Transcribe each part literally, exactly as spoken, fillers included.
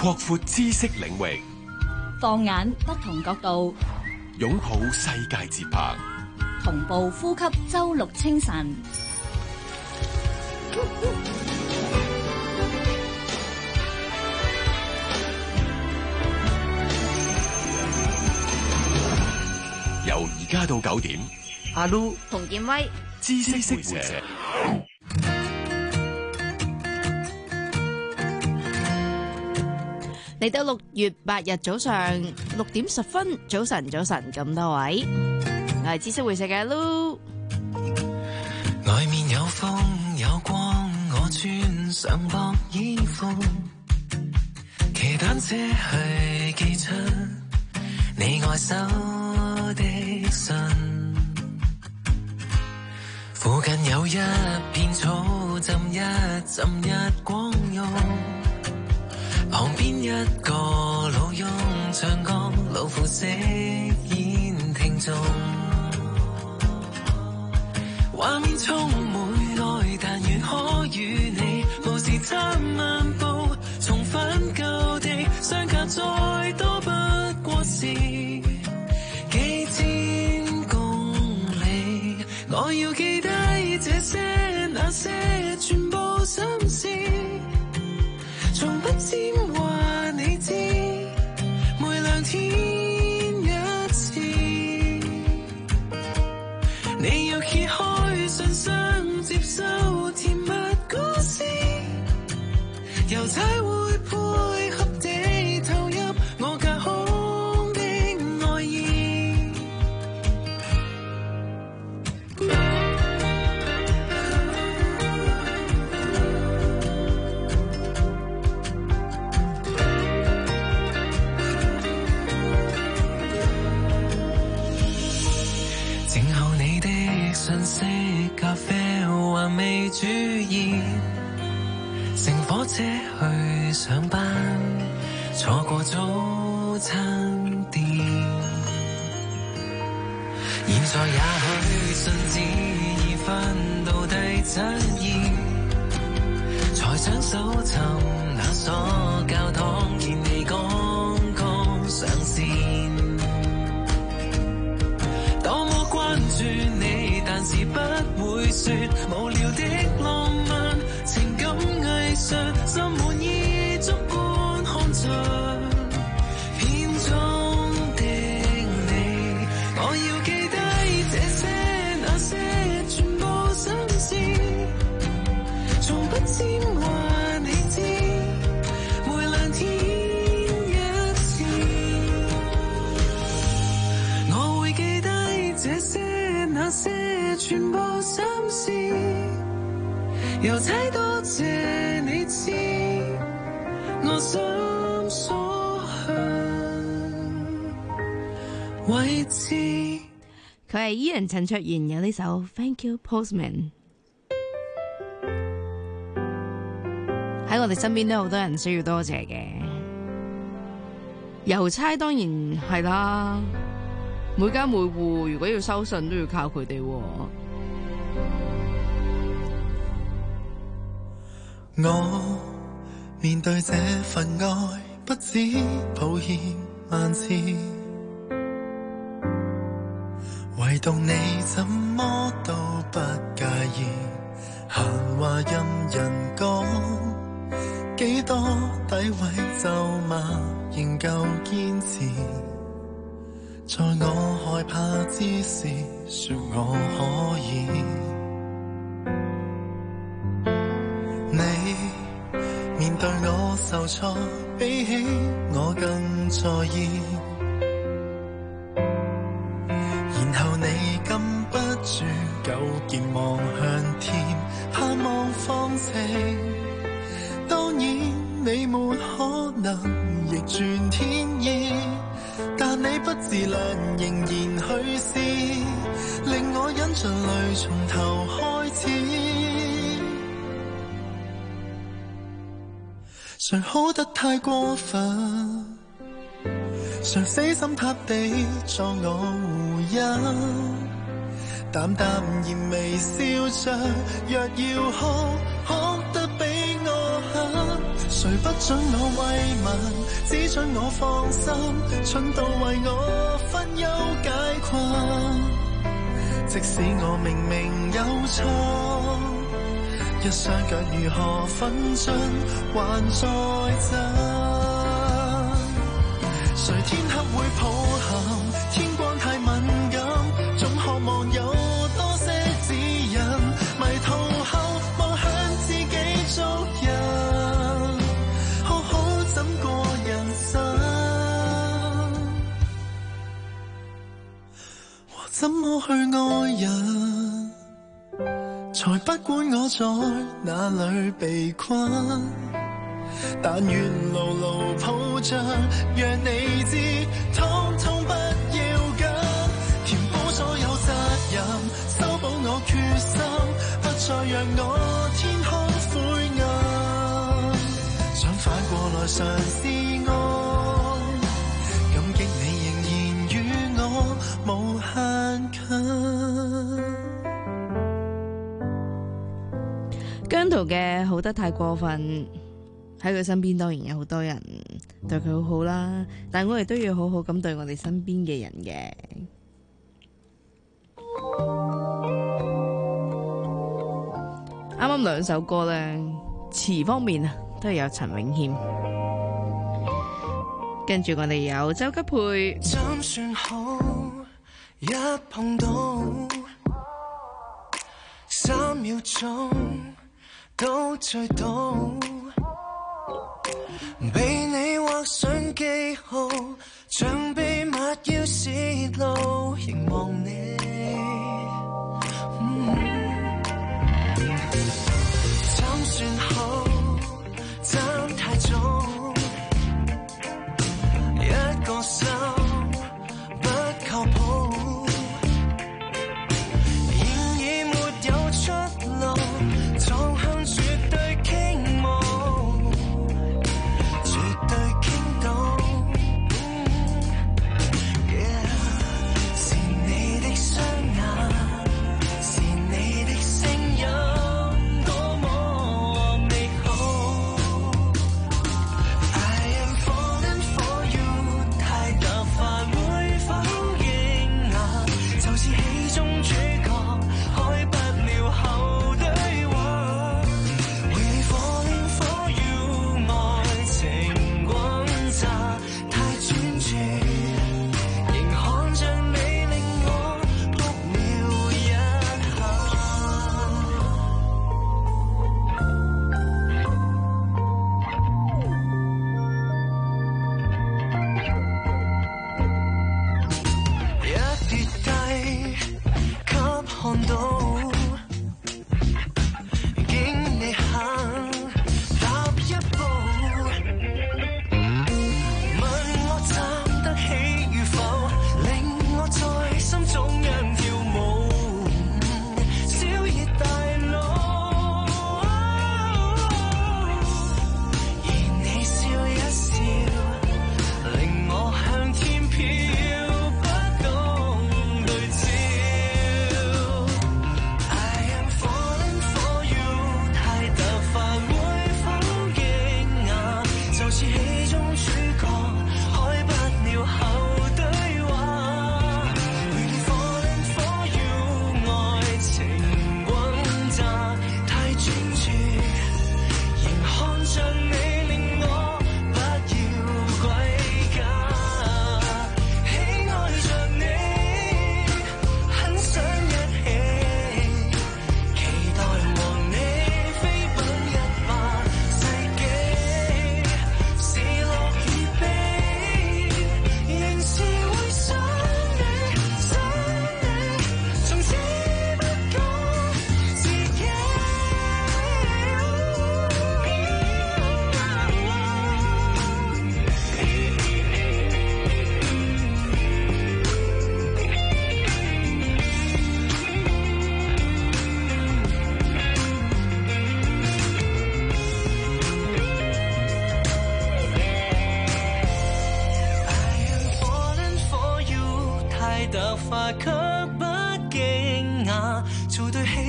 擴闊知識領域， 放眼不同角度， 擁抱世界節拍， 同步呼吸周六清晨。 由而家到九點， 阿 Lu 洪建威， 知識會社。 嚟到六月八日早上六點十分，早晨早晨，咁多位，我係知識會社嘅 Lu。 外面有風有光，我穿上薄衣服，騎單車去寄出你愛收的信。附近有一片草，浸一浸日光浴，旁邊一個老翁唱歌，老婦飾演聽眾，畫面充滿愛，但願可與你無時差漫步，重返舊地，相隔再多不過是幾千公里。我要記低這些那些全部心事，從不尖話你知，每兩天一次。你要揭開信箱，接受甜蜜故事，郵差會配合地投入我隔空的愛意。靜候你的信息，咖啡還未煮熱，乘火車去上班，錯過早餐店。現在也許信紙已翻到第七頁，才想搜尋那所教堂，見你剛剛上線。多麼關注你，但是不會說無聊的浪漫情感藝術，心滿意足觀看着片中的你。我要記低這些那些全部心事，從不尖話你知，每兩天一次。我會記低這些那些全部心事，郵差多謝你知我心所向位置。 佢係伊人陳卓賢，有呢首 Thank You Postman。喺我哋身邊都有好多人需要多謝嘅，郵差當然係啦，每家每戶如果要收信都要靠佢哋。 我面對這份愛，不止抱歉萬次，唯獨你怎麼都不介意，閒話任人講，幾多詆毀咒罵仍舊堅持，在我害怕之時說我可以。你面對我受挫，比起我更在意，然後你禁不住糾結望向天，盼望放晴。當然你沒可能逆轉天意，但你不自量仍然去試，令我忍着淚從頭開始。誰好得太過分，誰死心塌地作我護蔭，淡淡然微笑着，若要哭，哭得比我狠，誰不准我慰問，只准我放心，蠢到為我分憂解困。即使我明明有錯，一雙腳如何分進還在爭？誰天黑會抱憾？天光太敏感，總渴望有多些指引。迷途後望向自己做人，好好怎過人生，和怎麼去愛人，才不管我在哪裏被困。但願牢牢抱着，讓你知，通通不要緊。填補所有責任，修補我決心，不再讓我天空灰暗。想反過來嘗試愛，感激你仍然與我無限近。 姜濤嘅好得太過分。喺佢身邊當然有好多人對佢好好啦，但我哋都要好好咁對我哋身邊嘅人嘅。啱啱兩首歌咧，詞方面啊都係有陳詠謙，跟住我哋有周吉佩。 怎算好？一碰到三秒鐘都醉倒。被你畫上記號，像秘密要泄露，凝望你。嗯、怎算好？怎太早？一個心不靠譜，現已沒有出路，撞向絕對傾慕。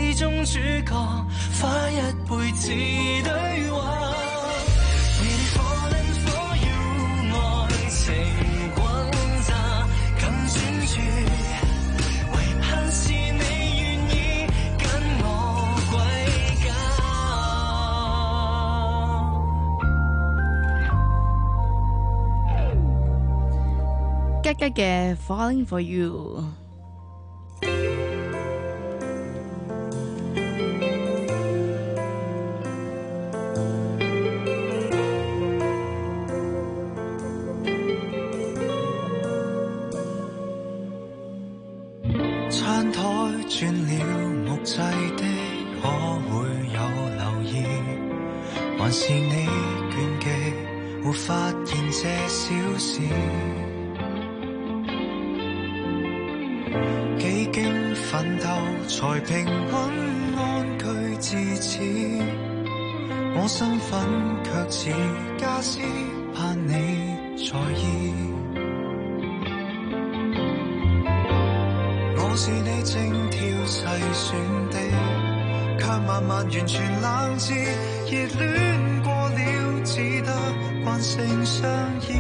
主角，花一輩子對話。 吉吉嘅 Falling for You。 餐台轉了木製的，可會有留意？還是你倦極，沒發現這小事？幾經奮鬥才平穩安居至此，我身份卻似家私，怕你在意。我是你精挑細選的，卻慢慢完全冷戰，熱戀過了只得慣性相依。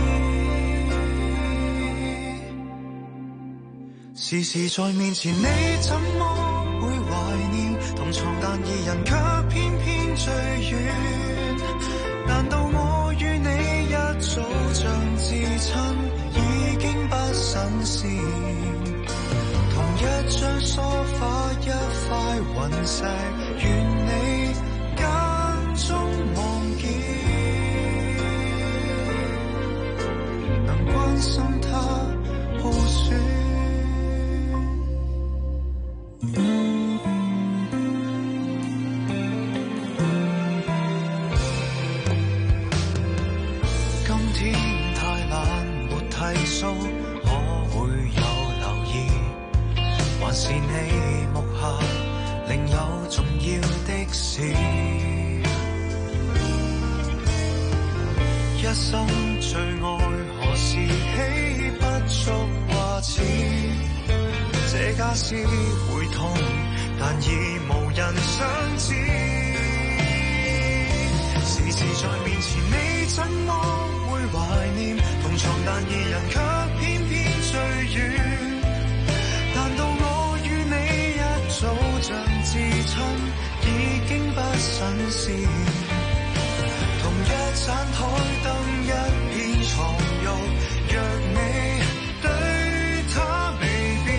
時時在面前你怎麼會懷念，同床但二人卻偏偏最遠。難道我與你一早像至親，已經不新鮮？一張梳化，一塊雲石，願你間中望見，能關心他好說。今天太懶，沒剃鬚，可會有留意？還是你目下另有重要的事？一生最愛何時起不足掛齒？這家私會痛，但已無人想知。時時在面前你怎麼會懷念，同床但二人卻偏偏最遠。難道我與你一早像至親，已經不新鮮？同一盞台燈，一片床褥，若你對他未變，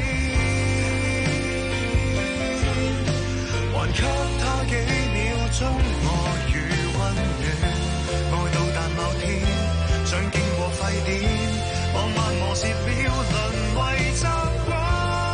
還給他幾秒鐘愛與溫暖。愛到但某天像經過沸點，浪漫磨蝕了，淪為習慣。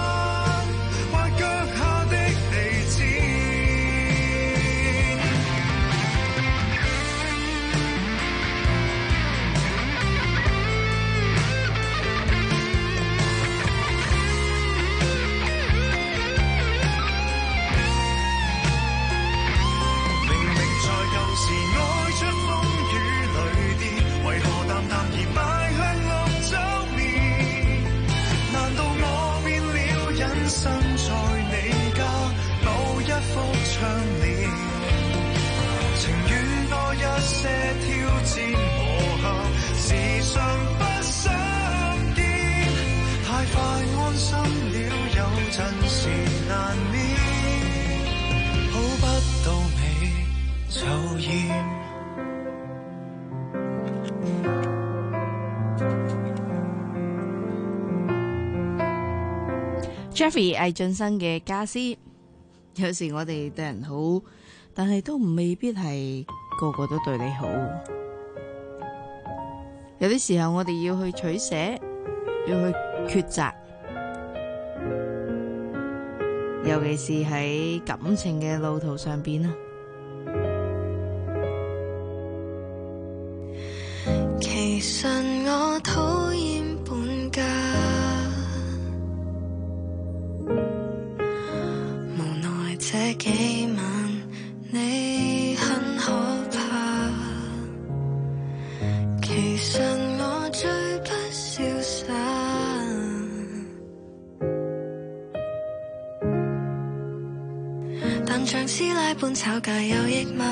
Jeffrey 魏浚笙嘅家私，有時我哋對人好，但係都未必係個個都對你好。有啲時候我哋要去取捨，要去抉擇，尤其是喺感情嘅路途上邊啊。 其實我討厭本家，無奈這幾晚你很可怕。其實我最不瀟灑，但像師奶般吵架有益嗎？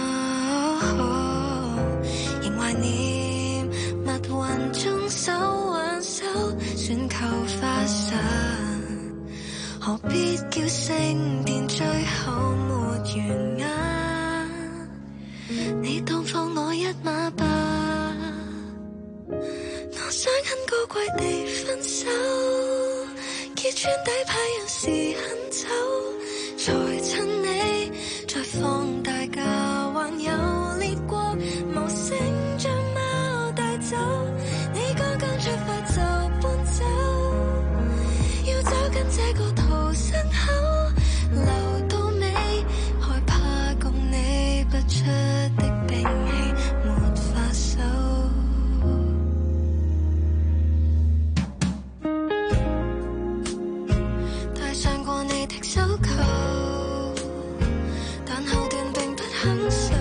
仍懷念密雲中手挽手選購花灑，何必叫聖殿最後沒完呀？你當放我一馬吧，我想很高高貴地分手，揭穿底牌有時很醜，才趁你再放大假，還有烈過無聲將貓帶走，你剛剛出發就搬走，要走緊這個逃生口，留到尾害怕共你不出的兵器沒法守，戴上過你的手銬，但後段並不享受，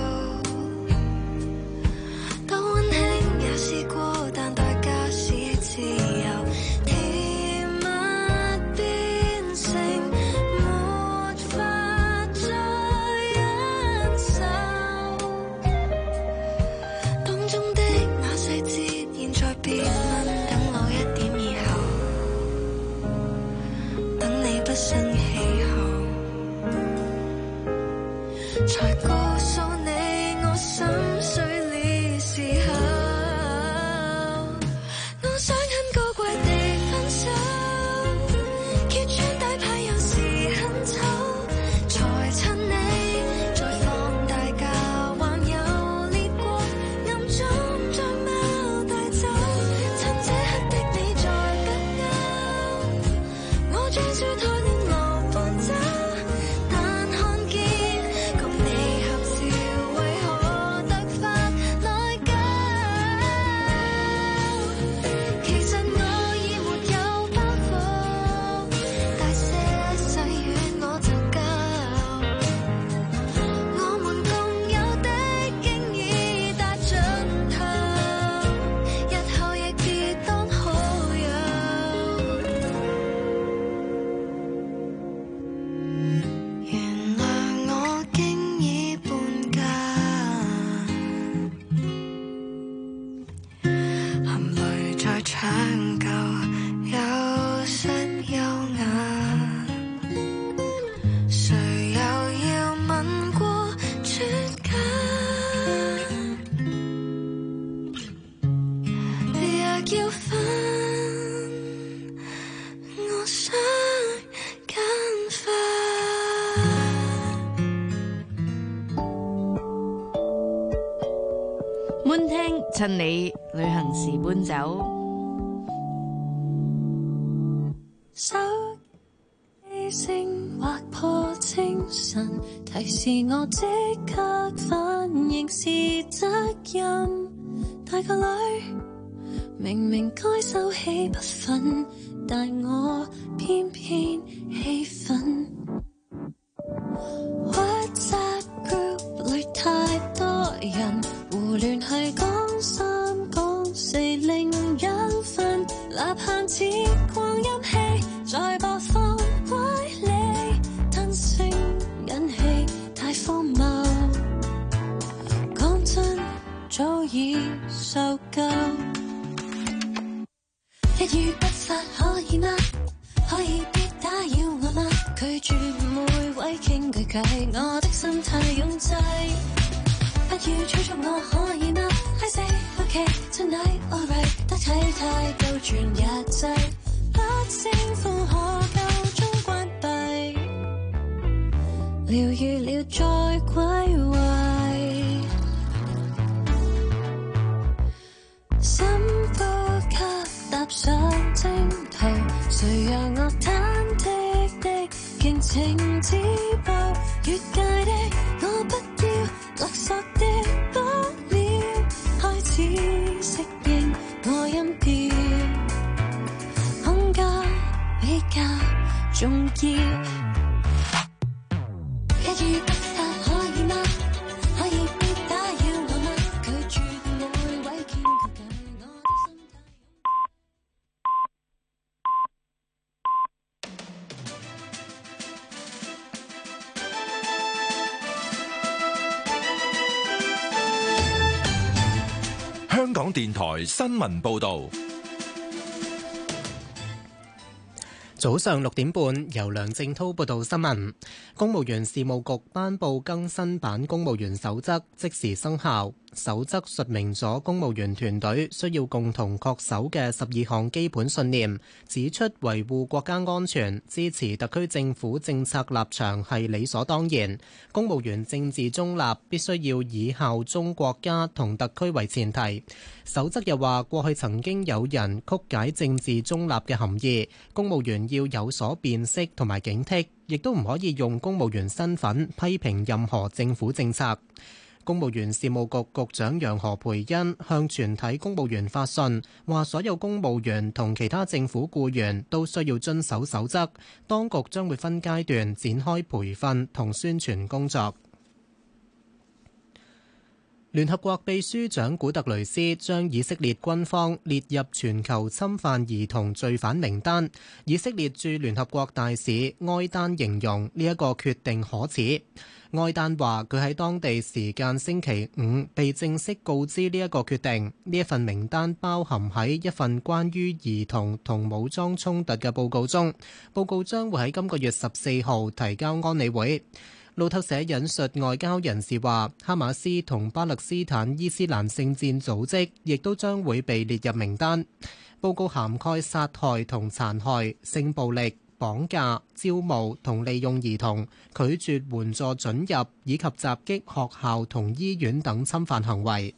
多溫馨也試過，但代價是自由，甜蜜變成沒法再忍受，當中的那細節現在別問，等我一點以後，等你不生氣後，才告訴你我心碎的時候，我想很高貴地分手，揭穿底牌有時很醜，才趁你再放大假，還有烈過暗中將貓帶走，趁這刻的你在不休，我將小台亂流搬走，但看見共你合照為何突發內疚，其實我已沒有包袱，大些細語我就夠，我們共有的經已達盡頭，日後亦別當好友，原來我經已半價，含淚再搶救，有失優雅，誰又要問過專家，若要分，我想更快。 悶聽趁你旅行時搬走。 手機聲劃破清晨，提示我即刻反應是責任。大個女明明該收起不忿，但我偏偏氣憤。WhatsApp group 裏太多人，胡亂係講三講四零養分，立限似擴音器在播放歪理，吞聲引氣太荒謬，講真早已受夠。一語不發可以嗎？可以別打擾我嗎？拒絕每位傾句計，我的心太擁擠。不要催促我可以嗎 ？I say okay tonight alright， 得體態夠全日制，不勝負荷夠鐘關閉，療癒了再歸位，深呼吸踏上征途，誰讓我忐忑的勁情自爆，越界的我不要，勒索的不了，開始適應我音調，空間比較重要。一語不發可以嗎？可以別打擾我嗎？拒絕每位傾句計，我的心太香港電台新聞報導， 早上六點半，由梁正滔報道新聞。公務員事務局頒布更新版公務員守則，即時生效。 守則述明咗公務員團隊需要共同恪守嘅十二項基本信念，指出維護國家安全、支持特區政府政策立場係理所當然。公務員政治中立必須要以效忠國家同特區為前提。守則又話，過去曾經有人曲解政治中立嘅含義，公務員要有所辨識同埋警惕，亦都唔可以用公務員身份批評任何政府政策。公務員事務局局長楊何培恩向全體公務員發信，話所有公務員同其他政府僱員都需要遵守守則，當局將會分階段展開培訓同宣傳工作。聯合國秘書長古特雷斯將以色列軍方列入全球侵犯兒童罪犯名單。以色列駐聯合國大使埃丹形容呢一個決定可恥。埃丹話佢喺當地時間星期五被正式告知呢一個決定。呢一份名單包含喺一份關於兒童同武裝衝突嘅報告中，報告將會喺今個月十四號提交安理會。路透社引述外交人士話，哈馬斯同巴勒斯坦伊斯蘭聖戰組織亦都將會被列入名單。報告涵蓋殺害同殘害、性暴力、綁架、招募同利用兒童、拒絕援助准入以及襲擊學校同醫院等侵犯行為。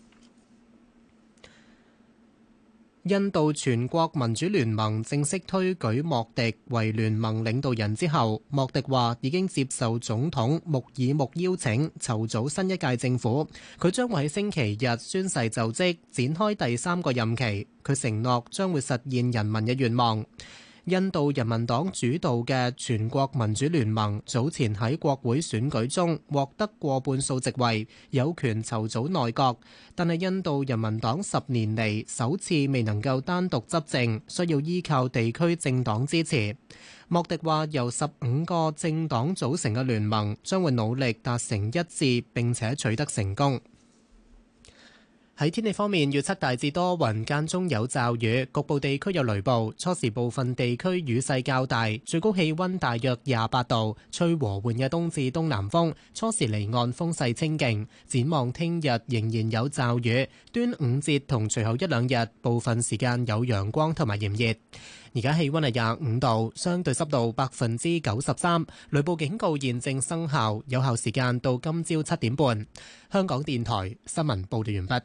印度全國民主聯盟正式推舉莫迪為聯盟領導人之後，莫迪話已經接受總統穆爾穆邀請，籌組新一屆政府。佢將會喺星期日宣誓就職，展開第三個任期。佢承諾將會實現人民嘅願望。印度人民黨主導嘅全國民主聯盟早前喺國會選舉中獲得過半數席位，有權籌組內閣，但係印度人民黨十年嚟首次未能夠單獨執政，需要依靠地區政黨支持。莫迪話，由十五個政黨組成嘅聯盟將會努力達成一致，並且取得成功。喺天氣方面，預測大致多雲，間中有驟雨，局部地區有雷暴。初時部分地區雨勢較大，最高氣溫大約廿八度，吹和緩嘅東至東南風。初時離岸風勢清勁。展望聽日仍然有驟雨，端午節同隨後一兩日部分時間有陽光同埋炎熱。而家氣溫係廿五度，相對濕度百分之九十三，雷暴警告現正生效，有效時間到今朝七點半。香港電台新聞報道完畢。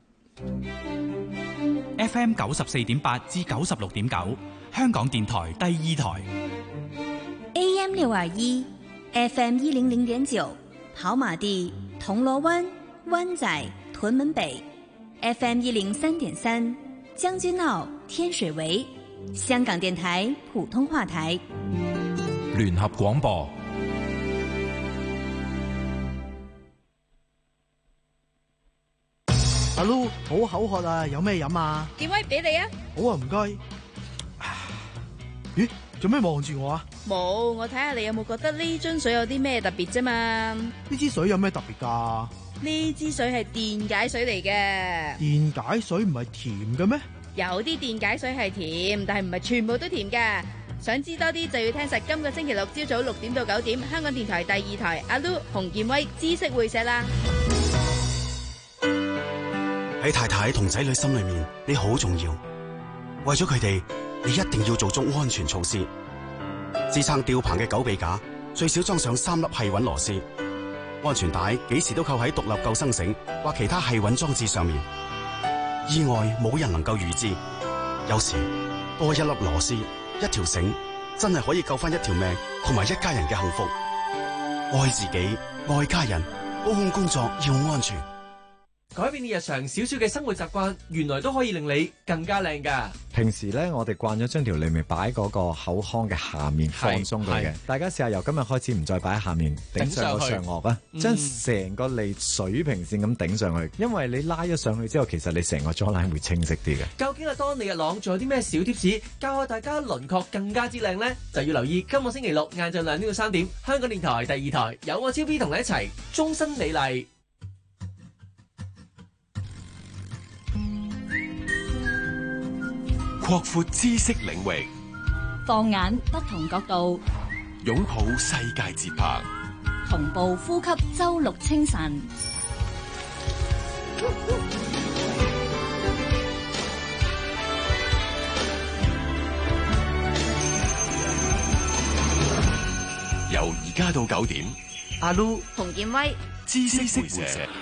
F M 九十四點八至九十六點九，香港電台第二台。 A M 六二一 ，F M 一零零點九，跑馬地、銅鑼灣、灣仔、屯門北 ，F M 一零三點三，將軍澳、天水圍，香港電台普通話台。 聯合廣播。 阿 Lu， 好口渴啊，有咩飲啊？ 健威俾你啊！ 好啊，唔該。咦，做咩望住我啊？ 冇，我睇下你有冇覺得呢樽水有啲咩特別啫嘛？ 呢支水有咩特別噶？ 呢支水係電解水嚟嘅。 電解水唔係甜嘅咩？ 有啲電解水係甜，但係唔係全部都甜嘅。想知多啲就要聽實今個星期六朝早六點到九點，香港電台第二台阿 Lu 洪健威知識會社啦。 喺太太同仔女心裏面，你好重要。為咗佢哋，你一定要做足安全措施。支撐吊棚嘅狗臂架最少裝上三粒繫穩螺絲。安全帶幾時都扣喺獨立救生繩或其他繫穩裝置上面。意外冇人能夠預知，有時多一粒螺絲、一條繩，真係可以救翻一條命同埋一家人嘅幸福。愛自己，愛家人，高空工作要安全。 改變你日常少少嘅生活習慣，原來都可以令你更加靚噶。 平時咧，我哋慣咗將條脷咪擺喺嗰個口腔嘅下面放鬆佢嘅。大家試下由今日開始唔再擺喺下面，頂上個上顎啊，將成個脷水平線咁頂上去。因為你拉咗上去之後，其實你成個 jawline 會清晰啲嘅。究竟阿當、李日朗仲有啲咩小貼士教下大家輪廓更加之靚呢？就要留意今個星期六晏晝兩點到三點，香港電台第二台有我超 B 同你一齊終身美麗。 擴闊知識領域， 放眼不同角度， 擁抱世界節拍， 同步呼吸周六清晨。 由而家到九點， 阿 Lu、 洪建威、 知識會社。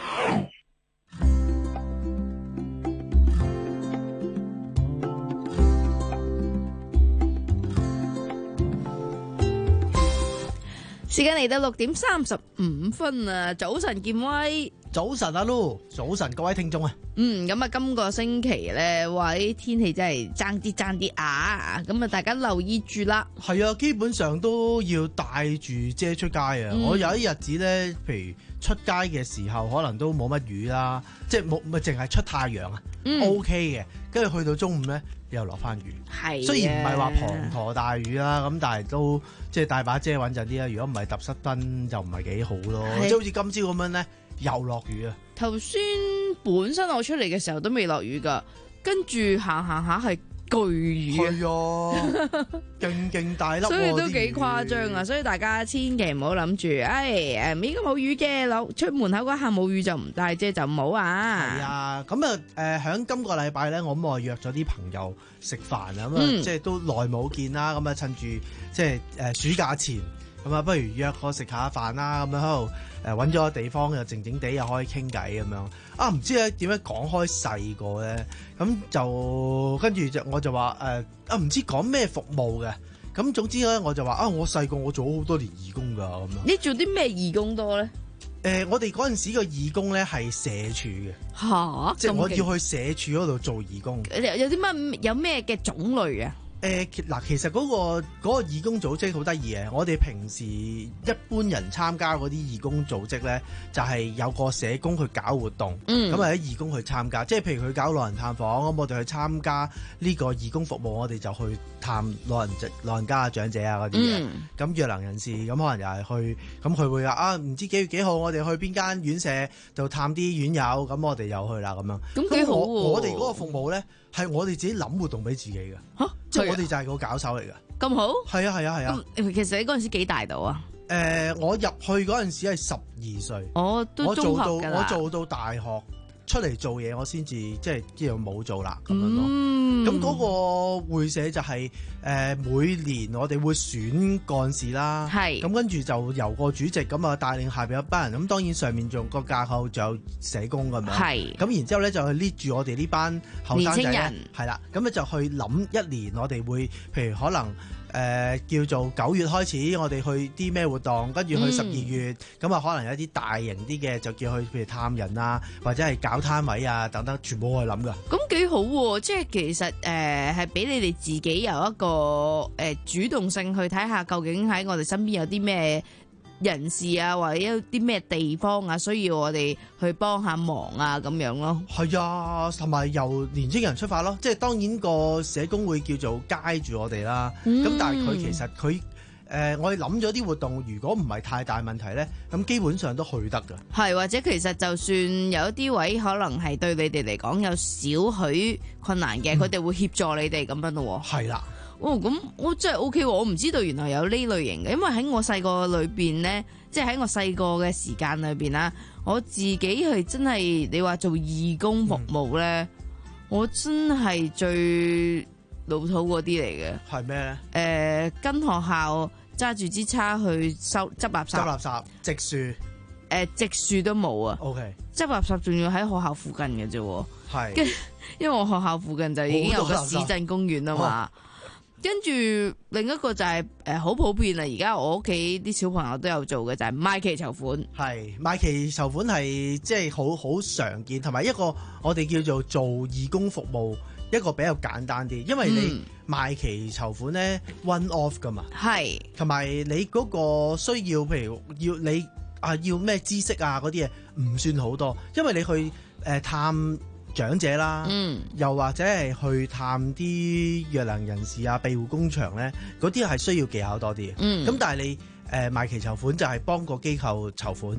時間嚟到六點三十五分啊！早晨，建威。 早晨，阿 Lu，早晨，各位聽眾啊！ 嗯，咁啊，今個星期咧，哇，啲天氣真係爭啲爭啲啊！咁啊，大家留意住啦。 係啊，基本上都要帶住遮出街啊！ 嗯、 我有一日子咧，譬如出街嘅時候，可能都冇乜雨啦，即係冇咪淨係出太陽啊、嗯、，OK 嘅。跟住去到中午咧，又落翻雨。係、啊，雖然唔係話滂沱大雨啦，咁但係都即係帶把遮穩陣啲啦。如果唔係揼濕燈，就唔係幾好咯。即係好似今朝咁樣咧。又落雨啊！ 頭先本身我出嚟嘅時候都未落雨噶，跟住行行下係巨雨啊！係啊，勁勁大粒， 所以都幾誇張啊！所以大家千祈唔好諗住，誒誒，依家冇雨嘅，落出門口嗰下冇雨就唔帶遮就唔好啊！ 係啊，咁啊誒，喺今個禮拜咧，我咁我約咗啲朋友食飯啊，咁啊、嗯、即係都耐冇見啦，咁啊趁住即係誒暑假前。咁啊，不如約我食下飯啦，咁樣喺度誒揾咗個地方，又靜靜地又可以傾偈咁樣。啊，唔知咧點樣講開細個咧，咁就跟住就我就話誒啊，唔知講咩服務嘅。咁總之咧，我就話啊，我細個我做咗好多年義工㗎咁樣。 你做啲咩義工多咧？誒、 呃，我哋嗰陣時個義工咧係社署嘅。 嚇！ 即係我要去社署嗰度做義工。 有啲乜有咩嘅種類啊？ 誒嗱，其實嗰個嗰個義工組織好得意嘅。我哋平時一般人參加嗰啲義工組織咧，就係有個社工去搞活動，咁啊啲義工去參加。即係譬如佢搞老人探訪，咁我哋去參加呢個義工服務，我哋就去探老人老人家啊、長者啊嗰啲嘢。咁弱能人士咁可能又係去，咁佢會話啊，唔知幾月幾號我哋去邊間院舍就探啲院友，咁我哋又去啦咁樣。 咁幾好喎！ 我哋嗰個服務咧係我哋自己諗活動俾自己嘅。嚇！即係我哋就係個搞手嚟㗎， 咁好？係啊係啊係啊！ 咁其實你嗰陣時幾大到啊？ 誒、呃，我入去嗰陣時係十二歲， 哦，都中學㗎啦。我做到我做到大學出嚟做嘢，我先至即係即係冇做啦咁樣咯。咁嗰、嗯、個會社就係、是、誒、呃、每年我哋會選幹事啦，係咁跟住就由個主席咁啊帶領下邊一班人，咁當然上面仲個架構仲有社工咁樣，係咁然之後咧就去 lead 住我哋呢班後生仔咧，係啦，咁咧就去諗一年我哋會譬如可能。誒、呃、叫做九月開始，我哋去啲咩活動，跟住去十二月，咁啊、嗯、可能有一啲大型啲嘅，就叫去譬如探人啊，或者係搞攤位啊等等，全部我去諗噶。 咁幾好喎、啊！即係其實誒係俾你哋自己有一個誒、呃、主動性去睇下，究竟喺我哋身邊有啲咩人士啊，或者有啲咩地方啊，需要我哋去幫下忙啊，咁樣咯。 係啊，同埋由年青人出發咯，即係當然個社工會叫做 guide 住我哋啦。咁、嗯、但係佢其實佢誒、呃，我哋諗咗啲活動，如果唔係太大問題咧，咁基本上都去得噶。 係或者其實就算有啲位可能係對你哋嚟講有少許困難嘅，佢哋、嗯、會協助你哋咁樣咯。係啦。哦，咁我真係 O K 喎！我唔知道原來有呢類型嘅，因為喺我細個裏邊咧，即係喺我細個嘅時間裏邊啦，我自己係真係你話做義工服務咧，嗯、我真係最老土嗰啲嚟嘅。係咩咧？誒、呃，跟學校揸住支叉去收執垃圾，執垃圾植樹，誒、呃，植樹都冇啊。O K，執垃圾仲要喺學校附近嘅啫。係，跟因為我學校附近就已經有個市鎮公園啊嘛。跟住另一個就係誒好普遍啦，而家我屋企啲小朋友都有做嘅就係、是、賣旗籌款。係賣旗籌款係即係好好常見，同埋一個我哋叫做做義工服務一個比較簡單啲，因為你賣旗籌款咧 one off 噶嘛，係同埋你嗰個需要，譬如要你啊要咩知識啊嗰啲嘢唔算好多，因為你去誒、呃、探長者啦，嗯、又或者係去探啲弱能人士啊、庇護工場咧，嗰啲係需要技巧多啲嘅。咁、嗯、但係你誒賣旗籌款就係幫個機構籌款，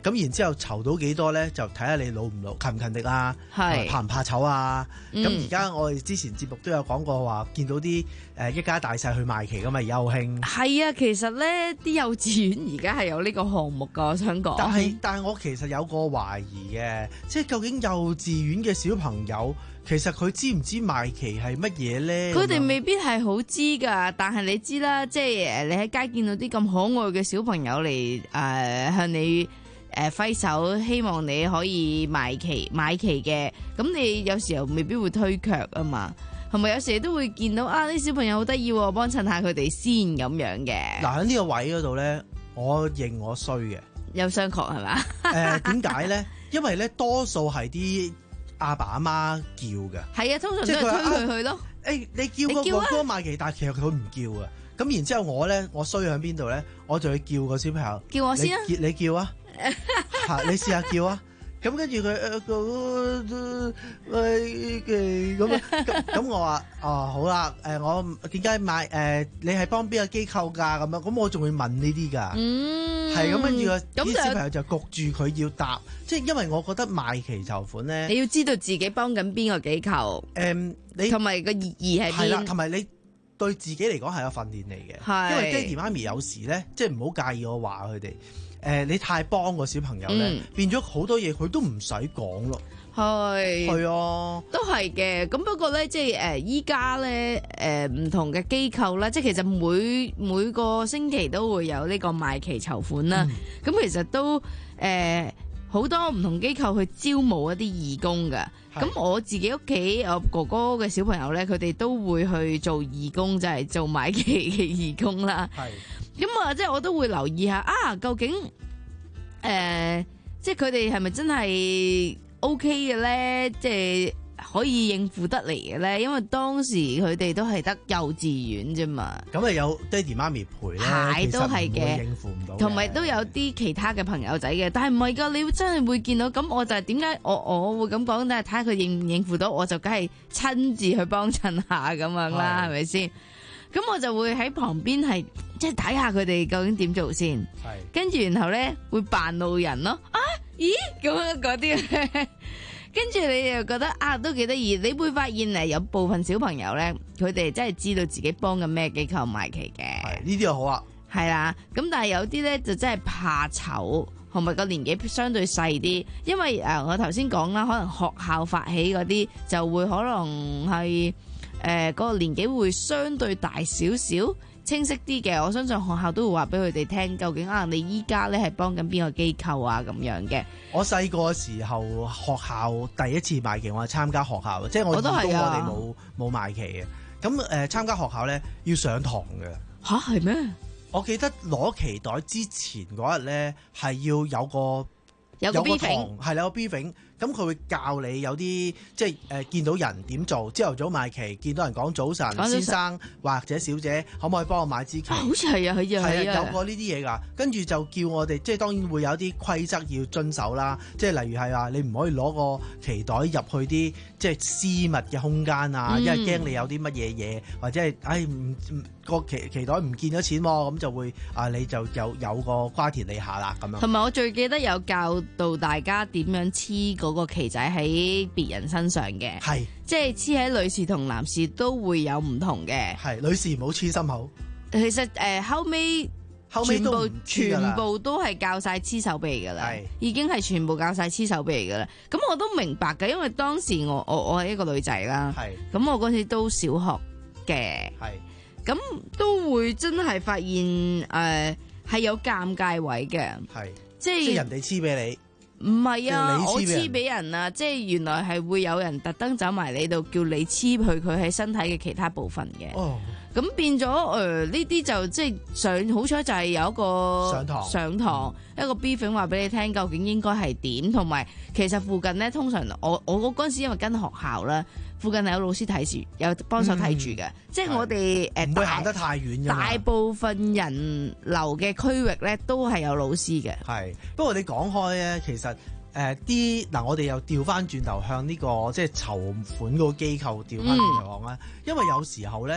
咁然之後籌到幾多咧，就睇下你努唔努勤唔勤力啊， 係怕唔怕醜啊。咁嗯而家我哋之前節目都有講過話，見到啲誒一家大細去賣旗咁嘛，而家好興。 係啊，其實咧啲幼稚園而家係有呢個項目噶，我想講。 但係但係我其實有個懷疑嘅，即係究竟幼稚園嘅小朋友其實佢知唔知賣旗係乜嘢咧？ 佢哋未必係好知㗎，但係你知啦，即係誒你喺街見到啲咁可愛嘅小朋友嚟誒、呃、向你誒揮手，希望你可以賣旗買旗嘅，咁你有時候未必會推卻啊嘛，同埋有時都會見到啊啲小朋友好得意喎，幫襯下佢哋先咁樣嘅。 嗱喺呢個位嗰度咧，我認我衰嘅， 有商榷係嘛？ 誒點解咧？因為咧多數係啲阿爸阿媽叫嘅， 係啊，通常都係即係佢話推佢去咯。 誒你叫個你叫啊哥哥賣旗，但係其實佢唔叫啊。咁然之後我咧，我衰喺邊度咧？我就去叫個小朋友， 叫我先啊你，你叫啊，嚇你試下叫啊。咁跟住佢誒個喂咁咁咁我話哦好啦誒我點解買誒你係幫邊個機構㗎咁樣？咁我仲會問呢啲㗎， 嗯， 係咁跟住個咁就啲小朋友就焗住佢要答，即係因為我覺得賣旗籌款咧， 你要知道自己幫緊邊個機構， 誒你同埋個意義係係啦， 邊。 同埋你對自己嚟講係有訓練嚟嘅， 係因為爹哋媽咪有時咧，即係唔好介意我話佢哋。誒、你太幫個小朋友咧， 嗯變咗好多嘢佢都唔使講咯。 係係啊， 都係嘅。咁不過咧，即係誒依家咧誒唔同嘅機構啦，即係其實每每個星期都會有呢個賣旗籌款啦。咁、其實都誒好、多唔同機構去招募一啲義工㗎。咁我自己屋企我哥哥嘅小朋友咧，佢哋都會去做義工，就係、做賣旗嘅義工啦。 係。 咁啊，即係我都會留意下啊，究竟誒、呃即係佢哋係咪真係 OK 嘅咧？即係可以應付得嚟嘅咧？因為當時佢哋都係得幼稚園啫嘛， 咁啊有爹哋媽咪陪咧， 係都係其實唔會嘅應付唔到嘅。 同埋都有啲其他嘅朋友仔嘅，但係唔係㗎，你真係會見到。咁我就係點解我我會咁講，但係睇下佢應唔應付到，我就梗係親自去幫襯下咁樣啦，係咪先？咁我就會喺旁邊係即係睇下佢哋究竟點做先， 係跟住然後咧會扮路人咯，啊咦咁樣嗰啲咧，跟住你又覺得啊都幾得意，你會發現誒有部分小朋友咧，佢哋真係知道自己幫緊咩機構賣旗嘅， 呢啲又好啊， 係啦，咁但係有啲咧就真係怕醜，同埋個年紀相對細啲，因為誒、呃、我頭先講啦，可能學校發起嗰啲就會可能係。誒嗰、呃那個年紀會相對大少少，清晰啲嘅。我相信學校都會話俾佢哋聽，究竟啊你依家咧係幫緊邊個機構啊咁樣嘅。 我細個嘅時候，學校第一次賣旗，我係參加學校，即係我我都係義工，我啊哋冇冇賣旗嘅。咁誒、呃、參加學校咧要上堂嘅。 吓？係咩？ 我記得攞旗袋之前嗰日咧係要有個有個堂 briefing 係有個 briefing。咁佢會教你有啲即係誒、呃、見到人點做，朝頭早賣旗，見到人講早晨， 講早晨先生或者小姐可唔可以幫我買支旗？ 啊好似係啊，係啊，係啊， 有過呢啲嘢㗎。跟住就叫我哋，即係當然會有啲規則要遵守啦。即係例如係話你唔可以攞個旗袋入去啲即係私密嘅空間啊， 嗯因為驚你有啲乜嘢嘢，或者係唉唔唔個旗旗袋唔見咗錢喎，咁就會啊你就有有個瓜田李下啦咁樣。 同埋我最記得有教導大家點樣黐嗰個旗仔喺別人身上嘅， 係即係黐喺女士同男士都會有唔同嘅。 係女士唔好黐心口。 其實誒、呃、後尾後尾都唔全部黐㗎全啦部都係教晒黐手臂㗎啦係， 已經係全部教晒黐手臂㗎啦。咁我都明白㗎，因為當時我我我係一個女仔啦， 係咁我嗰陣時都小學嘅， 係咁都會真係發現誒係、呃、有尷尬位嘅， 係即係即係人哋黐俾你。 唔係啊， 即係你黐俾人我黐俾人啊！即係原來係會有人特登走埋你度，叫你黐去佢喺身體嘅其他部分嘅。 哦， 咁變咗誒呢啲就即係上，好彩就係有一個上堂上堂一個 briefing 話俾你聽，究竟應該係點，同埋其實附近咧通常我我嗰陣時因為跟學校啦，附近係有老師睇住，有幫手睇住嘅，即係我哋誒唔會行得太遠㗎嘛大部分人流嘅區域咧都係有老師嘅。 係，不過你講開咧，其實誒啲嗱，我哋又調翻轉頭向呢、個即係籌款嗰個機構調翻轉頭講啦，因為有時候咧，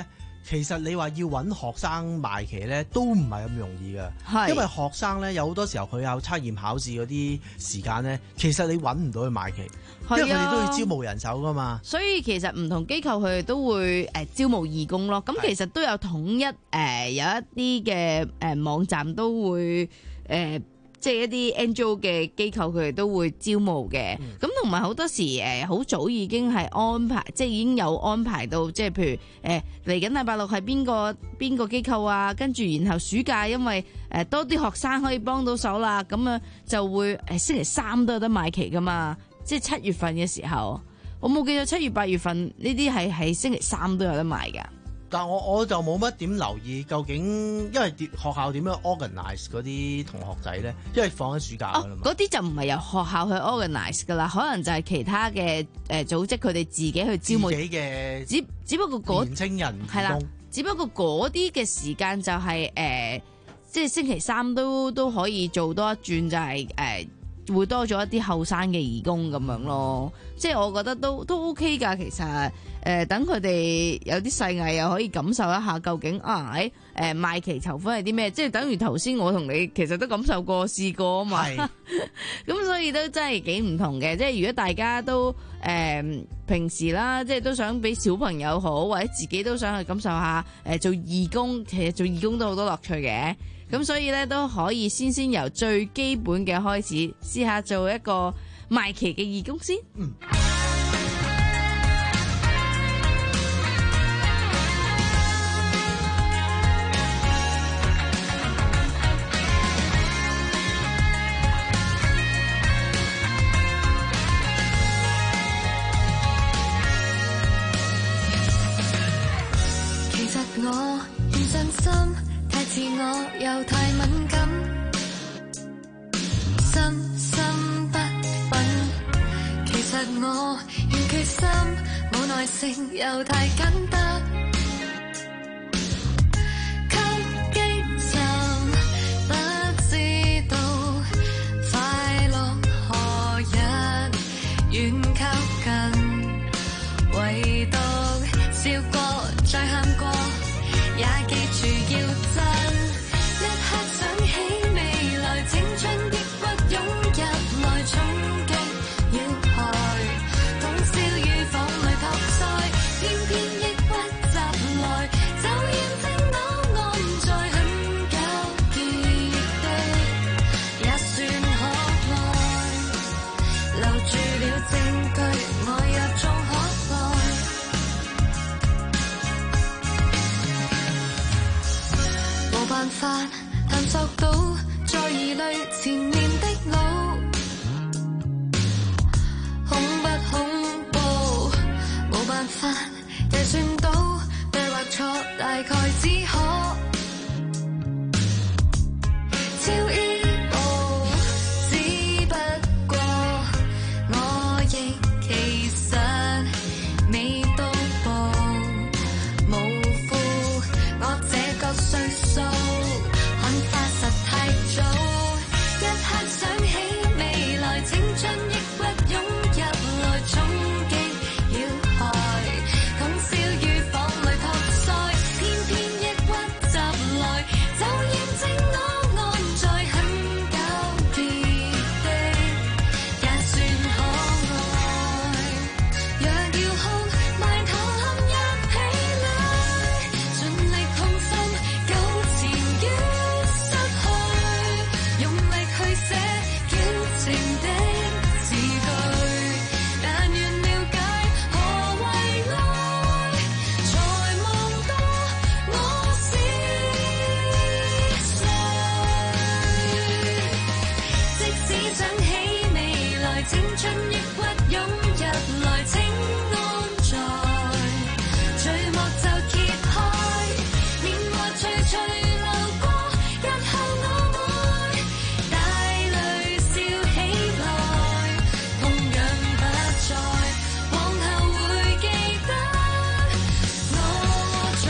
其實你話要揾學生賣旗咧，都唔係咁容易嘅，因為學生咧有好多時候佢有測驗考試嗰啲時間咧，其實你揾唔到佢賣旗，因為佢哋都要招募人手噶嘛。 所以其實唔同機構佢哋都會誒、呃、招募義工咯。咁其實都有統一誒、呃、有一啲嘅誒網站都會誒。呃即係一啲 N G O 嘅機構，佢哋都會招募嘅。咁同埋好多時誒，好、呃、早已經係安排，即係已經有安排到，即係譬如誒嚟緊禮拜六係邊個邊個機構啊？跟住然後暑假因為誒、呃、多啲學生可以幫到手啦，咁啊就會誒、呃、星期三都有得賣旗噶嘛。即係七月份嘅時候，我冇記錯七月八月份呢啲係喺星期三都有得賣㗎。 但我我就冇乜點留意究竟，因為學校點樣 organize 嗰啲同學仔咧？因為放緊暑假㗎啦嘛。 嗰啲、哦、就唔係由學校去 organize 㗎啦，可能就係其他嘅誒組織佢哋自己去招募自己嘅， 只只不過嗰年青人係啦，只不過嗰啲嘅時間就係、是、誒、呃，即係星期三都都可以做多一轉，就係、是、誒。呃會多咗一啲後生嘅義工咁樣咯，即係我覺得都都 OK 㗎。其實誒、呃，等佢哋有啲細藝又可以感受一下究竟啊喺誒、呃、賣旗籌款係啲咩，即係等於頭先我同你其實都感受過試過啊嘛。咁所以都真係幾唔同嘅。即係如果大家都誒、呃、平時啦，即係都想俾小朋友好，或者自己都想去感受下誒、呃、做義工，其實做義工都好多樂趣嘅。咁所以咧都可以先先由最基本嘅開始，試下做一個賣旗嘅義工先。嗯。 其實我欠真心。太自我又太敏感，深深不忿。其實我欠決心，冇耐性又太緊得，給激浸，不知道快樂何日遠靠近，唯獨笑過再喊過，也記住要真，一刻想起未來，青春抑鬱湧入來，衝擊要害，通宵於房裏托腮，偏偏抑鬱襲來，就驗證我安在很糾結的，也算可愛，留住了證據，我也裝可愛。冇辦法探索到，在疑慮前面的路，恐不恐怖？冇辦法計算到，對或錯大概只可超依步，只不過我亦其實未到步，無負我這個歲數。看花實太早，一刻想起未來，青春抑鬱湧入來，衝擊要害，通宵於房裏托腮，偏偏抑鬱襲來，就驗證我安在很糾結的，也算可愛。若要哭，埋頭陷入氣裏，盡力痛心，糾纏於失去，用力去寫矯情的字句，但願了解何為愛，才望多我是誰。即使想起未來，青春抑鬱湧入來，請安在，序幕就揭開，年華徐徐流過，日後我會帶淚笑起來，同樣不在，往後會記得我在。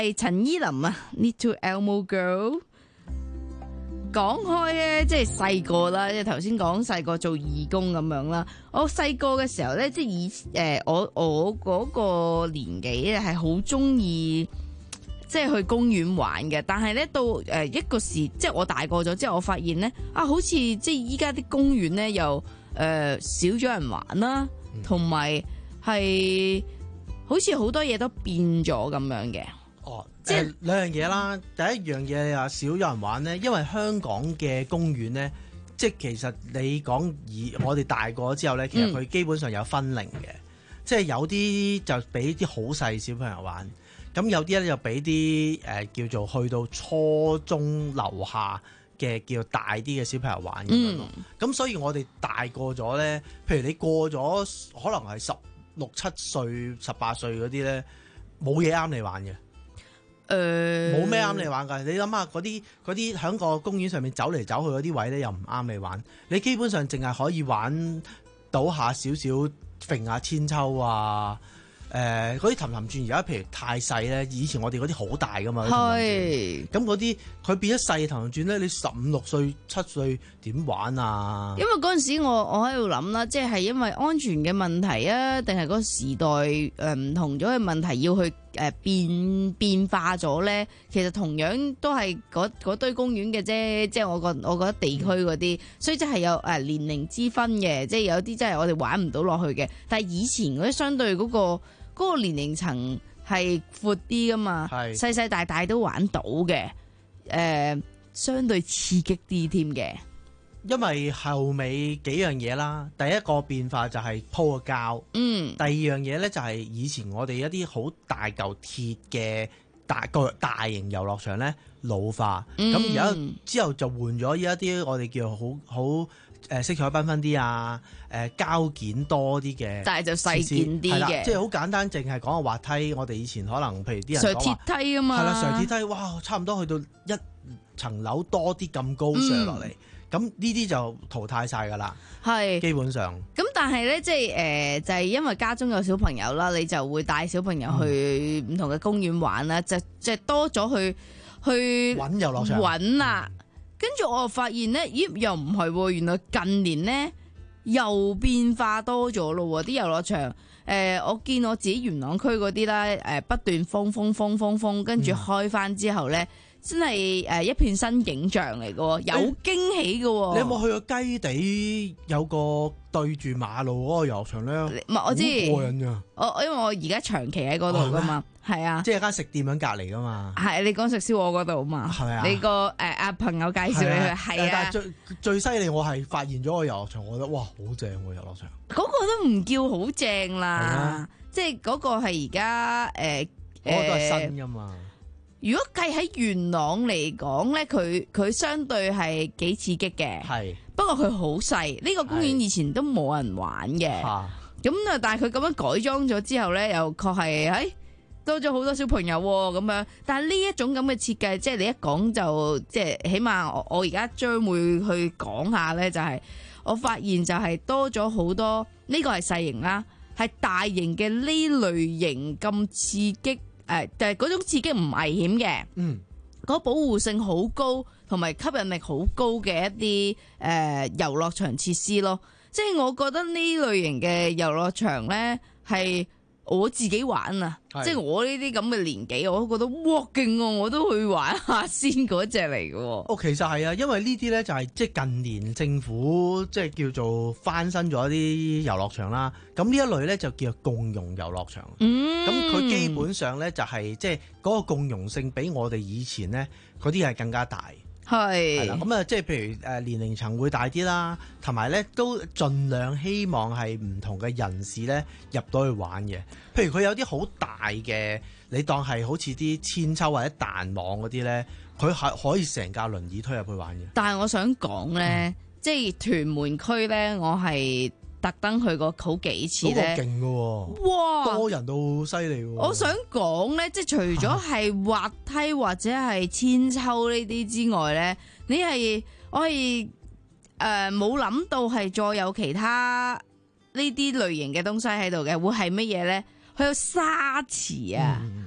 係陳依林啊 ，Need to Elmo Girl。講開咧，即係細個啦，即係頭先講細個做義工咁樣啦。我細個嘅時候咧，即係以誒、呃，我我嗰個年紀咧係好中意，即係去公園玩嘅。但係咧到誒一個時，即係我大個咗之後，我發現咧啊，好似即係依家啲公園咧又誒、呃、少咗人玩啦，同埋係好似好多嘢都變咗咁樣嘅。 哦，即係兩樣嘢啦。第一樣嘢啊，少有人玩咧，因為香港嘅公園咧，即係其實你講以我哋大個之後咧，其實佢基本上有分齡嘅，嗯、即係有啲就俾啲好細小朋友玩，咁有啲咧就俾啲誒叫做去到初中樓下嘅叫大啲嘅小朋友玩咁樣咯。咁、嗯、所以我哋大個咗咧，譬如你過咗可能係十六七歲、十八歲嗰啲咧，冇嘢啱你玩嘅。誒冇咩啱你玩㗎，你諗下嗰啲嗰啲喺個公園上面走嚟走去嗰啲位咧，又唔啱你玩。你基本上淨係可以玩到下少少揈下千秋啊，誒嗰啲氹氹轉。而家譬如太細咧，以前我哋嗰啲好大㗎嘛。係。咁嗰啲佢變咗細氹氹轉咧，你十五六歲七歲點玩啊？因為嗰陣時我我喺度諗啦，即係因為安全嘅問題啊，定係嗰個時代誒唔同咗嘅問題要去。誒、呃、變變化咗咧，其實同樣都係嗰堆公園嘅啫，即係我覺我覺得地區嗰啲，所以即係有誒、呃、年齡之分嘅，即係有啲真係我哋玩唔到落去嘅。但係以前嗰啲相對嗰、嗰個嗰個年齡層係闊啲噶嘛，細細大大都玩到嘅，誒、呃、相對刺激啲添嘅。因為後尾幾樣嘢啦，第一個變化就係鋪個膠，嗯，第二樣嘢咧就係以前我哋一啲好大嚿鐵嘅大個大型遊樂場咧老化，咁而家之後就換咗依一啲我哋叫好好誒色彩繽紛啲啊，誒膠件多啲嘅，但係就細件啲嘅，即係好簡單，淨係講個滑梯。我哋以前可能譬如啲人上鐵梯啊嘛，係啦，上鐵梯，哇，差唔多去到一層樓多啲咁高上落嚟。嗯咁呢啲就淘汰晒㗎啦，係基本上。咁但係咧，即係誒、呃，就係、是、因為家中有小朋友啦，你就會帶小朋友去唔同嘅公園玩啦，嗯、就就多咗去去揾遊樂場揾啦。跟住、嗯、我又發現咧，咦又唔係喎，原來近年咧又變化多咗咯喎，啲遊樂場誒、呃，我見我自己元朗區嗰啲啦，誒不斷封封封封封，跟住開翻之後咧。嗯真係誒一片新景象嚟嘅喎，有驚喜嘅喎。你有冇去過雞地有個對住馬路嗰個遊樂場咧？唔係我知，好過癮㗎。我因為我而家長期喺嗰度㗎嘛，係啊，即係間食店喺隔離㗎嘛。係你講食燒鵝嗰度嘛？係啊。你個誒阿朋友介紹你去，係啊。但係最最犀利，我係發現咗個遊樂場，我覺得哇好正喎遊樂場。嗰個都唔叫好正啦，即係嗰個係而家誒，嗰個係新㗎嘛。如果計喺元朗嚟講咧，佢佢相對係幾刺激嘅。係，不過佢好細，呢、這個公園以前都冇人玩嘅。咁啊，但係佢咁樣改裝咗之後咧，又確係誒多咗好多小朋友咁樣。但係呢一種咁嘅設計，即係你一講就即係起碼我我而家將會去講下咧，就係、是、我發現就係多咗好多呢、這個係細型啦，係大型嘅呢類型咁刺激。誒，但係嗰種刺激唔危險嘅，嗯，嗰保護性好高，同埋吸引力好高嘅一啲誒遊樂場設施咯。即係我覺得呢類型嘅遊樂場咧，係我自己玩啊，即係我呢啲咁嘅年紀，我都覺得哇勁啊，我都去玩下先嗰隻嚟嘅。哦，其實係啊，因為呢啲咧就係即係近年政府即係叫做翻新咗一啲遊樂場啦。咁呢一類咧就叫做共融遊樂場。嗯，咁佢基本上咧就係即係嗰個共融性比我哋以前咧嗰啲係更加大。係，係啦，咁啊，即係譬如誒年齡層會大啲啦，同埋咧都盡量希望係唔同嘅人士咧入到去玩嘅。譬如佢有啲好大嘅，你當係好似啲千秋或者彈網嗰啲咧，佢係可以成架輪椅推入去玩嘅。但係我想講咧，嗯、即係屯門區咧，我係特登去過好幾次咧，嗰個勁㗎喎，哇，多人到犀利喎。我想講咧，即係除咗係滑梯或者係千秋呢啲之外咧，你係我係誒冇諗到係再有其他呢啲類型嘅東西喺度嘅，會係乜嘢咧？佢有沙池啊！嗯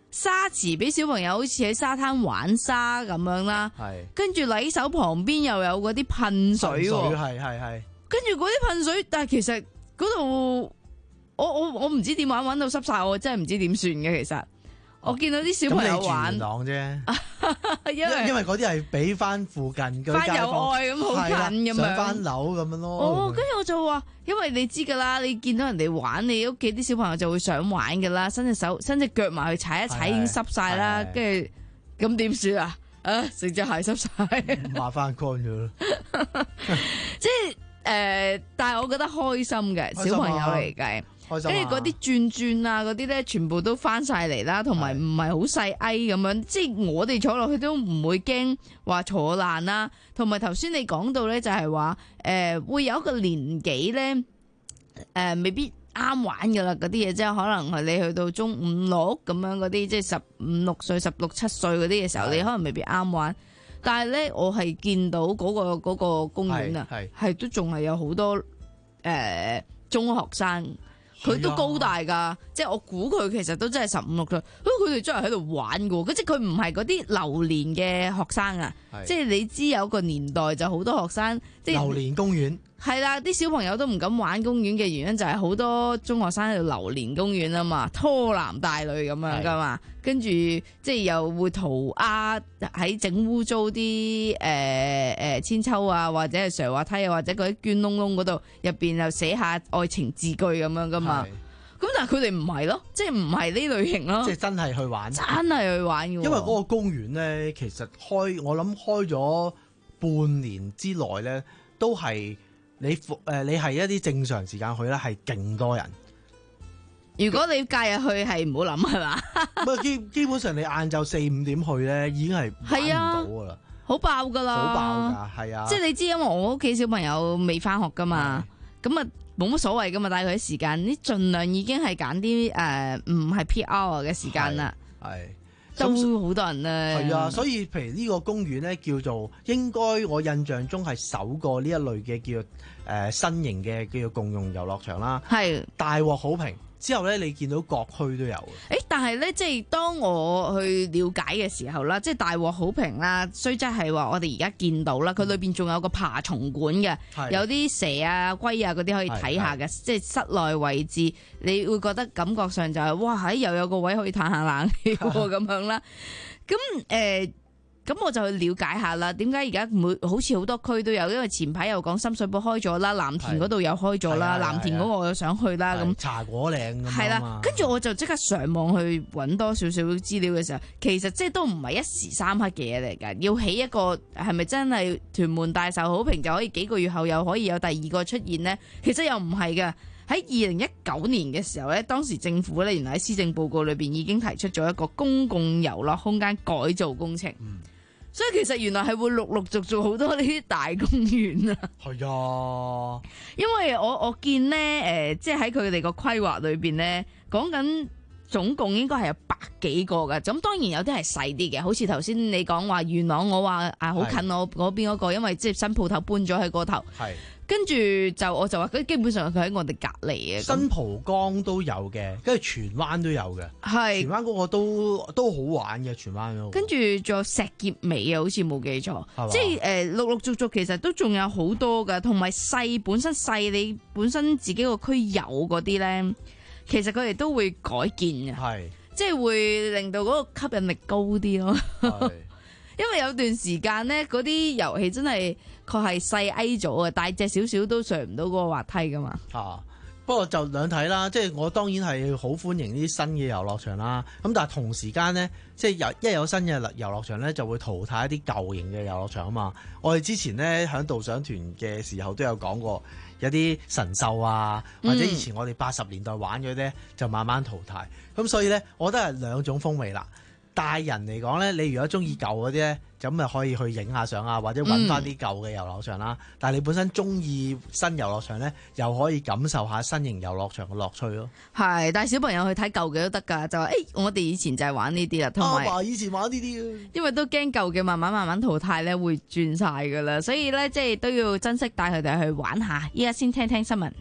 沙池俾小朋友好似喺沙灘玩沙咁樣啦，跟住禮手旁邊又有嗰啲噴水喎， 係係係， 跟住嗰啲噴水，但係其實嗰度我我我唔知點玩，玩到濕晒，我真係唔知點算嘅。其實我見到啲小朋友玩， 咁你住元朗啫。 因為因為嗰啲係俾翻附近嗰啲街坊， 翻有愛咁好近咁樣， 上翻樓咁樣咯。 哦，跟住我就話，因為你知噶啦，你見到人哋玩，你屋企啲小朋友就會想玩噶啦，伸隻手、伸隻腳埋去踩一踩，已經濕晒啦。跟住咁點算啊？啊，成隻鞋濕晒， 抹翻乾咗咯。 即係誒、呃，但係我覺得開心嘅小朋友嚟計。跟住嗰啲轉轉啊，嗰啲咧全部都翻晒嚟啦，同埋唔係好細矮咁樣，即係我哋坐落去都唔會驚話坐爛啦。同埋頭先你講到咧，就係話誒會有一個年紀咧，誒、呃、未必啱玩噶啦，嗰啲嘢即係可能係你去到中五六咁樣嗰啲，即係十五六歲、十六七歲嗰啲嘅時候，你可能未必啱玩。但係咧，我係見到嗰、嗰個嗰個公園啊，係都仲係有好多誒、呃、中學生。佢都高大噶，即係我估佢其實都真係十五六歲，佢哋真係喺度玩噶，即係佢唔係嗰啲流連嘅學生啊，即係你知有個年代就好多學生即係流連公園。 係啦，啲小朋友都唔敢玩公園嘅原因就係好多中學生喺度流連公園啊嘛，拖男帶女咁樣噶嘛，跟住即係又會塗鴉喺整污糟啲誒誒千秋啊，或者係瀡滑梯啊，或者嗰啲捐窿窿嗰度入邊又寫下愛情字句咁樣噶嘛。咁但係佢哋唔係咯，即係唔係呢類型咯， 即係真係去玩， 真係去玩嘅。 因為嗰個公園咧，其實開我諗開咗半年之內咧，都係。你誒、呃、你係一啲正常時間去咧，係勁多人。 如果你假日去係唔好諗係嘛？ 唔基基本上你晏晝四五點去咧，已經係玩唔到噶啦， 好爆噶啦， 好爆噶，係啊！ 即係你知，因為我屋企小朋友未翻學噶嘛，咁啊冇乜所謂噶嘛，帶佢啲時間，你盡量已經係揀啲誒唔係 peak hour 嘅時間啦。係。都好多人咧， 係啊，所以譬如呢個公園咧，叫做應該我印象中係首個呢一類嘅叫做誒、呃、新型嘅叫做共用遊樂場啦， 係大獲好評。之後咧，你見到各區都有。誒， 但係咧，即係當我去了解嘅時候啦，即係大獲好評啦。雖則係話我哋而家見到啦，佢裏邊仲有個爬蟲館嘅，有啲蛇啊、龜啊嗰啲可以睇下嘅，即係室內位置，你會覺得感覺上就係、是、哇，喺又有個位可以嘆下冷氣咁樣啦。咁誒。呃咁我就去了解下啦，點解而家每好似好多區都有？因為前排又講深水埗開咗啦，藍田嗰度又開咗啦，藍田嗰個我又想去啦。咁茶果嶺咁係啦，跟住我就即刻上網去揾多少少資料嘅時候，其實即係都唔係一時三刻嘅嘢嚟㗎，要起一個係咪真係屯門大受好評就可以幾個月後又可以有第二個出現呢？其實又唔係㗎。喺二零一九年嘅時候咧，當時政府咧原來喺施政報告裏邊已經提出咗一個公共遊樂空間改造工程。嗯，所以其實原來係會陸陸續續好多呢啲大公園啊。 係啊， 因為我我見咧誒、呃，即係喺佢哋個規劃裏邊咧，講緊總共應該係有百幾個㗎。咁當然有啲係細啲嘅，好似頭先你講話元朗，我話啊好近我嗰邊嗰個，因為即係新鋪頭搬咗喺嗰頭。係。跟住就我就話佢基本上佢喺我哋隔離嘅， 新蒲崗都有嘅，跟住荃灣都有嘅，係荃灣嗰個都都好玩嘅，荃灣嗰個。 跟住仲有石硤尾啊，好似冇記錯，即係誒陸陸續續其實都仲有好多㗎，同埋細本身細你本身自己個區有嗰啲咧，其實佢哋都會改建嘅，係即係會令到嗰個吸引力高啲咯。因為有段時間咧，嗰啲遊戲真係確係細 A 咗啊，大隻少少都上唔到嗰個滑梯噶嘛。 啊，不過就兩睇啦，即係我當然係好歡迎呢啲新嘅遊樂場啦。咁但係同時間咧，即係有一有新嘅遊樂場咧，就會淘汰一啲舊型嘅遊樂場啊嘛。我哋之前咧喺導賞團嘅時候都有講過，有啲神獸啊，或者以前我哋八十年代玩嘅咧，就慢慢淘汰。咁所以咧，我覺得係兩種風味啦。大人嚟講咧，你如果中意舊嗰啲咧，咁咪可以去影下相啊，或者揾翻啲舊嘅遊樂場啦。嗯、但係你本身中意新遊樂場咧，又可以感受下新型遊樂場嘅樂趣咯。 係，帶小朋友去睇舊嘅都得㗎，就話誒、欸，我哋以前就係玩呢啲啦，同埋、 啊、以前玩呢啲啊， 因為都驚舊嘅慢慢慢慢淘汰咧，會轉晒㗎啦，所以咧即係都要珍惜帶佢哋去玩下。依家先聽聽新聞。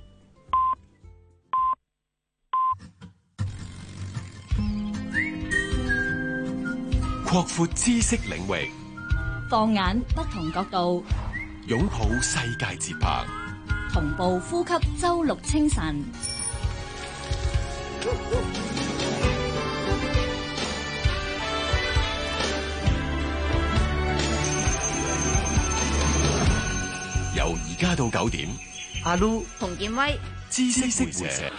擴闊知識領域， 放眼不同角度， 擁抱世界節拍， 同步呼吸周六清晨。 由而家到九點， 阿 Lu 洪建威， 知識會社。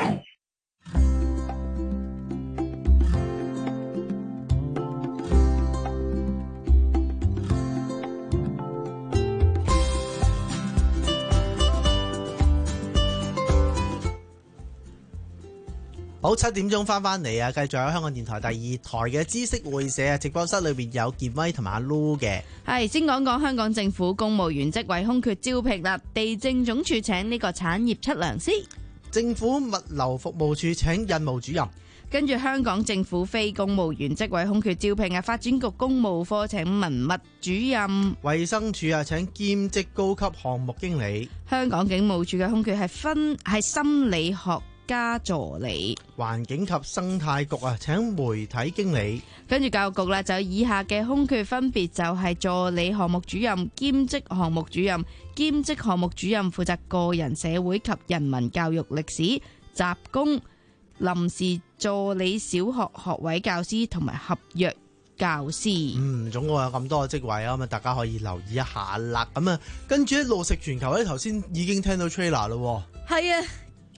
好，七點鐘翻翻嚟啊！繼續喺香港電台第二台嘅知識會社啊，直播室裏邊有健威同埋阿 Lu 嘅。 係先講講香港政府公務員職位空缺招聘啦，地政總署請呢個產業測量師， 政府物流服務處請印務主任。 跟住香港政府非公務員職位空缺招聘啊，發展局公務科請文物主任， 衛生署啊請兼職高級項目經理， 香港警務處嘅空缺係分係心理學加助理， 環境及生態局啊請媒體經理， 跟住教育局啦就有以下嘅空缺，分別就係助理項目主任、兼職項目主任、兼職項目主任負責個人社會及人文教育歷史、雜工、臨時助理小學學位教師同埋合約教師。 嗯，總共有咁多個職位啊，咁啊大家可以留意一下啦。咁啊，跟住咧路食全球咧，頭先已經聽到 trailer 咯。 係啊。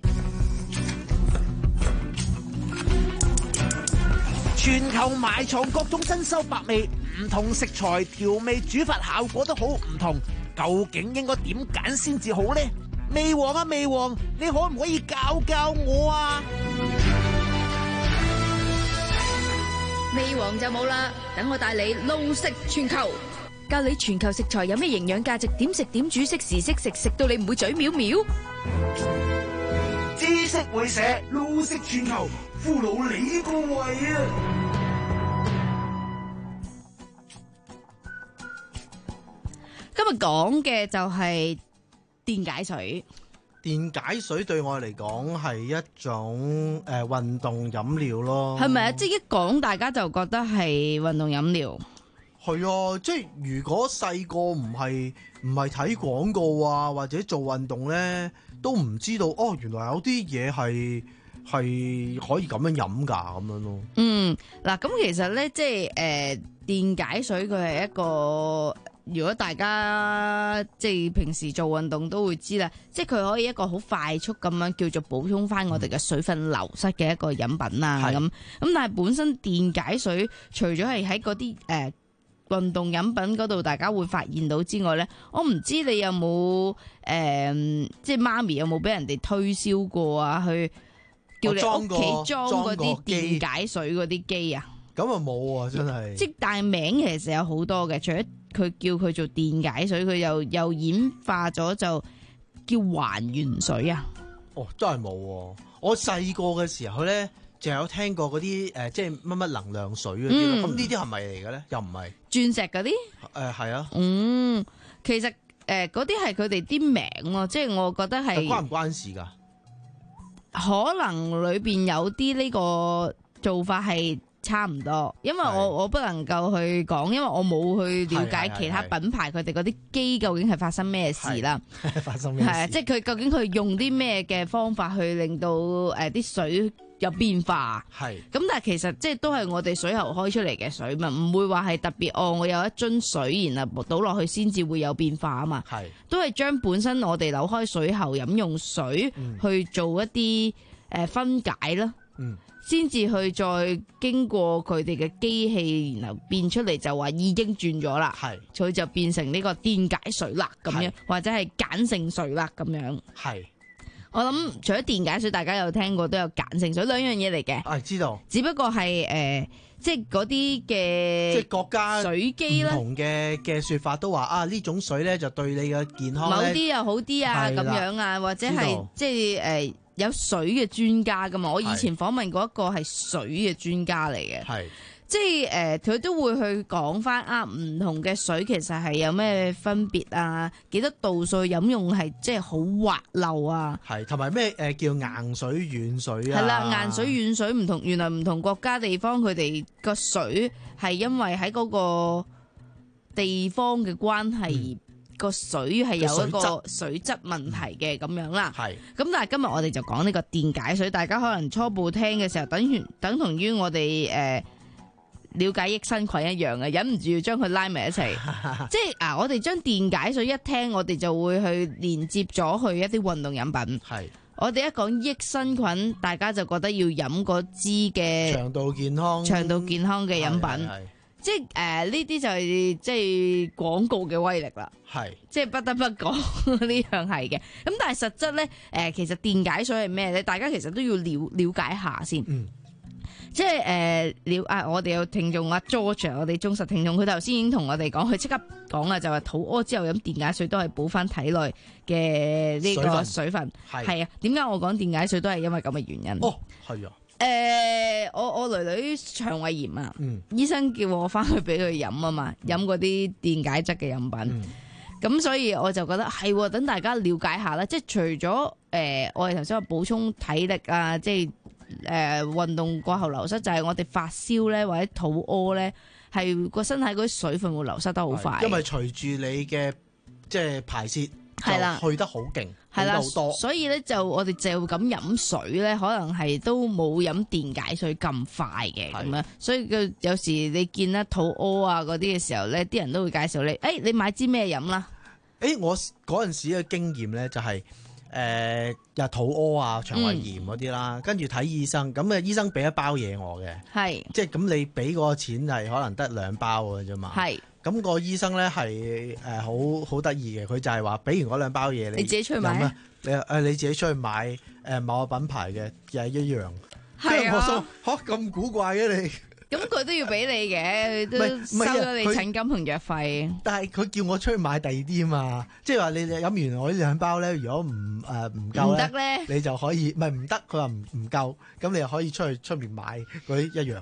全球埋藏各種珍饈百味，唔同食材調味煮法效果都好唔同，究竟應該點揀先至好呢？味王啊味王，你可唔可以教教我啊？ 味王就冇啦，等我帶你路食全球，教你全球食材有咩營養價值，點食點煮，識時識食，食到你唔會嘴藐藐。 知識會社路食全球，俘虜你個胃啊！ 今日講嘅就係電解水。 電解水對我嚟講係一種誒、呃、運動飲料咯。 係咪啊？即係一講大家就覺得係運動飲料。 係啊，即係如果細個唔係唔係睇廣告啊，或者做運動咧，都唔知道哦，原來有啲嘢係係可以咁樣飲㗎咁樣咯。 嗯，嗱，咁其實咧，即係誒、呃、電解水佢係一個。如果大家即係平時做運動都會知啦，即係佢可以一個好快速咁樣叫做補充翻我哋嘅水分流失嘅一個飲品啊咁。咁、嗯、但係本身電解水除咗係喺嗰啲誒運動飲品嗰度大家會發現到之外咧，我唔知你有冇誒、呃、即係媽咪有冇俾人哋推銷過啊？去叫你屋企裝嗰啲電解水嗰啲機啊？ 咁啊冇啊，真係。即係但係名其實有好多嘅，除咗佢叫佢做電解水，佢又又演化咗就叫還原水啊！ 哦，真係冇喎！我細個嘅時候咧，就有聽過嗰啲誒，即係乜乜能量水嗰啲咯。咁呢啲係咪嚟嘅咧？又唔係鑽石嗰啲？ 誒係啊。 嗯，其實誒嗰啲係佢哋啲名咯，即係我覺得係關唔關事㗎？ 可能裏邊有啲呢個做法係。差唔多，因為我我不能夠去講，因為我冇去了解其他品牌佢哋嗰啲機究竟係發生咩事啦。 發生咩事？係啊， 即係佢究竟佢用啲咩嘅方法去令到誒啲、呃、水有變化？係。咁但係其實即係都係我哋水喉開出嚟嘅水嘛，唔會話係特別哦。我有一樽水，然後倒落去先至會有變化啊嘛。係。都係將本身我哋扭開水喉飲用水、嗯、去做一啲誒、呃、分解啦。嗯。先至去再經過佢哋嘅機器，然後變出嚟就話已經轉咗啦，係，所以就變成呢個電解水啦咁樣，或者係鹼性水啦咁樣。係，我諗除咗電解水，大家有聽過都有鹼性水，兩樣嘢嚟嘅。係知道，只不過係誒、呃，即係嗰啲嘅即係國家水機啦，唔同嘅嘅説法都話啊，呢種水咧就對你嘅健康某啲又好啲啊，咁樣啊，或者係即係誒。呃有水嘅專家噶嘛？我以前訪問過一個係水嘅專家嚟嘅，係即係誒，佢、呃、都會去講翻啊，唔同嘅水其實係有咩分別啊？幾多度數飲用係即係好滑溜啊？ 係同埋咩誒叫硬水軟水啊？ 係啦，硬水軟水唔同，原來唔同國家地方佢哋個水係因為喺嗰個地方嘅關係，個、嗯、水係有一個水質問題嘅咁樣啦。係咁，但係今日我哋就講呢個電解水，大家可能初步聽嘅時候，等於等同於我哋誒。呃了解益生菌一樣嘅，忍唔住要將佢拉埋一齊。即係啊，我哋將電解水一聽，我哋就會去連接咗去一啲運動飲品。係，我哋一講益生菌，大家就覺得要飲嗰支嘅腸道健康、 腸道健康嘅飲品。即係誒呢啲就係即係廣告嘅威力啦。係，即係不得不講呢樣係嘅。咁但係實質咧，誒、呃、其實電解水係咩咧？大家其實都要了了解下先。嗯。即係誒了啊！我哋有聽眾阿 George， 我哋忠實聽眾，佢頭先已經同我哋講，佢即刻講啦，就話肚屙之後飲電解水都係補翻體內嘅呢個水分。係啊，點解我講電解水都係因為咁嘅原因？哦，係啊。誒、呃，我我女女腸胃炎啊，嗯、醫生叫我翻去俾佢飲啊嘛，飲嗰啲電解質嘅飲品。咁、嗯、所以我就覺得係，等大家了解下啦。即係除咗誒、呃，我哋頭先話補充體力啊，即係。誒、呃，運動過後流失就係、是、我哋發燒咧，或者肚屙咧，係個身體嗰啲水分會流失得好快。 因為隨住你嘅即係排泄係啦，去得好勁，係啦，好多。所以咧就我哋就咁飲水咧，可能係都冇飲電解水咁快嘅咁樣。所以佢有時你見咧肚屙啊嗰啲嘅時候咧，啲人都會介紹你，誒、欸，你買支咩飲啦？ 誒、欸，我嗰陣時嘅經驗咧就係、是。誒又、呃、肚屙啊、腸胃炎嗰啲啦，跟住睇醫生，咁啊醫生俾一包嘢我嘅，係即係咁你俾嗰個錢係可能得兩包嘅啫嘛，係咁個醫生咧係誒好好得意嘅，佢就係話俾完嗰兩包嘢你，你自己出去買啊，你誒你自己出去買誒某個品牌嘅又係一樣，係啊嚇咁古怪嘅你。 咁佢都要俾你嘅，佢都收咗你診金同藥費。 但係佢叫我出去買第二啲啊嘛，即係話你飲完我呢兩包咧，如果唔誒唔夠咧，唔得咧，你就可以唔係唔得，佢話唔唔夠，咁你又可以出去出面買嗰啲一樣。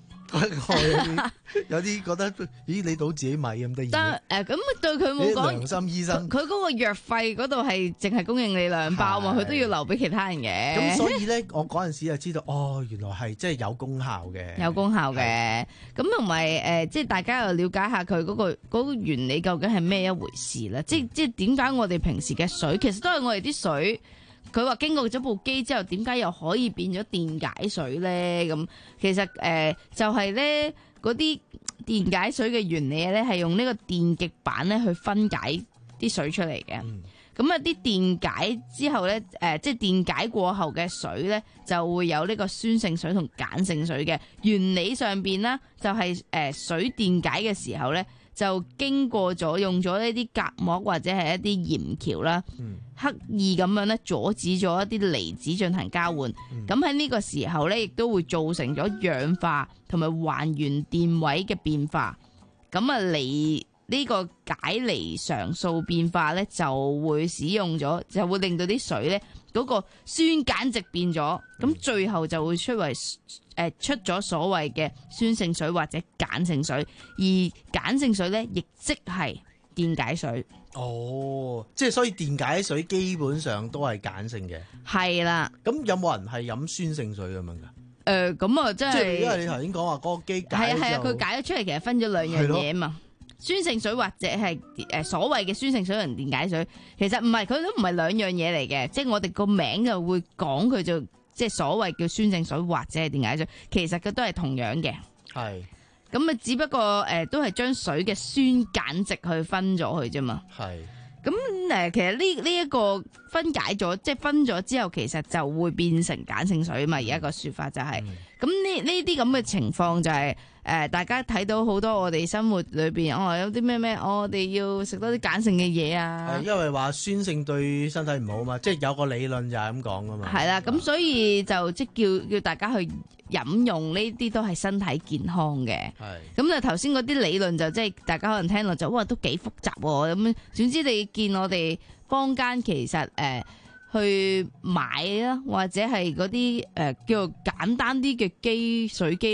有啲覺得，咦？你倒自己買咁得意？ 但誒咁對佢冇講良心醫生， 佢嗰個藥費嗰度係淨係供應你兩包嘛，佢都要留俾其他人嘅。 咁所以咧，我嗰陣時就知道，哦，原來係即係有功效嘅， 有功效嘅。咁同埋誒，即係大家又了解下佢嗰、嗰個嗰個原理究竟係咩一回事咧？嗯、即即係點解我哋平時嘅水，其實都係我哋啲水。佢話經過咗部機之後，點解又可以變咗電解水咧？咁其實誒、呃、就係咧嗰啲電解水嘅原理咧，係用呢個電極板咧去分解啲水出嚟嘅。咁啊啲電解之後咧，誒、呃、即係電解過後嘅水咧，就會有呢個酸性水同鹼性水嘅原理上邊啦，就係、是、誒、呃、水電解嘅時候咧。就經過咗用咗呢啲隔膜或者係一啲鹽橋啦，嗯、刻意咁樣咧阻止咗一啲離子進行交換。咁喺呢個時候咧，亦都會造成咗氧化同埋還原電位嘅變化。咁啊離呢個解離常數變化咧，就會使用咗，就會令到啲水咧嗰個酸鹼值變咗。咁最後就會出為誒出咗所謂嘅酸性水或者鹼性水，而鹼性水咧亦即係電解水。 哦，即係所以電解水基本上都係鹼性嘅。係啦。 咁有冇人係飲酸性水咁樣㗎？ 誒，咁啊，真係。即係因為你頭先講話嗰個機解。係啊係啊，佢解咗出嚟，其實分咗兩樣嘢啊嘛。酸性水或者係誒所謂嘅酸性水同電解水，其實唔係，佢都唔係兩樣嘢嚟嘅。即係我哋個名就會講佢就。即係所謂叫酸性水或者係電解水，其實佢都係同樣嘅。係咁啊，只不過誒、呃、都係將水嘅酸鹼值去分咗佢啫嘛。係咁誒，其實呢呢一個分解咗，即係分咗之後，其實就會變成鹼性水嘛。而家個說法就係、是，咁呢呢啲咁嘅情況就係、是。誒、呃，大家睇到好多我哋生活裏邊，哦，有啲咩咩，我哋要食多啲鹼性嘅嘢啊。 係因為話酸性對身體唔好嘛，即係有個理論就係咁講噶嘛。 係啦，咁所以就即叫叫大家去飲用呢啲都係身體健康嘅。係咁啊，頭先嗰啲理論就即係大家可能聽落就哇都幾複雜喎。咁總之你見我哋坊間其實誒。呃去買啦，或者係嗰啲誒叫做簡單啲嘅機水機啦，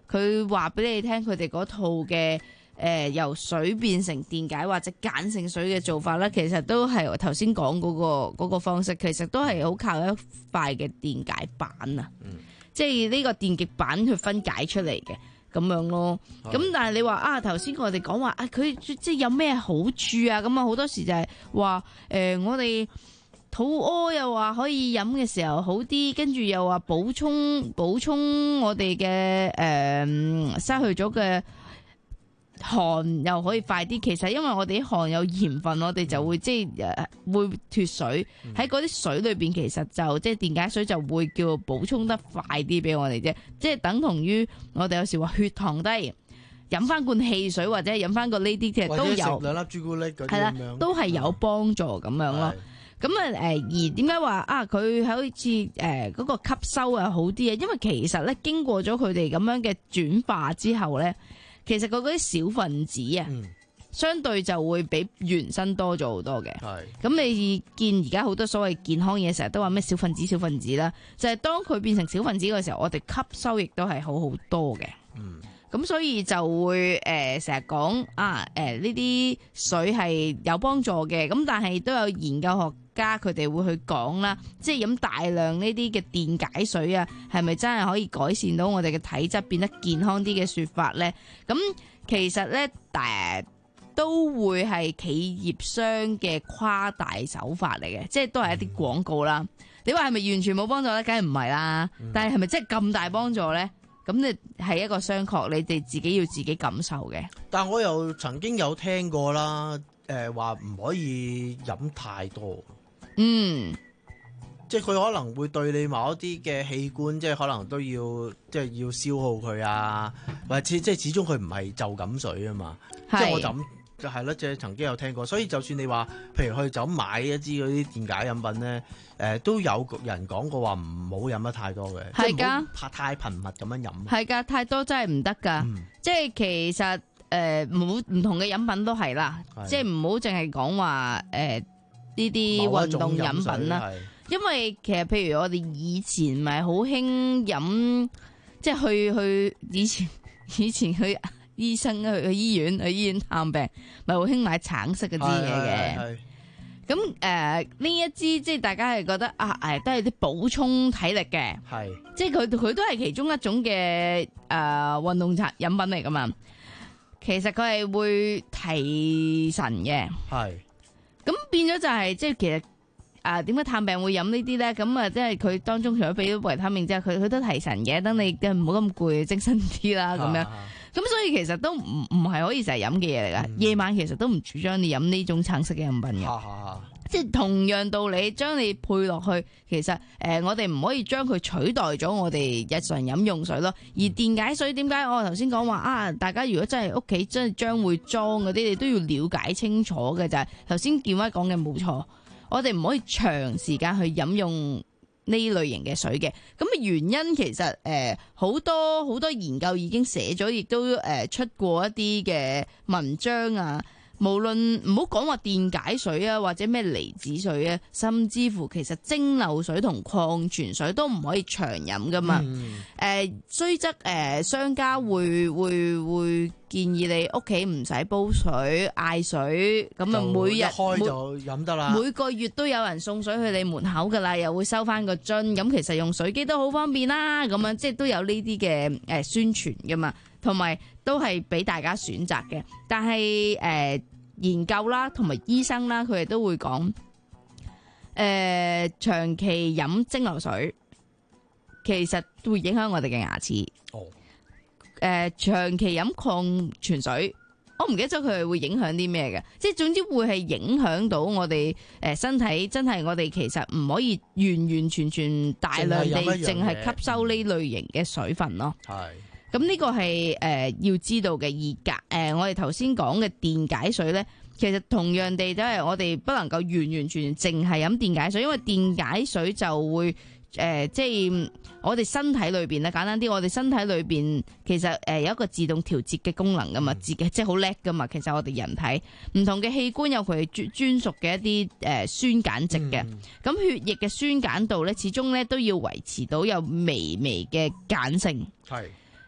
佢話俾你聽佢哋嗰套嘅誒、呃、由水變成電解或者鹼性水嘅做法咧，其實都係頭先講嗰個嗰個方式，其實都係好靠一塊嘅電解板啊，嗯、即係呢個電極板去分解出嚟嘅咁樣咯。咁、嗯、但係你話啊，頭先我哋講話啊，佢即係有咩好處啊？咁啊好多時就係話誒，我哋肚屙又話可以飲嘅時候好啲，跟住又話補充補充我哋嘅誒失去咗嘅汗又可以快啲。其實因為我哋啲汗有鹽分，我哋就會即係誒會脫水喺嗰啲水裏邊，其實就即係電解水就會叫補充得快啲俾我哋啫。即係等同於我哋有時話血糖低，飲翻罐汽水或者飲翻個呢啲，其實都有食兩粒朱古力嗰啲係啦，都係有幫助咁樣咯。咁啊誒，而點解話啊佢好似誒嗰個吸收啊好啲啊？因為其實咧經過咗佢哋咁樣嘅轉化之後咧，其實佢嗰啲小分子啊，嗯、相對就會比原生多咗好多嘅。係咁，你見而家好多所謂健康嘢，成日都話咩小分子小分子啦，就係、是、當佢變成小分子嘅時候，我哋吸收亦都係好好多嘅。嗯。咁所以就會誒成日講啊誒呢啲水係有幫助嘅，咁但係都有研究學家佢哋會去講啦，即係飲大量呢啲嘅電解水啊，係咪真係可以改善到我哋嘅體質變得健康啲嘅說法咧？咁其實咧誒都會係企業商嘅誇大手法嚟嘅，即係都係一啲廣告啦。你話係咪完全冇幫助咧？梗係唔係啦，但係係咪真係咁大幫助咧？咁你係一個商榷，你哋自己要自己感受嘅。 但我又曾經有聽過啦，誒話唔可以飲太多。嗯，即係佢可能會對你某一啲嘅器官，即係可能都要即係要消耗佢啊，或者即係始終佢唔係就咁水啊嘛。即係我就咁就係咯，即係曾經有聽過。所以就算你話，譬如去就咁買一支嗰啲電解飲品咧。誒、呃、都有人講過話唔好飲得太多嘅，係㗎，即係唔好太頻密咁樣飲。 係㗎，太多真係唔得㗎。嗯、即係其實誒冇唔同嘅飲品都係啦，即係唔好淨係講話誒呢啲運動飲品啦。因為其實譬如我哋以前咪好興飲，即係去去以前以前去醫生去去醫院去醫院探病，咪好興買橙色嗰啲嘢嘅。咁誒呢一支即係大家係覺得啊誒都係啲補充體力嘅，係即係佢佢都係其中一種嘅誒、呃、運動茶飲品嚟噶嘛。其實佢係會提神嘅，係咁變咗就係、是、即係其實啊點解探病會飲呢啲咧？咁啊即係佢當中除咗俾咗維他命之後，佢佢都提神嘅，等你唔好咁攰，精神啲啦咁樣。咁所以其實都唔唔係可以成日飲嘅嘢嚟噶，夜、嗯、晚其實都唔主張你飲呢種橙色嘅飲品嘅，啊、即係同樣道理，將你配落去，其實誒、呃、我哋唔可以將佢取代咗我哋日常飲用水咯。而電解水點解我頭先講話啊？大家如果真係屋企真係將會裝嗰啲，你都要了解清楚嘅就係頭先建威講嘅冇錯，我哋唔可以長時間去飲用呢類型嘅水嘅。咁嘅原因其實誒好、呃、多好多研究已經寫咗，亦都誒、呃、出過一啲嘅文章啊。無論唔好講話電解水啊，或者咩離子水啊，甚至乎其實蒸餾水同礦泉水都唔可以長飲噶嘛。誒、嗯呃，雖則誒商家會會會建議你屋企唔使煲水嗌水，咁啊每日開就飲得啦。每個月都有人送水去你門口噶啦，又會收翻個樽。咁其實用水機都好方便啦。咁樣即係都有呢啲嘅誒宣傳噶嘛。同埋都係俾大家選擇嘅，但係誒、呃、研究啦，同埋醫生啦，佢哋都會講，誒、呃、長期飲蒸餾水，其實會影響我哋嘅牙齒。哦，誒、呃、長期飲礦泉水，我唔記得咗佢係會影響啲咩嘅，即係總之會係影響到我哋誒身體，真係我哋其實唔可以完完全全大量地淨係吸收呢類型嘅水分咯。係。咁呢個係誒、呃、要知道嘅。而隔誒我哋頭先講嘅電解水咧，其實同樣地都係我哋不能夠完完全全淨係飲電解水，因為電解水就會誒、呃、即係我哋身體裏邊咧，簡單啲，我哋身體裏邊其實誒有一個自動調節嘅功能噶嘛，自己即係好叻噶嘛。其實我哋人體唔同嘅器官有佢專專屬嘅一啲誒酸鹼值嘅，咁、嗯、血液嘅酸鹼度咧，始終咧都要維持到有微微嘅鹼性。係。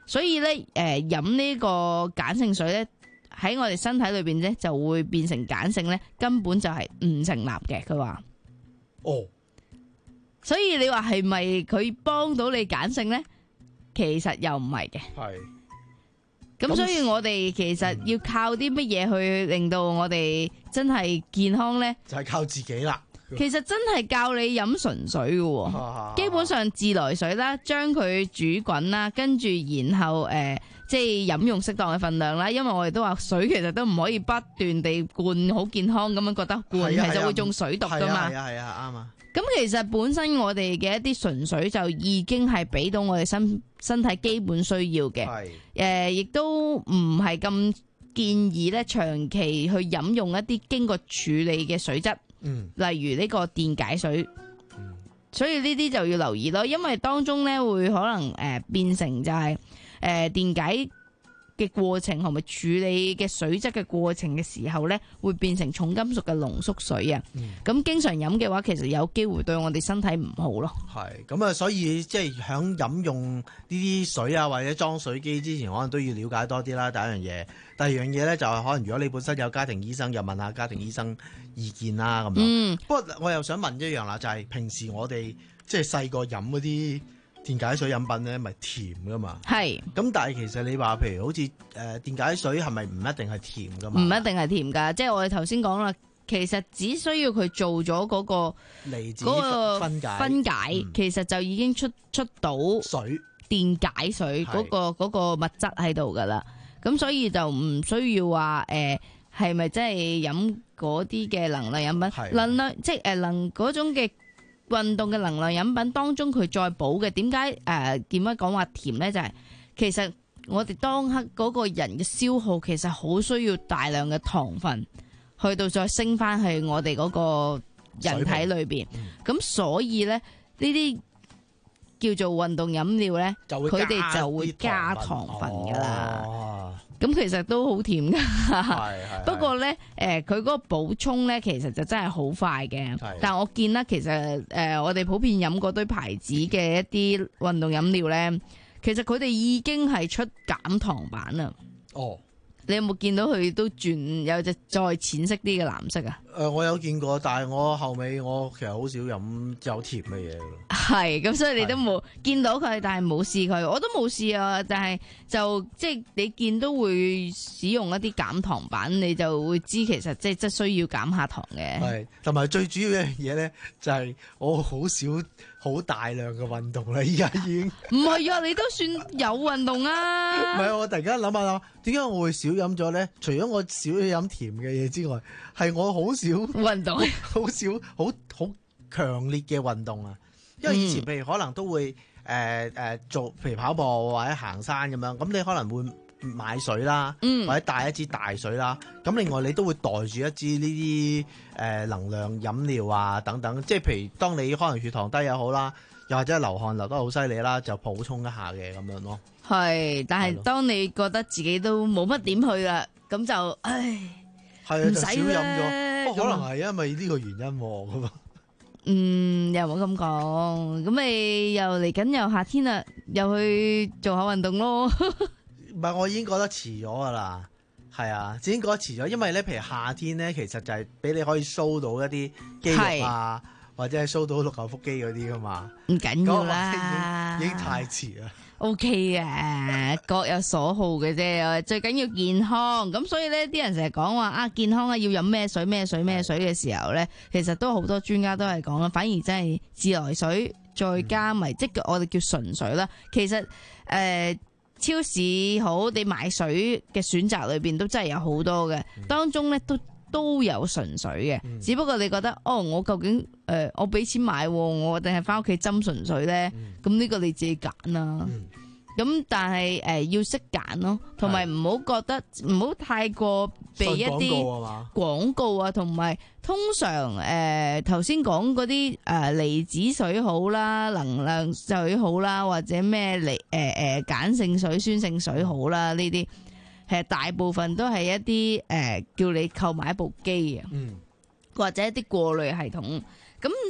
所以咧誒飲呢個鹼性水咧喺我哋身體裏邊咧就會變成鹼性咧，根本就係唔成立嘅。佢話哦， 所以你話係咪佢幫到你鹼性咧？其實又唔係嘅。 係。 咁所以我哋其實要靠啲乜嘢去令到我哋真係健康咧？ 就係靠自己啦。 其實真係教你飲純水嘅，基本上自來水啦，將佢煮滾啦，跟住然後誒、呃，即係飲用適當嘅份量啦。因為我哋都話水其實都唔可以不斷地灌，好健康咁樣覺得灌，其實會中水毒噶嘛。 係啊係啊啱啊。 咁其實本身我哋嘅一啲純水就已經係俾到我哋身身體基本需要嘅，誒、呃，亦都唔係咁建議咧長期去飲用一啲經過處理嘅水質，嗯，例如呢個電解水，嗯、所以呢啲就要留意咯，因為當中咧會可能誒、呃、變成就係、是、誒、呃、電解嘅過程同埋處理嘅水質嘅過程嘅時候咧，會變成重金屬嘅濃縮水啊。咁、嗯、經常飲嘅話，其實有機會對我哋身體唔好咯。 係咁啊，所以即係響飲用呢啲水啊，或者裝水機之前，可能都要了解多啲啦。第一樣嘢，第二樣嘢咧就係可能如果你本身有家庭醫生，又問下家庭醫生意見啦咁樣。嗯。不過我又想問一樣啦，就係、是、平時我哋即係細個飲嗰啲電解水飲品咧，咪甜噶嘛？係。咁但係其實你話，譬如好似誒電解水係咪唔一定係甜噶嘛？唔一定係甜㗎，即係我哋頭先講啦，其實只需要佢做咗嗰個離子分解，分解、嗯、其實就已經出出到水電解水嗰、嗰個嗰個物質喺度㗎啦。咁所以就唔需要話誒係咪真係飲嗰啲嘅能量飲品？能量即係誒能嗰種嘅。運動嘅能量飲品當中佢再補嘅，點解誒點解講話甜呢？就係、是、其實我哋當刻嗰個人嘅消耗其實好需要大量嘅糖分，去到再升翻去我哋嗰個人體裏邊。咁、嗯、所以呢，呢啲叫做運動飲料呢，佢哋就會加糖分噶啦。咁、哦、其實都好甜噶，不過咧，誒、呃，佢嗰個補充咧，其實就真係好快嘅。但我見啦，其實誒、呃，我哋普遍飲嗰堆牌子嘅一啲運動飲料咧，其實佢哋已經係出減糖版啦。哦。你有冇見到佢都轉有隻再淺色啲嘅藍色啊？ 誒、呃，我有見過，但係我後尾我其實好少飲有甜嘅嘢。 係，咁所以你都冇見到佢，但係冇試佢，我都冇試啊。但係就即係你見都會使用一啲減糖版，你就會知其實即係即係需要減下糖嘅。係，同埋最主要一樣嘢咧，就係我好少好大量嘅運動啦，依家已經。唔係啊，你都算有運動啊。唔係，我突然間諗下諗，點解我會少飲咗咧？除咗我少飲甜嘅嘢之外，係我好少運動，好少好好強烈嘅運動啊！因為以前譬如可能都會誒誒、呃呃、做，譬如跑步或者行山咁樣，咁你可能會買水啦，嗯、或者帶一支大水啦。咁另外你都會袋住一支呢啲誒能量飲料啊等等，即係譬如當你可能血糖低又好啦，又或者流汗流得好犀利啦，就補充一下嘅咁樣咯。係，但係當你覺得自己都冇乜點去啦，咁就唉，唔使少飲咗。不過可能係因為呢個原因咁啊。嗯，又冇咁講，咁你又嚟緊又夏天啦，又去做下運動咯。唔係，我已經覺得遲咗噶啦，係啊，已經覺得遲咗，因為咧，譬如夏天咧，其實就係俾你可以 show 到一啲肌肉啊，或者係 show 到六嚿腹肌嗰啲噶嘛。唔緊要啦，已經太遲啦。O K 嘅，各有所好嘅啫，最緊要健康。咁所以咧，啲人成日講話啊，健康啊，要飲咩水咩水咩水嘅時候咧，其實都好多專家都係講啦，反而真係自來水再加埋、嗯，即係我哋叫純水啦。其實誒、呃，超市好，你買水嘅選擇裏邊都真係有好多嘅、嗯，當中咧都。都有純水嘅、嗯，只不過你覺得哦，我究竟誒、呃，我俾錢買，我定係翻屋企斟純水咧？咁、嗯、呢個你自己揀啦。咁、嗯、但係誒、呃、要識揀咯，同埋唔好覺得唔好太過被一啲廣告啊，同埋通常誒頭先講嗰啲誒離子水好啦，能量水好啦，或者咩離誒誒鹼性水、酸性水好啦，呢啲。其實大部分都係一啲誒、呃、叫你購買一部機啊、嗯，或者一啲過濾系統。咁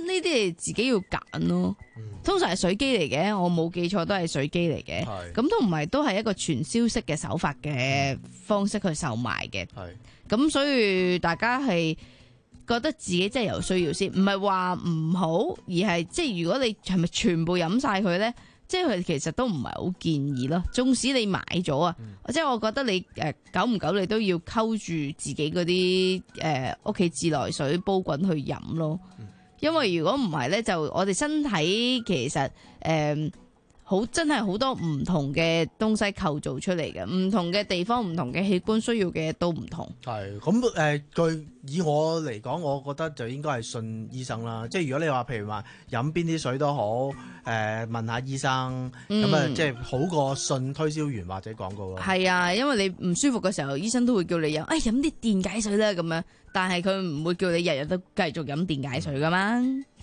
呢啲係自己要揀咯。通常係水機嚟嘅，我冇記錯都係水機嚟嘅。咁都唔係都係一個傳銷式嘅手法嘅方式去售賣嘅。咁所以大家係覺得自己真係有需要先，唔係話唔好，而係即係如果你係咪全部飲晒佢咧？即係佢其實都唔係好建議咯。縱使你買咗啊，嗯、即係我覺得你誒久唔久你都要溝住自己嗰啲誒屋企自來水煲滾去飲咯。嗯、因為如果唔係咧，就我哋身體其實誒。呃好真係好多唔同嘅東西構造出嚟嘅，唔同嘅地方、唔同嘅器官需要嘅都唔同。 係咁誒，據以我嚟講，我覺得就應該係信醫生啦。即係如果你話譬如話飲邊啲水都好，誒、呃、問下醫生，咁啊、嗯、即係好過信推銷員或者廣告咯。係啊，因為你唔舒服嘅時候，醫生都會叫你飲，誒飲啲電解水啦咁樣，但係佢唔會叫你日日都繼續飲電解水噶嘛。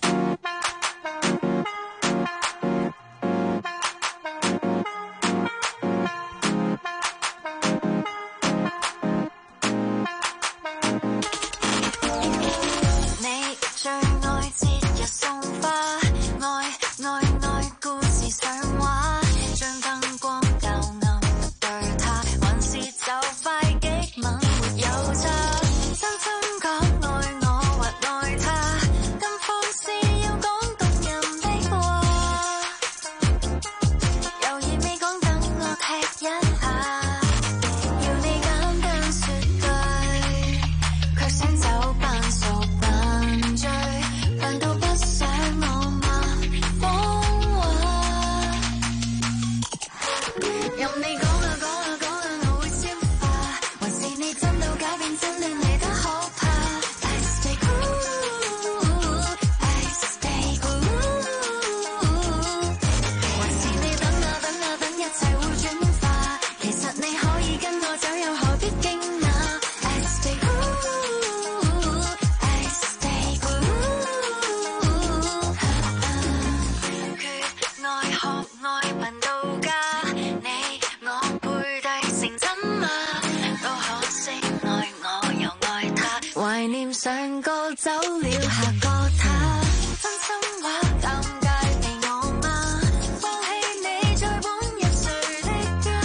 上個走了下個他，真心話尷尬地我嗎？放棄你再搬入誰的家？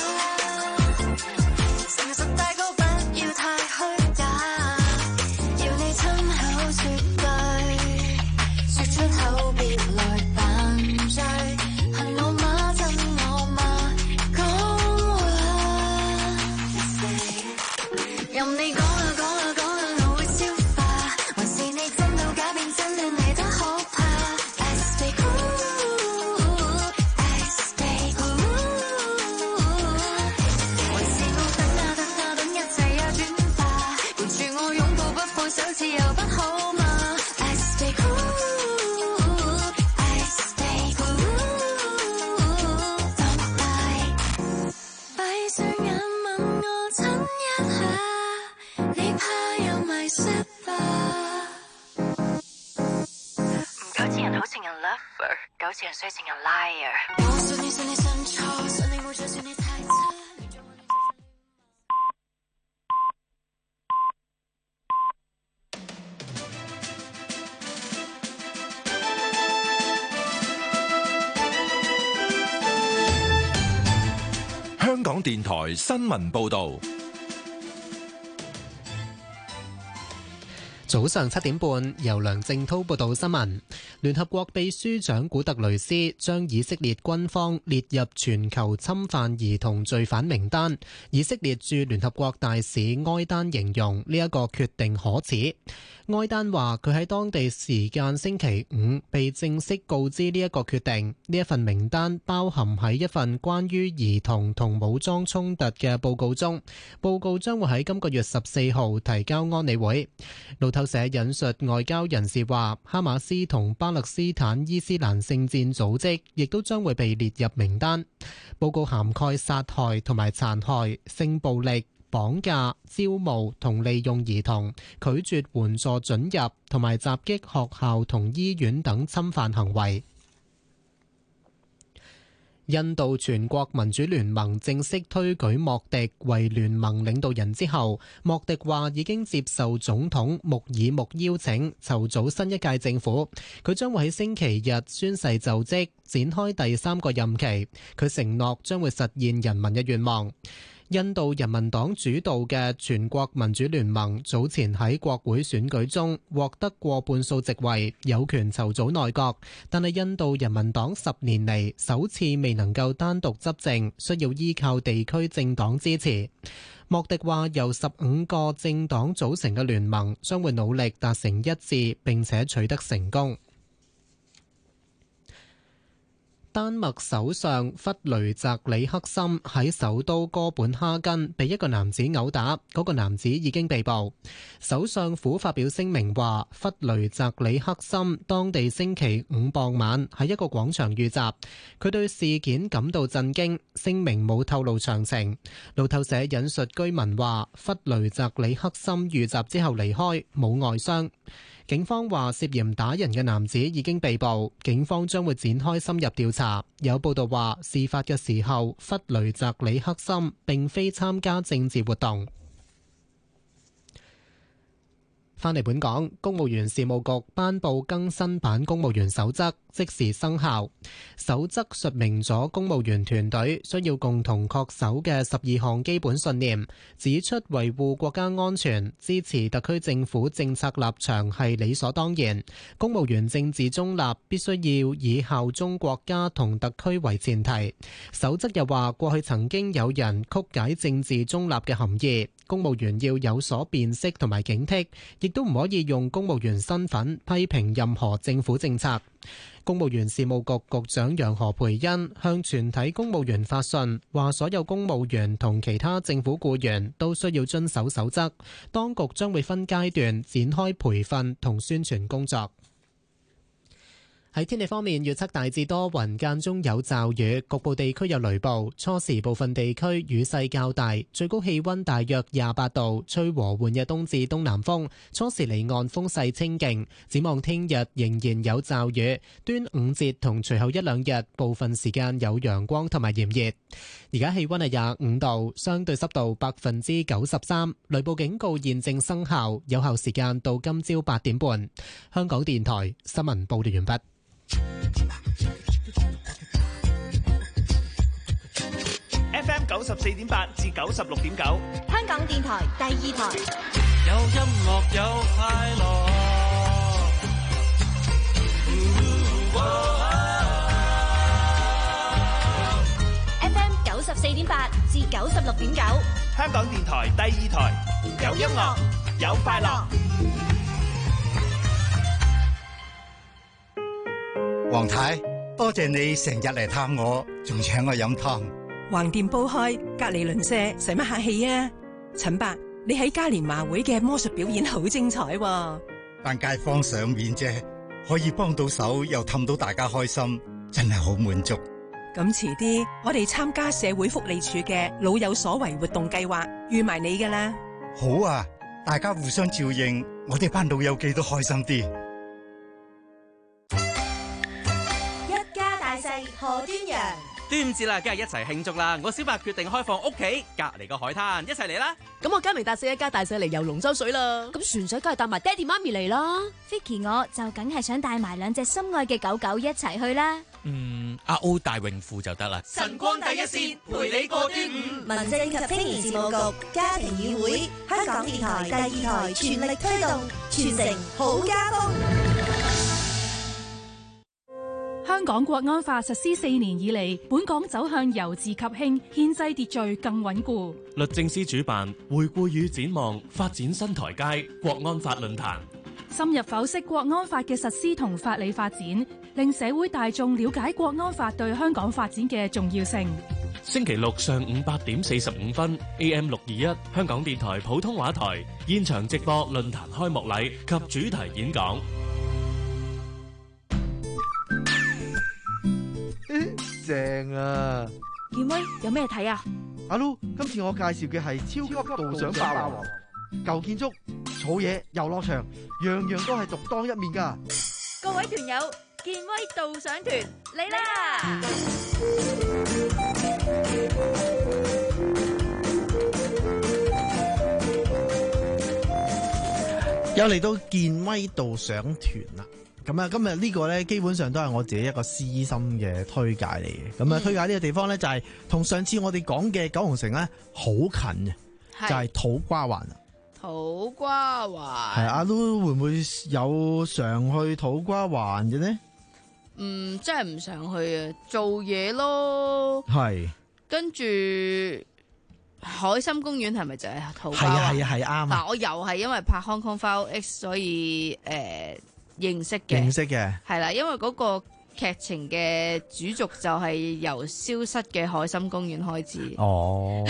誠實大哥不要太虛假，要你親口說句，說出口別來扮醉，恨我嗎？憎我嗎？講話，任你講啊講啊講。 似人衰，情人 liar。我信你，信你信錯，信你冇錯，信你太差。 香港電台新聞報導。 早上七點半，由梁正滔報道新聞。聯合國秘書長古特雷斯將以色列軍方列入全球侵犯兒童罪犯名單。以色列駐聯合國大使埃丹形容呢一個決定可恥。埃丹話佢喺當地時間星期五被正式告知呢一個決定。呢一份名單包含喺一份關於兒童同武裝衝突嘅報告中，報告將會喺今個月十四號提交安理會。路透社引述外交人士話，哈馬斯同巴勒斯坦伊斯蘭聖戰組織亦都將會被列入名單。報告涵蓋殺害同埋殘害、性暴力、綁架、招募同利用兒童、拒絕援助准入同埋襲擊學校同醫院等侵犯行為。 印度全國民主聯盟正式推舉莫迪為聯盟領導人之後，莫迪話已經接受總統穆爾穆邀請，籌組新一屆政府。佢將會喺星期日宣誓就職，展開第三個任期。佢承諾將會實現人民嘅願望。印度人民黨主導嘅全國民主聯盟早前喺國會選舉中獲得過半數席位，有權籌組內閣，但係印度人民黨十年嚟首次未能夠單獨執政，需要依靠地區政黨支持。莫迪話由十五個政黨組成嘅聯盟將會努力達成一致，並且取得成功。丹麥首相弗雷澤里克森喺首都哥本哈根被一個男子毆打，嗰個男子已經被捕。首相府發表聲明話，弗雷澤里克森當地星期五傍晚喺一個廣場遇襲，佢對事件感到震驚，聲明冇透露詳情。路透社引述居民話，弗雷澤里克森遇襲之後離開，冇外傷。警方話涉嫌打人嘅男子已經被捕，警方將會展開深入調查。有報道話，事發嘅時候，弗雷澤里克森並非參加政治活動。返嚟本港，公務員事務局頒布更新版公務員守則，即時生效。守則述明咗公務員團隊需要共同恪守嘅十二項基本信念，指出維護國家安全、支持特區政府政策立場係理所當然。公務員政治中立必須要以效忠國家同特區為前提。守則又話，過去曾經有人曲解政治中立嘅含義，公務員要有所辨識同埋警惕，亦都唔可以用公務員身份批評任何政府政策。公務員事務局局長楊何蓓茵向全體公務員發信，話所有公務員同其他政府僱員都需要遵守守則，當局將會分階段展開培訓同宣傳工作。喺天氣方面，預測大致多雲，間中有驟雨，局部地區有雷暴。初時部分地區雨勢較大，最高氣溫大約廿八度，吹和緩嘅東至東南風。初時離岸風勢清勁。展望聽日仍然有驟雨，端午節同隨後一兩日部分時間有陽光同埋炎熱。而家氣溫係廿五度，相對濕度百分之九十三，雷暴警告現正生效，有效時間到今朝八點半。香港電台新聞報道完畢。 F M 九十四點八至九十六點九， 香港電台第二台。 有音樂有快樂。 F M 九十四點八至九十六點九， 香港電台第二台。有音樂有快樂。 黃太，多謝你成日嚟探我，仲請我飲湯。 橫掂煲開，隔籬鄰舍，使乜客氣啊？陳伯，你喺嘉年華會嘅魔術表演好精彩喎！ 班街坊賞面啫，可以幫到手又氹到大家開心，真係好滿足。 咁遲啲，我哋參加社會福利署嘅老有所為活動計劃，預埋你噶啦。 好啊，大家互相照應，我哋班老友記都開心啲。 賀端陽， 端午節啦，今日一齊慶祝啦！我小白決定開放屋企隔籬個海灘，一齊嚟啦！ 咁我嘉明達四一家大細嚟游龍舟水啦！咁船仔梗係帶埋爹哋媽咪嚟啦 ！Vicky 我就梗係想帶埋兩隻心愛嘅狗狗一齊去啦！ 嗯，阿 O 帶泳褲就得啦！ 晨光第一線陪你過端午， 民政及青年事務局家庭議會，香港電台第二台全力推動，傳承好家風。 香港國安法實施四年以嚟，本港走向由治及興，憲制秩序更穩固。 律政司主辦回顧與展望發展新台階國安法論壇， 深入剖析國安法嘅實施同法理發展，令社會大眾了解國安法對香港發展嘅重要性。 星期六上午八點四十五分 A M 六二一香港電台普通話台現場直播論壇開幕禮及主題演講。 正啊！ 健威有咩睇啊？ 阿 Lu，今次我介紹嘅係超級導賞霸王，舊建築、草野、遊樂場，樣樣都係獨當一面噶。 各位團友，健威導賞團嚟啦！ 又嚟到健威導賞團啦，咁啊今日呢個呢，基本上都係我自己一個私心嘅推介嚟嘅。咁啊、嗯、推介呢個地方呢，就係同上次我哋講嘅九龍城呢好近嘅，就係土瓜灣。 土瓜灣係阿 Lu 會唔會有常去土瓜灣嘅呢？ 嗯，真係唔想去啊，做嘢咯。係跟住。海心公園係咪就係土瓜灣？係啊係啊係啱。嗱，我又係因為拍 Hong Kong File X 所以誒、呃、認識嘅。認識嘅係啦，因為嗰個劇情嘅主軸就係由消失嘅海心公園開始。哦。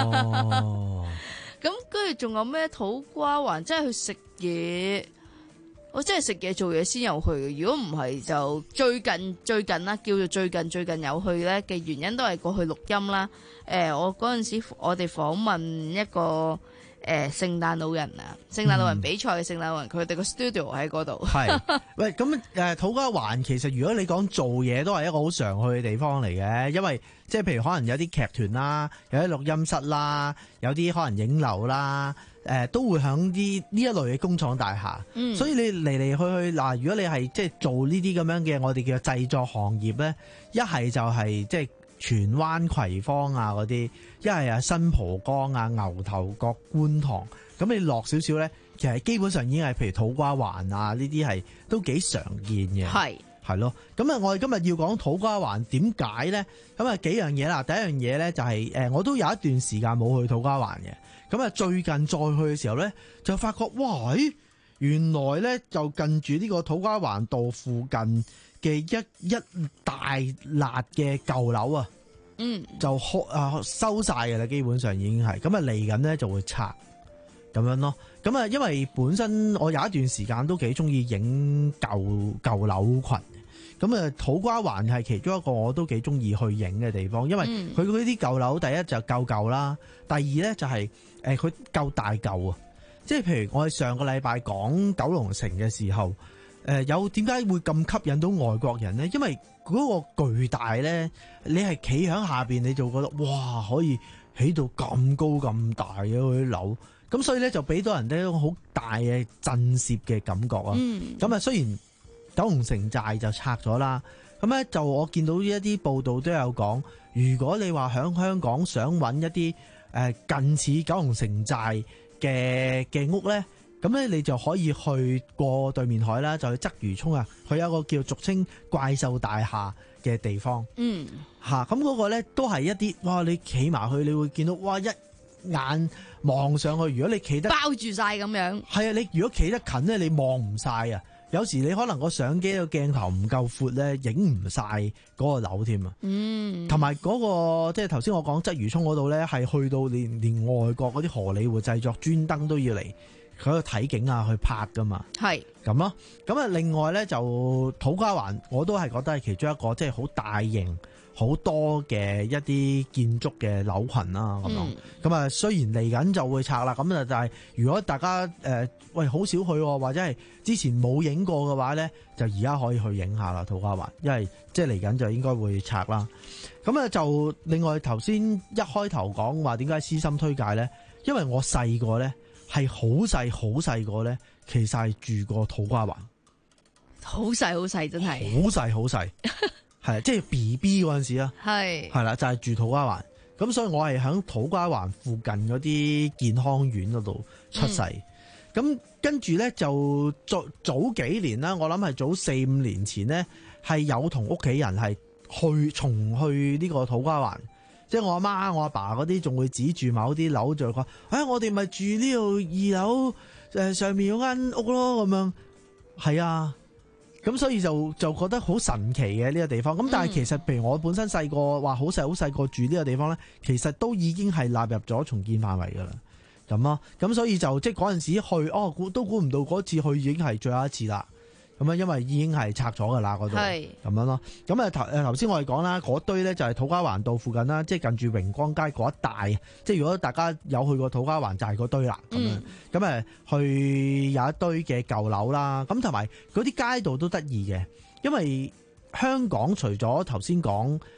咁跟住仲有咩土瓜灣？真係去食嘢。我真係食嘢做嘢先有去嘅，如果唔係就最近最近啦，叫做最近最近有去咧嘅原因都係過去錄音啦。誒、呃，我嗰陣時我哋訪問一個誒聖誕老人啊，聖誕老人比賽嘅聖誕老人，佢哋個 studio 喺嗰度。係，喂，咁誒土瓜灣其實如果你講做嘢都係一個好常去嘅地方嚟嘅，因為即係譬如可能有啲劇團啦，有啲錄音室啦，有啲可能影樓啦。誒、呃、都會響啲呢一類嘅工廠大廈，嗯、所以你嚟嚟去去嗱，如果你係即係做呢啲咁樣嘅我哋叫製作行業咧，一係就係即係荃灣葵芳啊嗰啲，一係啊新蒲崗啊牛頭角觀塘，咁你落少少咧，其實基本上已經係譬如土瓜灣啊呢啲係都幾常見嘅，係係咯。咁啊，我哋今日要講土瓜灣點解咧？咁啊幾樣嘢啦，第一樣嘢咧就係、是、誒我都有一段時間冇去土瓜灣嘅。咁啊，最近再去嘅時候咧，就發覺哇，原來咧就近住呢個土瓜灣道附近嘅一一大辣嘅舊樓啊，嗯，就開啊收晒嘅啦，基本上已經係咁啊，嚟緊咧就會拆咁樣咯。咁啊，因為本身我有一段時間都幾中意影舊舊樓群。咁啊，土瓜灣係其中一個我都幾中意去影嘅地方，因為佢嗰啲舊樓，第一就夠舊啦，第二咧就係誒佢夠大舊啊！即係譬如我哋上個禮拜講九龍城嘅時候，誒有點解會咁吸引到外國人咧？因為嗰個巨大咧，你係企喺下邊你就覺得哇，可以起到咁高咁大嘅嗰啲樓，咁所以咧就俾到人呢一個好大嘅震懾嘅感覺啊！咁啊，雖然九龍城寨就拆咗啦，咁咧就我見到一啲報道都有講，如果你話喺香港想揾一啲誒近似九龍城寨嘅嘅屋咧，咁咧你就可以去過對面海啦，就去鰂魚涌啊，佢有一個叫俗稱怪獸大廈嘅地方，嗯嚇，咁嗰個咧都係一啲哇，你企埋去你會見到哇，一眼望上去，如果你企得包住晒咁樣，係啊，你如果企得近咧，你望唔晒啊。有時你可能個相機個鏡頭唔夠闊咧，影唔晒嗰個樓添啊！嗯，同埋嗰個即係頭先我講鰂魚涌嗰度咧，係去到連連外國嗰啲荷里活製作專登都要嚟喺度睇景啊，去拍噶嘛。係咁咯。咁啊，另外咧就土瓜灣，我都係覺得係其中一個即係好大型、好多嘅一啲建築嘅樓群啦。咁樣咁啊，雖然嚟緊就會拆啦，咁啊，但係如果大家誒、呃、喂好少去，或者係之前冇影過嘅話咧，就而家可以去影下啦，土瓜灣，因為即係嚟緊就應該會拆啦。咁啊，就另外頭先一開頭講話點解私心推介咧？因為我細個咧係好細好細個咧，其實係住過土瓜灣，好細好細真係，好細好細，係即係 B B 嗰陣時啊，係係啦，就係、是、住土瓜灣。咁所以我係喺土瓜灣附近嗰啲健康院嗰度出世。嗯咁跟住咧就早早幾年啦，我諗係早四五年前咧，係有同屋企人係去重去呢個土瓜灣，即係我阿媽我阿爸嗰啲仲會指住某啲樓就講，哎，我哋咪住呢度二樓誒上面嗰間屋咯，咁樣係啊，咁所以就就覺得好神奇嘅呢個地方。咁但係其實譬如我本身細個話好細好細個住呢個地方咧，其實都已經係納入咗重建範圍噶啦。咁咯，咁所以就即係嗰陣時去，哦，估都估唔到嗰次去已經係最後一次啦。咁啊，因為已經係拆咗噶啦嗰度，咁樣咯。咁啊頭誒頭先我哋講啦，嗰堆咧就係土瓜灣道附近啦，即係近住榮光街嗰一帶。即係如果大家有去過土瓜灣，就係嗰堆啦。咁樣咁誒去有一堆嘅舊樓啦。咁同埋嗰啲街道都得意嘅，因為香港除咗頭先講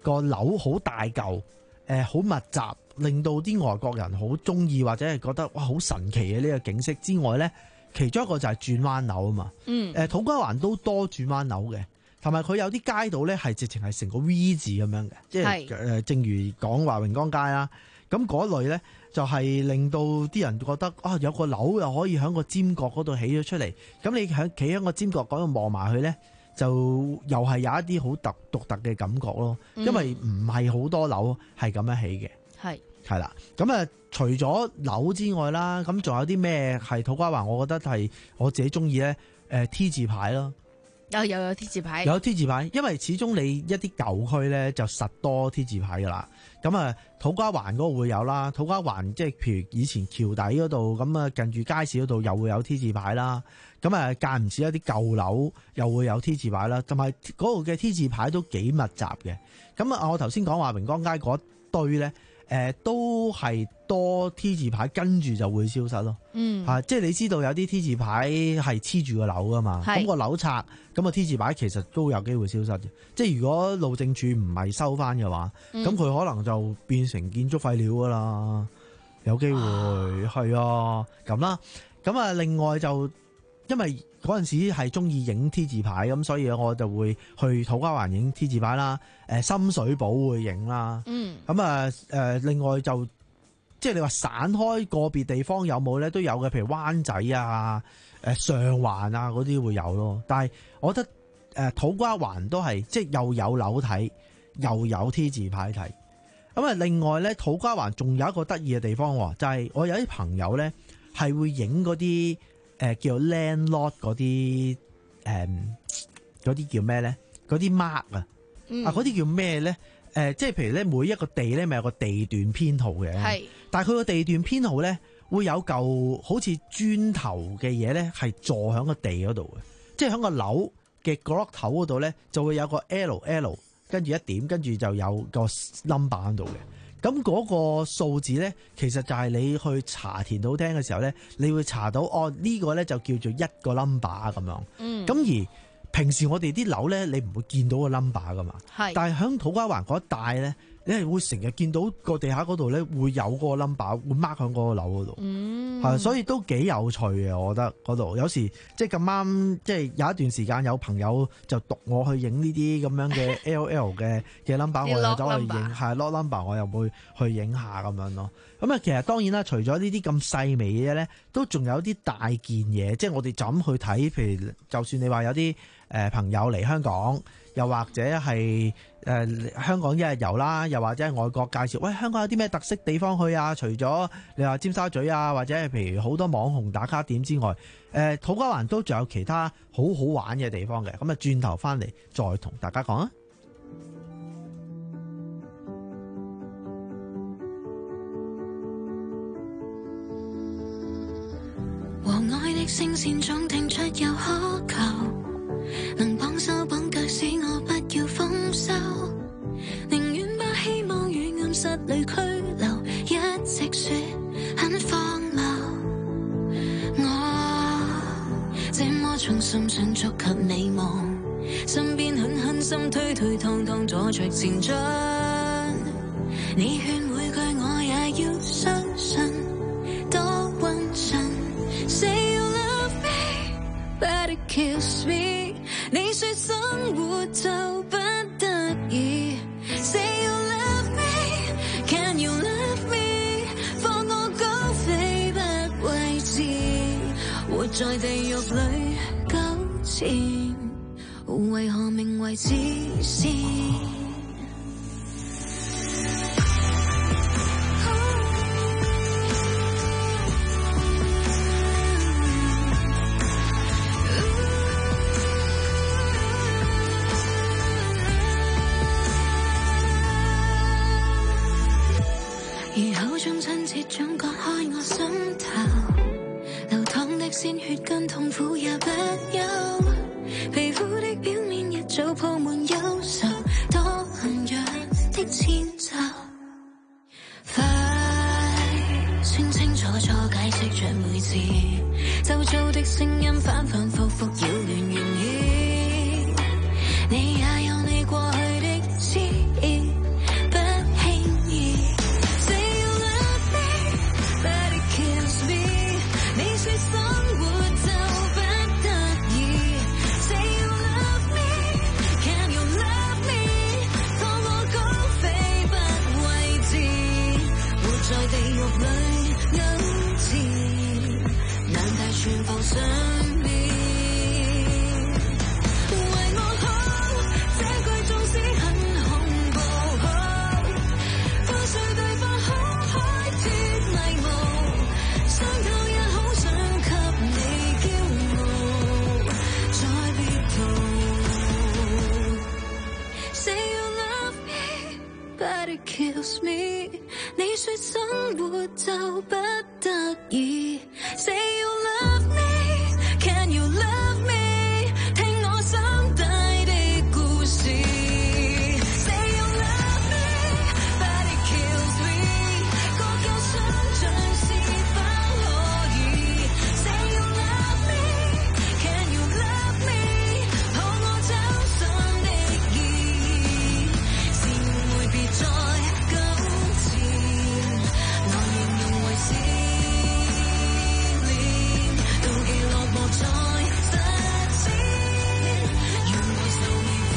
個樓好大嚿，誒好密集，令到啲外國人好中意或者係覺得哇好神奇嘅呢個景色之外咧，其中一個就係轉彎樓啊嘛。嗯，誒土瓜灣都多轉彎樓嘅。同埋佢有啲街道咧係直情係成個 V 字咁樣嘅，即係誒，正如講話榮光街啦，咁嗰類咧就係令到啲人覺得啊，有個樓又可以喺個尖角嗰度起咗出嚟，咁你喺企喺個尖角嗰度望埋去咧，就又係有一啲好特獨特嘅感覺咯，因為唔係好多樓係咁樣起嘅，係係啦，咁啊除咗樓之外啦，咁仲有啲咩係土瓜灣？我覺得係我自己中意咧，誒 T 字牌咯。 又又有 T 字牌， 有 T 字牌，因為始終你一啲舊區咧就實多 T 字牌噶啦。咁啊，土瓜灣嗰度會有啦，土瓜灣即係譬如以前橋底嗰度，咁啊近住街市嗰度又會有 T 字牌啦。咁啊間唔時一啲舊樓又會有 T 字牌啦，同埋嗰度嘅 T 字牌都幾密集嘅。咁啊，我頭先講話榮光街嗰堆咧。誒、呃、都係多 T 字牌，跟住就會消失咯。嗯，啊、即係你知道有啲 T 字牌係黐住個樓噶嘛，咁個樓拆，咁個 T 字牌其實都有機會消失嘅。即係如果路政署唔係收翻嘅話，咁佢、嗯、可能就變成建築廢料噶啦，有機會係啊咁啦。咁啊，另外就因為嗰陣時係中意影 T 字牌，咁所以我就會去土瓜灣影 T 字牌啦。誒深水埗會影啦。嗯。咁啊誒，另外就即係你話散開個別地方有冇咧都有嘅，譬如灣仔啊、誒上環啊嗰啲會有咯。但係我覺得誒土瓜灣都係即係又有樓睇，又有 T 字牌睇。咁啊，另外咧土瓜灣仲有一個得意嘅地方喎，就係、是、我有啲朋友咧係會影嗰啲。誒叫 landlord 嗰啲誒嗰啲叫咩咧？嗰啲 mark 啊，嗯、啊嗰啲叫咩咧？誒、呃、即係譬如咧，每一個地咧咪有個地段編號嘅，係。但係佢個地段編號咧會有嚿好似磚頭嘅嘢咧，係坐喺個地嗰度嘅，即係喺個樓嘅角落頭嗰度咧就會有個 L L 跟住一點，跟住就有個 number 喺度嘅。咁嗰個數字咧，其實就係你去查填到聽嘅時候咧，你會查到哦呢、這個咧就叫做一個 number 咁樣。嗯。咁而平時我哋啲樓咧，你唔會見到個 number 噶嘛。係。但係喺土瓜灣嗰一帶咧，你係會成日見到個地下嗰度咧會有嗰個 number 會 mark 喺嗰個樓嗰度。嗯。係，所以都幾有趣嘅，我覺得嗰度有時即係咁啱，即係有一段時間有朋友就讀我去影呢啲咁樣嘅 L L 嘅嘅 number， 我又走去影，係 lock number， 我又會去影下咁樣咯。咁啊，其實當然啦，除咗呢啲咁細微嘅嘢咧，都仲有啲大件嘢，即係我哋就咁去睇。譬如，就算你話有啲誒朋友嚟香港，又或者係誒、呃、香港一日遊啦，又或者係外國介紹，喂香港有啲咩特色地方去啊？除咗你話尖沙咀啊，或者係譬如好多網紅打卡點之外，誒、呃、土瓜灣都仲有其他好好玩嘅地方嘅。咁啊，轉頭翻嚟再同大家講啊！ 和愛的聲線總聽出有渴求，能綁手綁腳使我不要豐收，寧願把希望與暗室裏拘留，一直說很荒謬。我這麼重心想觸及你夢，身邊狠狠心推推搪搪阻着前進，你勸每句我也要相信，多溫順。Say you love me, but it kills me。你說生活就不得已。Say you love me, can you love me？ 放我高飛不位置，活在地獄裏糾纏，為何名為自私？總割開我心頭，流淌的鮮血跟痛苦也不休，皮膚的表面一早鋪滿憂愁。 but it kills me。你說生活就不得已 ，Say you love me，Can you love me？ 聽我心底的故事。Say you love me，but it kills me。各有想像是否可以 ？Say you love me，Can you love me？ 抱我找尋的意義，是會別再糾纏，來形容為思念，妒忌落寞再實踐，讓我受你苦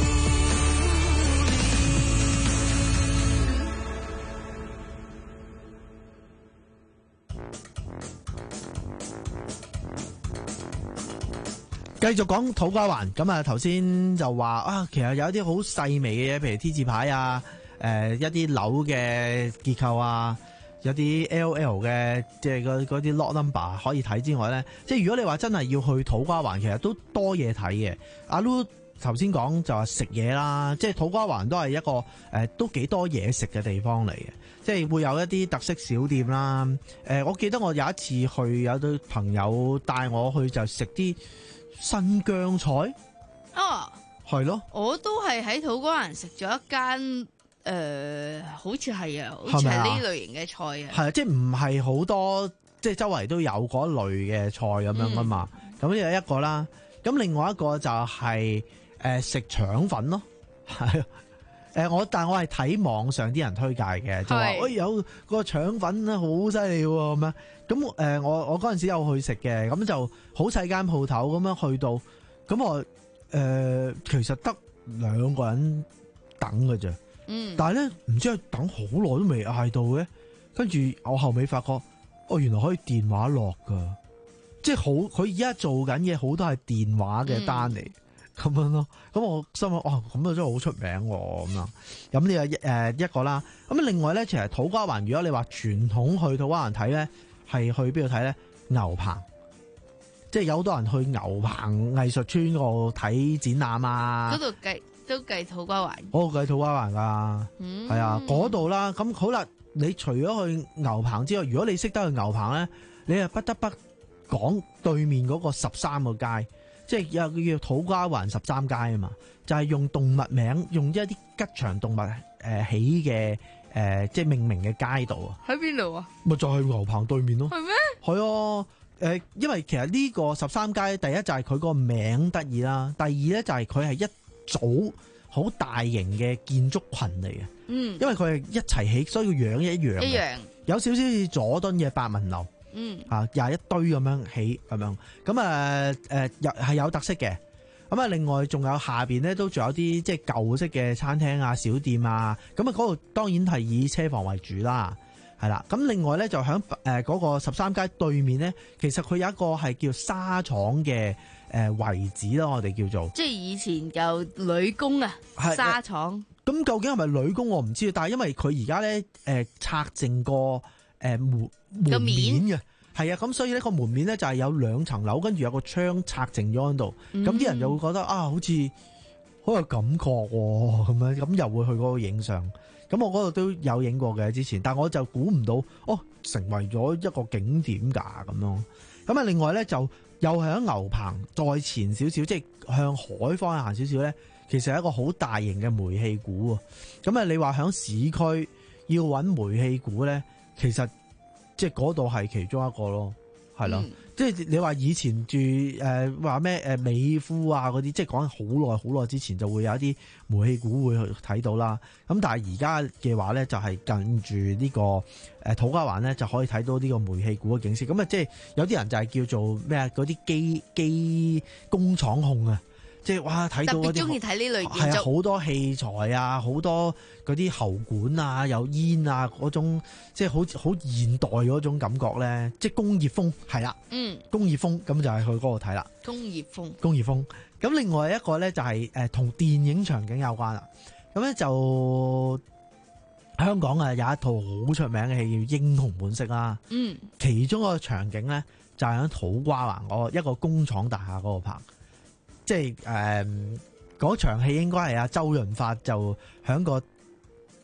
繼續講土瓜灣，咁啊頭先就話啊，其實有一啲好細微嘅嘢，譬如 T 字牌啊，誒、呃、一啲樓嘅結構啊，有啲 L L 嘅即係嗰啲 lot number 可以睇之外咧，即係如果你話真係要去土瓜灣，其實都多嘢睇嘅。阿 Lu 頭先講就話食嘢啦，即係土瓜灣都係一個誒、呃、都幾多嘢食嘅地方嚟嘅，即係會有一啲特色小店啦。誒、呃，我記得我有一次去，有對朋友帶我去就食啲新疆菜， 哦， 係咯， 我都係喺土瓜灣食咗一間誒、呃，好似係啊，好似係呢類型嘅菜啊， 係啊，即係唔係好多，即係周圍都有嗰類嘅菜咁樣噶嘛。咁呢有一個啦，咁另外一個就係誒食腸粉咯，係啊。誒我但係我係睇網上啲人推介嘅，就話誒有個腸粉咧好犀利喎咁樣。咁誒我我嗰陣時有去食嘅，咁就好細間鋪頭咁樣去到，咁我誒、呃、其實得兩個人等嘅啫。嗯，但係咧唔知係等好耐都未嗌到嘅，跟住我後尾發覺，哦原來可以電話落㗎，即係好佢而家做緊嘢好多係電話嘅單嚟。嗯咁樣咯，咁我心諗，哦，咁啊真係好出名喎，咁樣。咁呢個誒一個啦。咁另外咧，其實土瓜灣，如果你話傳統去土瓜灣睇咧，係去邊度睇咧？牛棚，即係有好多人去牛棚藝術村嗰度睇展覽啊。 嗰度計都計土瓜灣。 嗰度計土瓜灣㗎，係、嗯、啊，嗰度啦。咁好啦，你除咗去牛棚之外，如果你識得去牛棚咧，你係不得不講對面嗰個十三個街。即係有叫土瓜灣十三街啊嘛，就係、是、用動物名，用一啲吉祥動物誒、呃、起嘅誒、呃，即係命名嘅街道啊。喺邊度啊？咪就係牛棚對面咯。係咩？係啊，誒、呃，因為其實呢個十三街，第一就係佢個名得意啦，第二咧就係佢係一組好大型嘅建築群嚟嘅。嗯，因為佢係一齊起，所以個樣一樣。一樣。有少少似佐敦嘅百文樓。嗯，啊，廿一堆咁樣起咁樣，咁啊誒又係有特色嘅。咁啊，另外仲有下邊咧都仲有啲即係舊式嘅餐廳啊、小店啊。咁啊，嗰度當然係以車房為主啦，係啦。咁另外咧就喺誒嗰個十三街對面咧，其實佢有一個係叫沙廠嘅誒遺址啦，我哋叫做。即係以前就女工啊，沙廠。咁究竟係咪女工我唔知道，但係因為佢而家咧誒拆淨個。誒門門面嘅係啊，咁所以呢個門面咧就係有兩層樓，跟住有個窗拆淨咗喺度，咁啲、嗯、人就會覺得啊，好似好有感覺喎，咁樣咁又會去嗰度影相。咁我嗰度都有影過嘅之前，但我就估唔到哦，成為咗一個景點㗎咁咯。咁啊，另外咧就又係喺牛棚再前少少，即係向海方向行少少咧，其實係一個好大型嘅煤氣鼓喎。咁啊，你話喺市區要揾煤氣鼓咧？其實即係嗰度係其中一個咯，係咯，嗯、即係你話以前住誒話咩誒美孚啊嗰啲，即係講好耐好耐之前就會有一啲煤氣鼓會去睇到啦。咁但係而家嘅話咧，就係、是、近住呢、呢個誒、呃、土瓜灣咧，就可以睇到呢個煤氣鼓嘅景色。咁啊，即係有啲人就係叫做咩啊？嗰啲機機工廠控啊！即係哇，睇到嗰啲特別中意睇呢類建築，係啊，好多器材啊，好多嗰啲喉管啊，有煙啊，嗰種即係好好現代嗰種感覺咧，即係工業風係啦，嗯，工業風咁就係去嗰度睇啦。工業風，工業風。咁另外一個咧就係誒同電影場景有關啦。咁咧就香港啊有一套好出名嘅戲叫《英雄本色》啦，嗯，其中一個場景咧就係喺土瓜灣嗰個一個工廠大廈嗰度拍。即係誒嗰場戲應該係阿周潤發就喺個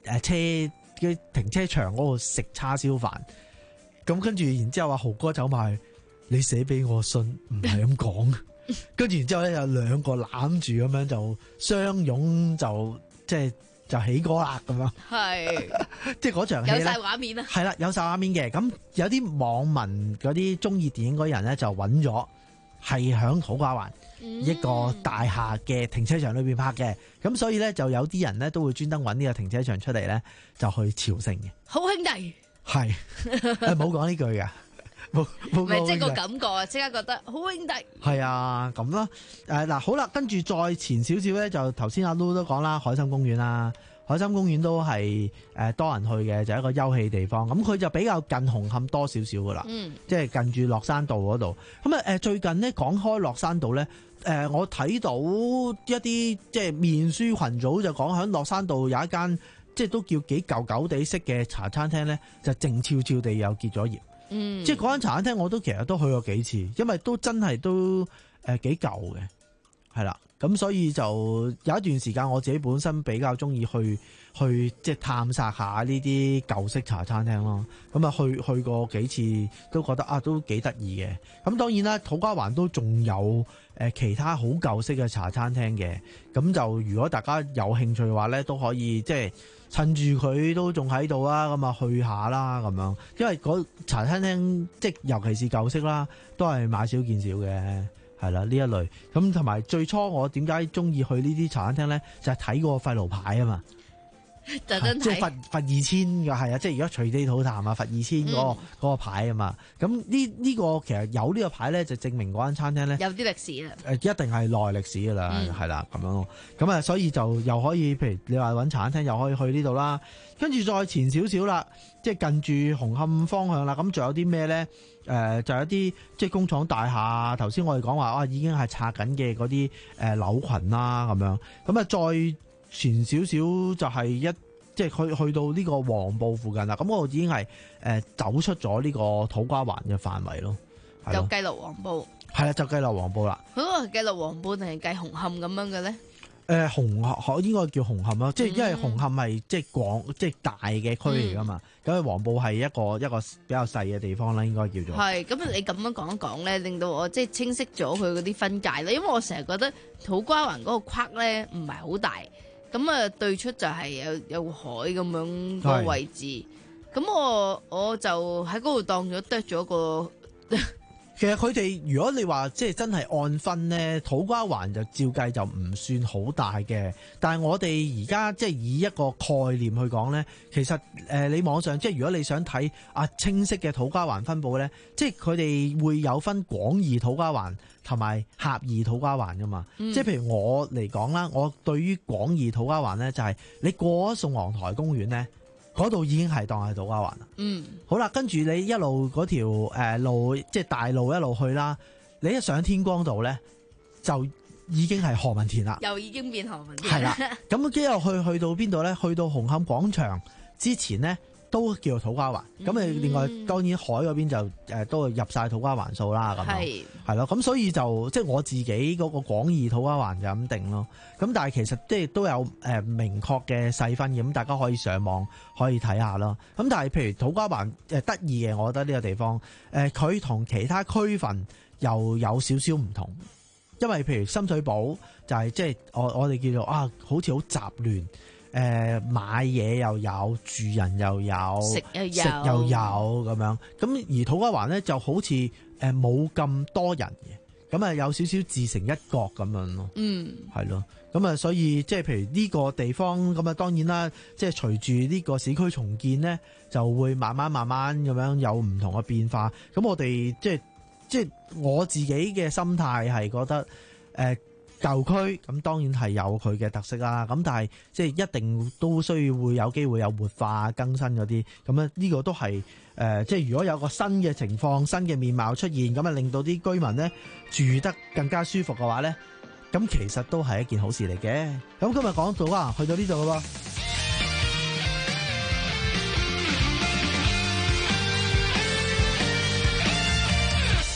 誒車嘅停車場嗰度食叉燒飯，咁跟住然之後阿豪哥走埋，你寫俾我信唔係咁講，跟住然之後咧有兩個攬住咁樣就相擁就即係就起歌啦咁樣， 係即係嗰場戲咧有晒畫面啊， 係啦有晒畫面嘅，咁有啲網民嗰啲中意電影嗰啲人咧就揾咗係響土瓜灣。一個大廈嘅停車場裏邊拍嘅，咁所以咧就有啲人咧都會專登揾呢個停車場出嚟咧，就去朝聖嘅。 好兄弟， 係冇講呢句嘅，冇冇唔係即係個感覺啊，即刻覺得好兄弟。 係啊，咁咯，誒嗱好啦，跟住再前少少咧，就頭先阿 Lu 都講啦，海心公園啦。海心公園都係誒多人去嘅，就係一個休憩地方。咁佢就比較近紅磡多少少噶啦，嗯、即係近住落山道嗰度。咁啊誒最近呢，講開落山道咧，誒、呃、我睇到一啲即係面書群組就講響落山道有一間即係都叫幾舊舊地式嘅茶餐廳咧，就靜悄悄地又結咗業。嗯、即係嗰間茶餐廳我都其實都去過幾次，因為都真係都誒幾舊嘅，係啦。咁所以就有一段時間我自己本身比較中意去去即係探索下呢啲舊式茶餐廳咯。咁啊去去過幾次都覺得啊都幾得意嘅。咁當然啦，土瓜灣都仲有誒其他好舊式嘅茶餐廳嘅。咁就如果大家有興趣嘅話咧，都可以即係趁住佢都仲喺度啊，咁啊去下啦咁樣。因為嗰茶餐廳即係尤其是舊式啦，都係買少見少嘅。係啦，呢一類咁同埋最初我點解中意去呢啲茶餐廳咧？就係睇嗰個廢爐牌啊嘛， 特登睇即係罰罰二千嘅係啊！即係如果隨地吐痰啊，罰二千嗰個嗰、嗯、個牌啊嘛。咁呢呢個其實有呢個牌咧，就證明嗰間餐廳咧有啲歷史啦。 誒，一定係耐歷史噶啦，係啦咁樣咯。咁啊，所以就又可以，譬如你話揾茶餐廳，又可以去呢度啦。跟住再前少少啦，即係近住紅磡方向啦。咁仲有啲咩咧？誒、呃、就有、是、啲即係工廠大廈，頭先我哋講話啊，已經係拆緊嘅嗰啲誒樓群啦咁樣。咁啊，再前少少就係一即係去去到呢個黃埔附近啦。咁我已經係誒、呃、走出咗呢個土瓜灣嘅範圍咯。 就計落黃埔。 係啦，就計落黃埔啦。 嗰個計落黃埔定係計紅磡咁樣嘅咧？ 誒、呃、紅磡應該叫紅磡咯，即係因為紅磡係即係廣即係大嘅區嚟噶嘛，咁、嗯、黃埔係一個一個比較細嘅地方啦，應該叫做。係，咁你咁樣講一講咧，令到我即係清晰咗佢嗰啲分界咧，因為我成日覺得土瓜灣嗰個框咧唔係好大，咁啊對出就係有有海咁樣個位置，咁我我就喺嗰度當咗得咗個。 其實佢哋如果你話即係真係按分呢，土瓜灣就照計就唔算好大嘅。但係我哋而家即係以一個概念去講呢，其實誒、呃、你網上即係如果你想睇啊清晰嘅土瓜灣分佈呢，即係佢哋會有分廣義土瓜灣同埋狹義土瓜灣噶嘛。嗯、即係譬如我嚟講啦，我對於廣義土瓜灣呢，就係、是、你過咗宋皇臺公園呢。嗰度已經係當係土瓜灣啦。嗯，好啦，跟住你一路嗰條誒路，即係大路一路去啦。你一上天光道咧，就已經係何文田啦。 又已經變何文田。 係啦，咁之後去去到邊度咧？去到紅磡廣場之前咧，都叫做土瓜灣。咁你、嗯、另外當然海嗰邊就誒、呃、都入晒土瓜灣數啦。咁係係咯，咁所以就即係我自己嗰個廣義土瓜灣就咁定咯。咁但係其實即係都有誒、呃、明確嘅細分嘅，咁大家可以上網可以睇下咯。咁但係譬如土瓜灣誒得意嘅，我覺得呢個地方誒佢同其他區份又有少少唔同，因為譬如深水埗就係即係我我哋叫做啊，好似好雜亂。誒、呃、買嘢又有，住人又有， 食又有， 食又有咁樣。咁而土瓜灣咧就好似誒冇咁多人嘅，咁啊有少少自成一角咁樣咯。嗯，係咯。咁啊，所以即係譬如呢個地方咁啊，當然啦，即係隨住呢個市區重建咧，就會慢慢慢慢咁樣有唔同嘅變化。咁我哋即係即係我自己嘅心態係覺得誒。呃舊區咁當然係有佢嘅特色啦，咁但係即係一定都需要會有機會有活化更新嗰啲，咁咧呢個都係誒、呃，即係如果有個新嘅情況、新嘅面貌出現，咁啊令到啲居民呢住得更加舒服嘅話呢，咁其實都係一件好事嚟嘅。咁今日講到啊，去到呢度咯喎。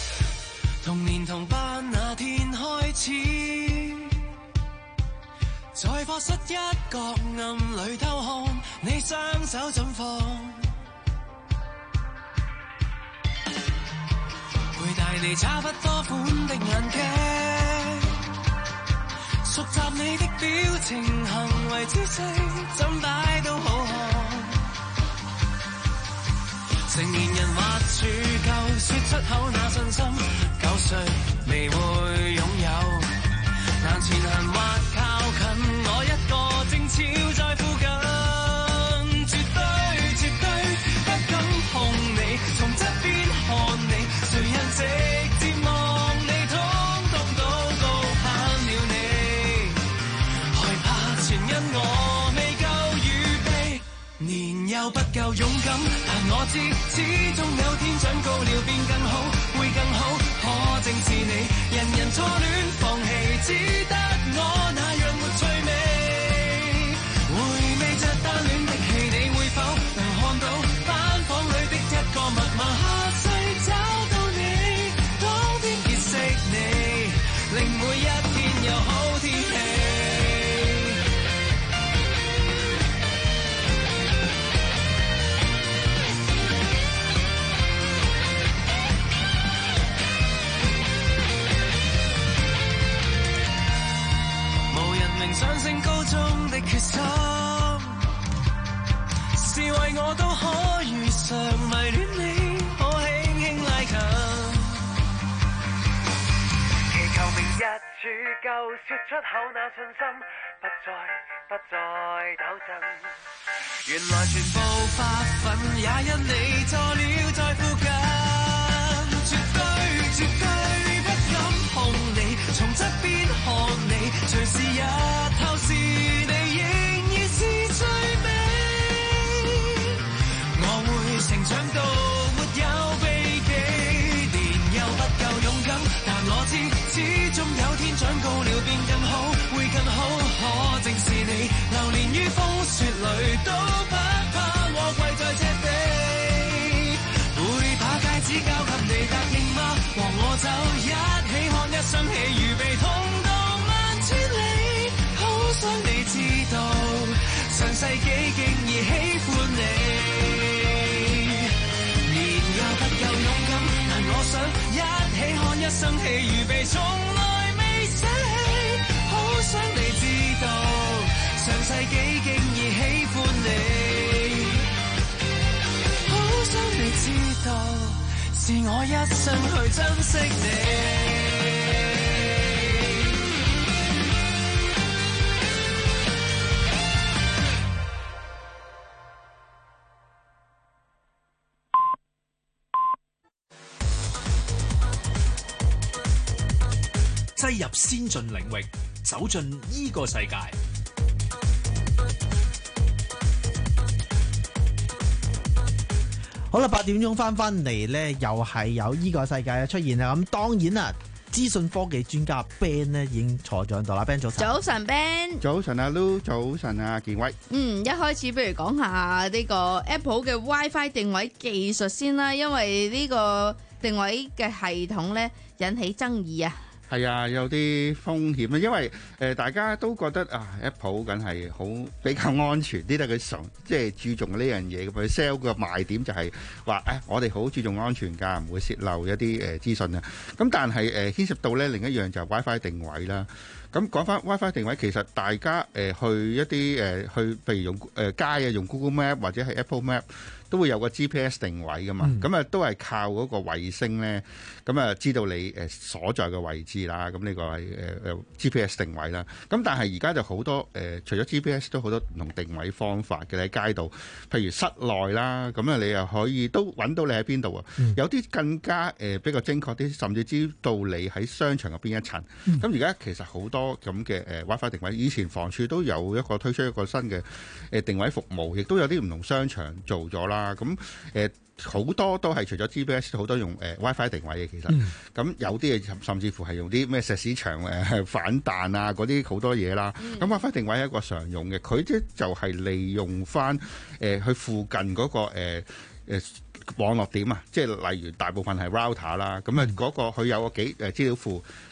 同年同班那天開始， 在課室一角暗裏偷看，你雙手怎放？會帶你差不多款的眼鏡，熟習你的表情、行為姿勢，怎擺都好看。成年人或處夠，說出口那信心，九歲未會擁有。難前行或靠近，我一個正悄在附近，絕對絕對不敢碰你，從側邊看你，誰人直接望你，通通都高攀了你，害怕全因我未夠預備，年幼不夠勇敢，但我知始終有天長高了變更好，會更好，可正是你，人人初戀放棄，只得我那樣沒趣味，回味着單戀的戲，你會否能看到班房裏的一個密碼，下世找到你，當天結識你，令每一天有好天氣。上升高中的決心，是為我都可遇上迷戀你，可輕輕拉近，祈求明日處夠，說出口那信心，不再不再抖震，原來全部發奮也因你錯了在附近，絕對絕對不敢碰你，從側邊看你，隨時日後是你仍然是最美，我會成長到沒有避忌，年幼不夠勇敢，但我知始終有天長高了變更好，會更好，可正是你，流連於風雪裏都不怕我跪在赤地，會把戒指交給你，答應嗎？和我走一起看一生戲，預備痛到萬千里，好想你知道，上世紀竟已喜歡你，年幼不夠勇敢，但我想一起看一生戲，預備從來未捨棄，好想你知道，上世紀竟已喜歡你，好想你知道，是我一生去珍惜你。 擠入先進領域，走進呢個世界。 好啦，八點鐘翻翻嚟呢，又係有呢個世界嘅出現啦。咁當然啦，資訊科技專家 Ben 呢已經坐咗喺度啦。Ben 早晨， 早晨 Ben， 早晨阿 Lu，早晨阿健威。 嗯，一開始不如講下呢個 Apple 嘅 WiFi 定位技術先啦，因為呢個定位嘅系統呢引起爭議啊。 係啊，有啲風險啊，因為誒、呃、大家都覺得啊 Apple 梗係好比較安全啲，但佢常即係注重呢樣嘢，佢 sell 個賣點就係話誒我哋好注重安全㗎，唔會泄漏一啲誒、呃、資訊啊。咁但係誒、呃、牽涉到咧另一樣就係 WiFi 定位啦。咁講翻 WiFi 定位，其實大家誒、呃、去一啲誒、呃、去譬如用誒、呃、街啊，用 Google Map 或者係 Apple Map。都會有個 G P S 定位噶嘛，咁啊、嗯、都係靠嗰個衛星咧，咁啊知道你誒所在嘅位置啦，咁呢個係誒誒 G P S 定位啦。咁但係而家就好多誒、呃，除咗 G P S 都好多唔同定位方法嘅喺街度，譬如室內啦，咁啊你又可以都揾到你喺邊度啊。嗯、有啲更加誒、呃、比較精確啲，甚至知道你喺商場嘅邊一層。咁而家其實好多咁嘅誒 WiFi 定位，以前房署都有一個推出一個新嘅誒定位服務，亦都有啲唔同商場做咗啦。咁誒好多都係除咗 G P S， 好多用誒、呃、WiFi 定位嘅其實。咁、嗯、有啲嘢甚至乎係用啲咩石屎牆誒、呃、反彈啊嗰啲好多嘢啦。咁、嗯、WiFi 定位係一個常用嘅，佢即就係利用翻誒佢附近嗰、那個誒誒、呃呃、網絡點啊，即係例如大部分係 router 啦。咁啊嗰個佢有個幾誒資料庫，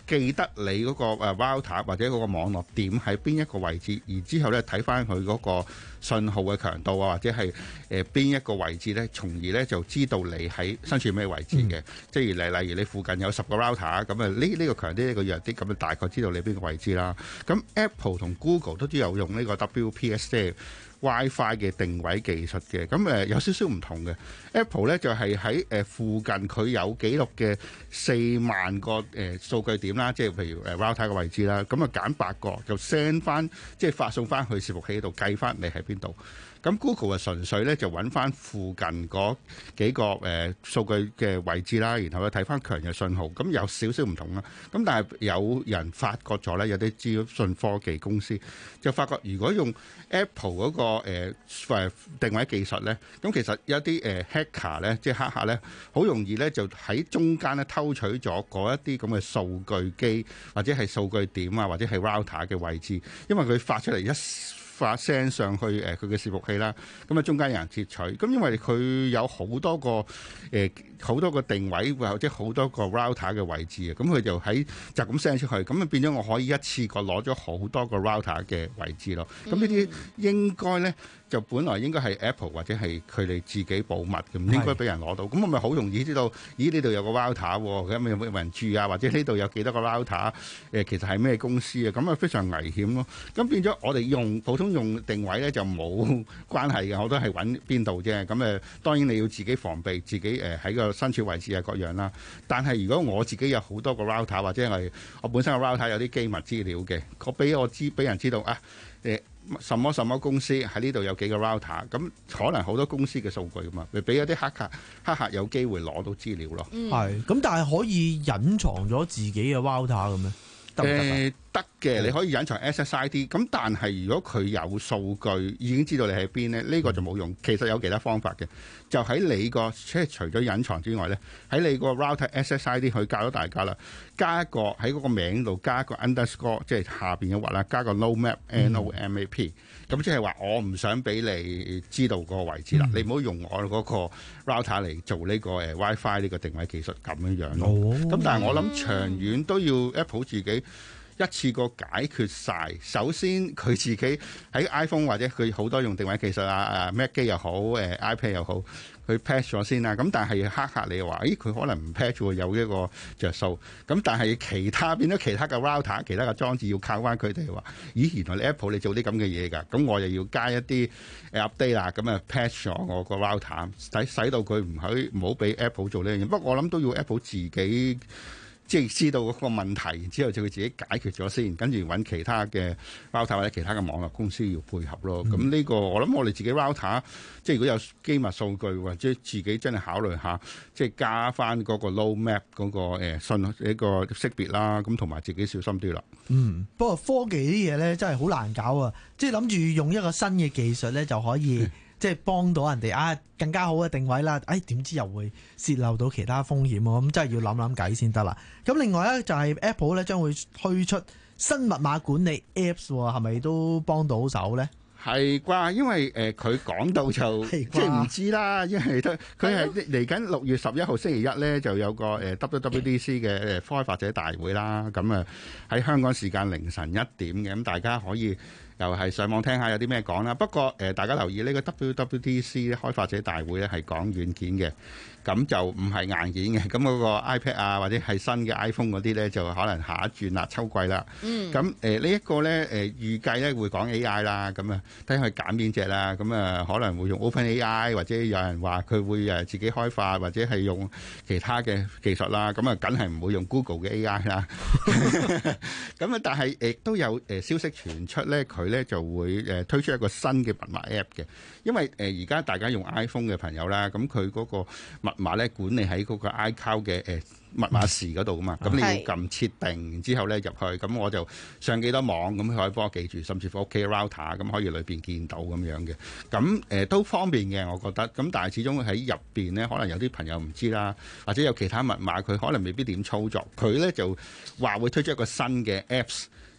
記得你嗰個誒 router 或者嗰個網絡點喺邊一個位置，而之後咧睇翻佢嗰個信號嘅強度啊，或者係誒邊一個位置咧，從而咧就知道你喺身處咩位置嘅。嗯、即係例例如你附近有十個 router，咁啊呢呢個強啲，呢個弱啲，咁啊大概知道你邊個位置啦。咁 Apple 同 Google 都都有用呢個 W P S 即係 WiFi 嘅定位技術嘅，咁誒有少少唔同嘅。Apple 咧就係喺誒附近佢有記錄嘅四萬個誒數據點啦，即係譬如誒 router 嘅位置啦，咁啊揀八個就 send 翻，即係發送翻去伺服器度計翻你喺邊度。咁 Google 啊純粹咧就揾翻附近嗰幾個誒數據嘅位置啦，然後咧睇翻強弱信號，咁有少少唔同啦。咁但係有人發覺咗咧，有啲資訊科技公司就發覺，如果用 Apple 嗰個誒誒定位技術咧，咁其實有啲誒 hacker 咧，即係黑客咧，好容易咧就喺中間咧偷取咗嗰一啲咁嘅數據機或者係數據點啊，或者係 router 嘅位置，因為佢發出嚟一發聲上去誒佢嘅伺服器啦，咁啊中間有人截取，咁因為佢有好多個誒好多個定位或者好多個 router 嘅位置啊，咁佢就喺就咁 send 出去，咁啊變咗我可以一次過攞咗好多個 router 嘅位置咯。咁呢啲應該咧就本來應該係 Apple 或者係佢哋自己保密嘅，唔應該俾人攞到。咁我咪好容易知道，咦呢度有個 router 喎，咁有冇人住啊？或者呢度有幾多個 router？誒其實係咩公司啊？咁啊非常危險咯。咁變咗我哋用普通用定位咧就冇關係嘅，我都係揾邊度啫。咁誒當然你要自己防備自己誒喺個身處位置啊各樣啦。但係如果我自己有好多個 router 或者係我本身個 router 有啲機密資料嘅，我俾我知俾人知道啊誒。什麼什麼公司喺呢度有幾個 router， 咁可能好多公司嘅數據噶嘛，咪俾一啲黑客黑客有機會攞到資料咯。 係，咁但係可以隱藏咗自己嘅 router 嘅咩？得唔得？ 得嘅，你可以隱藏 S S I D， 咁但係如果佢有數據已經知道你喺邊咧，呢、呢個就冇用。其實有其他方法嘅，就喺你個即係除咗隱藏之外咧，喺你個 router S S I D 去教咗大家啦，加一個喺嗰個名度加一個 underscore， 即係下邊嘅話啦，加個 no map N O M A P，咁即係話我唔想俾你知道個位置啦，嗯、你唔好用我嗰個 router 嚟做呢個誒 WiFi 呢個定位技術咁樣樣咯。咁、哦、但係我諗長遠都要 Apple 自己一次過解決晒。首先佢自己喺 iPhone 或者佢好多用定位技術啊，誒 Mac 機又好，誒 iPad 又好，佢 patch 咗先啦。咁但係黑客你話，咦佢可能唔 patch 喎，有一個着數。咁但係其他變咗其他嘅 router， 其他嘅裝置要靠翻佢哋話，咦原來你 Apple 你做啲咁嘅嘢㗎，咁我又要加一啲 update 啦，咁啊 patch 咗我個 router， 使使到佢唔可以唔好俾 Apple 做呢樣嘢。不過我諗都要 Apple 自己。即係知道嗰個問題，然之後就佢自己解決咗先，跟住揾其他嘅 router 或者其他嘅網絡公司要配合咯。咁呢、嗯、個我諗我哋自己 router， 即係如果有機密數據或者自己真係考慮下，即係加翻嗰個 low map 嗰、嗰個誒信呢個識別啦，咁同埋自己小心啲啦。 嗯，不過科技啲嘢咧真係好難搞啊！即係諗住用一個新嘅技術咧就可以。即係幫到人哋啊，更加好嘅定位啦！哎，點知又會泄漏到其他風險喎？咁真係要諗諗計先得啦。咁另外咧就係 Apple 咧將會推出新密碼管理 Apps， 係咪都幫到手咧？ 係啩，因為誒佢講到就即係唔知啦，因為佢係嚟緊六月十一號星期一咧就有個誒 W W D C 嘅誒開發者大會啦。咁啊喺香港時間凌晨一點嘅，咁大家可以。又係上網聽下有啲咩講啦。不過誒、呃，大家留意呢個 W W D C 開發者大會咧係講軟件嘅，咁就唔係硬件嘅。咁嗰個 iPad 啊，或者係新嘅 iPhone 嗰啲咧，就可能下一轉啦，秋季啦。嗯。咁誒、呃這個、呢一個咧誒預計咧會講 A I 啦，咁啊睇下佢揀邊隻啦。咁啊可能會用 Open A I， 或者有人話佢會誒自己開發，或者係用其他嘅技術啦。咁啊梗係唔會用 Google 嘅 A I 啦。咁啊，但係亦都有誒消息傳出咧，佢咧就會誒推出一個新嘅密碼 App 嘅，因為誒而家大家用 iPhone 嘅朋友啦，咁佢嗰個密碼咧管理喺嗰個 iCloud 嘅誒密碼匙嗰度噶嘛，咁、嗯、你要撳設定，然之後咧入去，咁我就上幾多網，咁佢可以幫我記住，甚至乎屋企嘅 router 咁可以裏邊見到咁樣嘅，咁誒、呃、都方便嘅，我覺得。咁但係始終喺入邊咧，可能有啲朋友唔知啦，或者有其他密碼，佢可能未必點操作。佢咧就話會推出一個新嘅 Apps。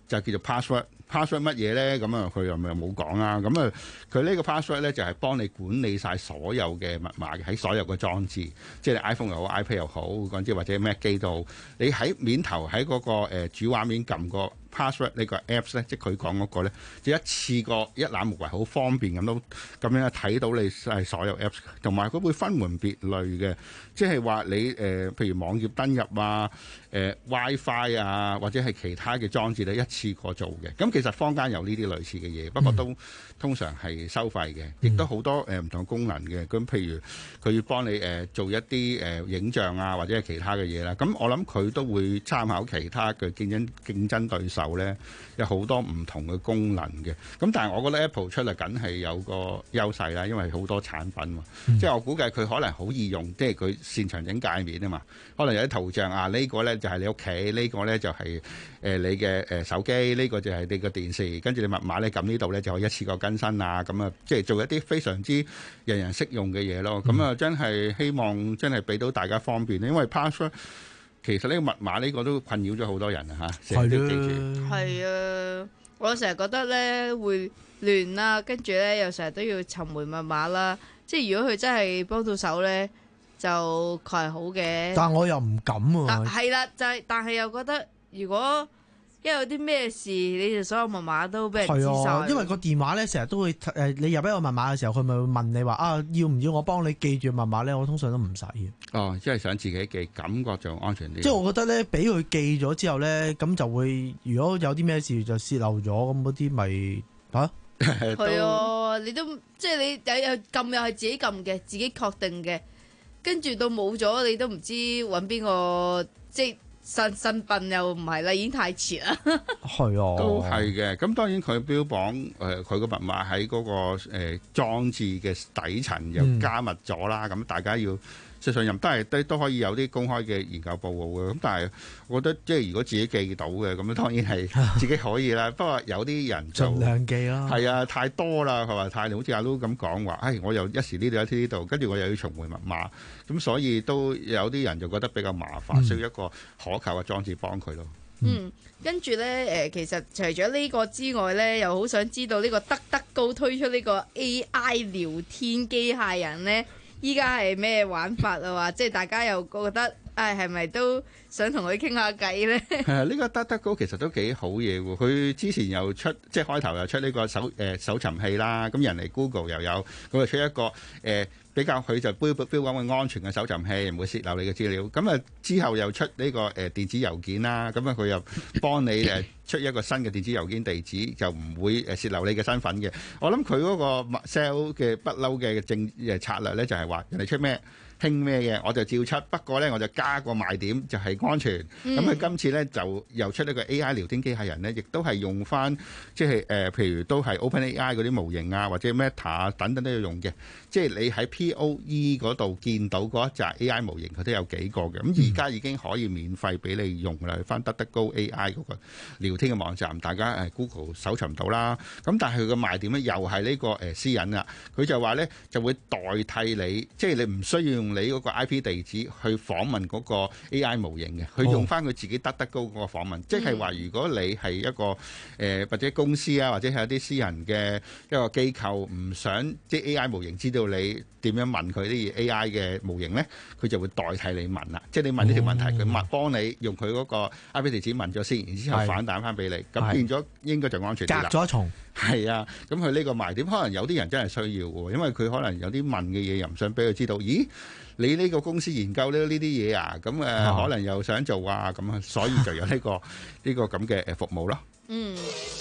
就叫做 password。password 乜嘢咧？咁啊，佢又咪冇講啦。咁啊，佢呢個 password 咧就係幫你管理晒所有嘅密碼嘅，喺所有嘅裝置，即係 iPhone 又好 iPad 又好，講之或者 Mac 機都好。你喺面頭喺嗰個誒主畫面撳個 password 呢個 apps 咧，即係佢講嗰個咧，就一次過一覽無遺，好方便咁都咁樣睇到你係所有 apps， 同埋佢會分門別類嘅，即係話你誒、呃，譬如網頁登入啊、誒、呃、WiFi 啊，或者係其他嘅裝置咧，一次過做嘅。咁其實坊間有呢啲類似嘅嘢，不過都、嗯、通常係收費嘅，亦都好多誒唔、呃、同功能嘅。咁譬如佢要幫你誒、呃、做一啲誒、呃、影像啊，或者係其他嘅嘢啦。咁我諗佢都會參考其他嘅競爭競爭對手。咧有好多唔同嘅功能嘅，咁但係我覺得 Apple 出嚟梗係有個優勢啦，因為好多產品嘛，嗯、即係我估計佢可能好易用，即係佢擅長整界面啊嘛，可能有啲圖像啊，呢、呢個咧就係你屋企，呢、呢個咧就係誒你嘅誒手機，呢、呢個就係你個電視，跟住你密碼咧撳呢度咧就可以一次過更新啊，咁啊即係做一啲非常之人人適用嘅嘢咯，咁啊、嗯、真係希望真係俾到大家方便，因為 password。其實呢個密碼呢個都困擾咗好多人啊嚇，成日都記住。係啊，我成日覺得咧會亂啦，跟住咧又成日都要尋回密碼啦。即係如果佢真係幫到手咧，就確係好嘅。 但係我又唔敢喎。 係啦，就係，但係又覺得如果一有啲咩事，你哋所有密碼都俾人知晒。 係啊，因為個電話咧成日都會誒，你入一個密碼嘅時候，佢咪會問你話啊，要唔要我幫你記住密碼咧？我通常都唔使嘅。 哦，即係想自己記，感覺就安全啲。 即係我覺得咧，俾佢記咗之後咧，咁就會如果有啲咩事就泄漏咗，咁嗰啲咪嚇係啊！你都即係你有有撳又係自己撳嘅，自己確定嘅，跟住到冇咗，你都唔知揾邊個即係。新新笨又唔係啦，已經太遲啦。 係啊，都係嘅。咁當然佢標榜誒佢個密碼喺嗰個誒裝置嘅底層又加密咗啦。咁、嗯、大家要信任，都係都都可以有啲公開嘅研究報告嘅。咁但係我覺得即係如果自己記到嘅，咁當然係自己可以啦。不過有啲人就盡量記啦。係啊，太多啦，佢話太好似阿 Lu 咁講話，誒、哎、我又一時呢度一時呢度，跟住我又要重回密碼，咁所以都有啲人就覺得比較麻煩，嗯、需要一個可靠嘅裝置幫佢咯。 嗯，跟住咧誒，其實除咗呢個之外咧，又好想知道呢個得得高推出呢個 A I 聊天機械人咧。依家係咩玩法啊？話即係大家又覺得，誒係咪都想同佢傾下偈咧？ 係啊，呢個得得高其實都幾好嘢喎。佢之前又出，即係開頭又出呢個搜誒、呃、搜尋器啦。咁人嚟 Google 又有，咁又出一個誒、呃、比較佢就標標標講嘅安全嘅搜尋器，唔會泄漏你嘅資料。咁啊之後又出呢、這個誒、呃、電子郵件啦。咁啊佢又幫你誒出一個新嘅電子郵件地址，就唔會誒泄漏你嘅身份嘅。我諗佢嗰個 sell 嘅不嬲嘅政誒策略咧，就係話人哋出咩興咩嘅，我就照出。不過咧，我就加個賣點，就係安全。咁佢、嗯、今次咧就又出呢個 A I 聊天機械人咧，亦都係用翻即係誒，譬如都係 OpenAI 嗰啲模型啊，或者 Meta 啊等等都要用嘅。即係你喺 P O E 嗰度見到嗰一紮 A I 模型，佢都有幾個嘅。咁而家已經可以免費俾你用啦，翻得得高 A I 嗰個聊天嘅網站，大家誒 Google 搜尋到啦。咁但係佢個賣點咧，又係呢個誒私隱啦。佢就話咧就會代替你，即係你唔需要用你嗰個 I P 地址去訪問嗰個 A I 模型嘅，佢用翻佢自己得得高嗰個訪問。哦、即係話如果你係一個誒、呃、或者公司啊，或者係一啲私人嘅一個機構，唔想即係 A I 模型知道你點樣問佢啲 A I 嘅模型咧，佢就會代替你問啦。即係你問呢條問題，佢問幫你用佢嗰個 I P 地址問咗先，然之後反彈翻俾你，咁變咗應該就安全啲啦。 隔咗一重。 係啊，咁佢呢個賣點，可能有啲人真係需要喎，因為佢可能有啲問嘅嘢又唔想俾佢知道。咦，你呢個公司研究呢呢啲嘢啊，咁誒、呃哦、可能又想做啊，咁啊，所以就有呢、呢個呢、呢個咁嘅誒服務咯。 嗯。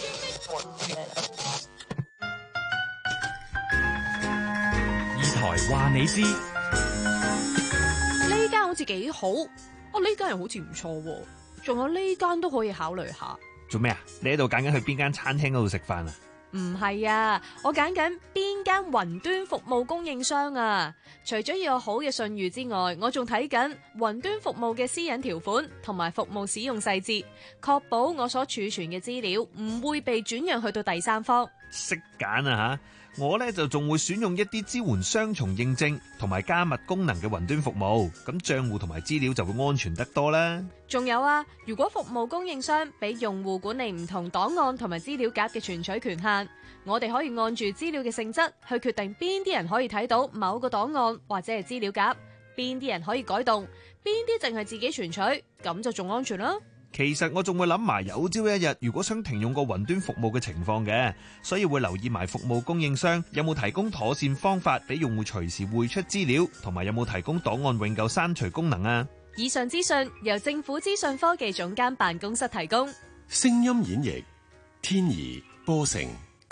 二台話你知， 呢間好似幾好，哦呢間又好似唔錯喎，仲有呢間都可以考慮下。 做咩啊？你喺度揀緊去邊間餐廳嗰度食飯啊？ 唔係啊，我揀緊邊間雲端服務供應商啊。除咗要有好嘅信譽之外，我仲睇緊雲端服務嘅私隱條款同埋服務使用細節，確保我所儲存嘅資料唔會被轉讓去到第三方。 識揀啊嚇！我呢就仲會選用一啲支援雙重認證同埋加密功能嘅雲端服務，咁帳戶同埋資料就會安全得多啦。 仲有啊，如果服務供應商俾用戶管理唔同檔案同埋資料夾嘅存取權限，我哋可以按住資料嘅性質去決定邊啲人可以睇到某個檔案或者係資料夾，邊啲人可以改動，邊啲淨係自己存取，咁就仲安全啦。 其實我仲會諗埋有朝一日如果想停用個雲端服務嘅情況嘅，所以會留意埋服務供應商有冇提供妥善方法俾用戶隨時匯出資料，同埋有冇提供檔案永久刪除功能啊。 以上資訊由政府資訊科技總監辦公室提供。 聲音演繹天怡波成。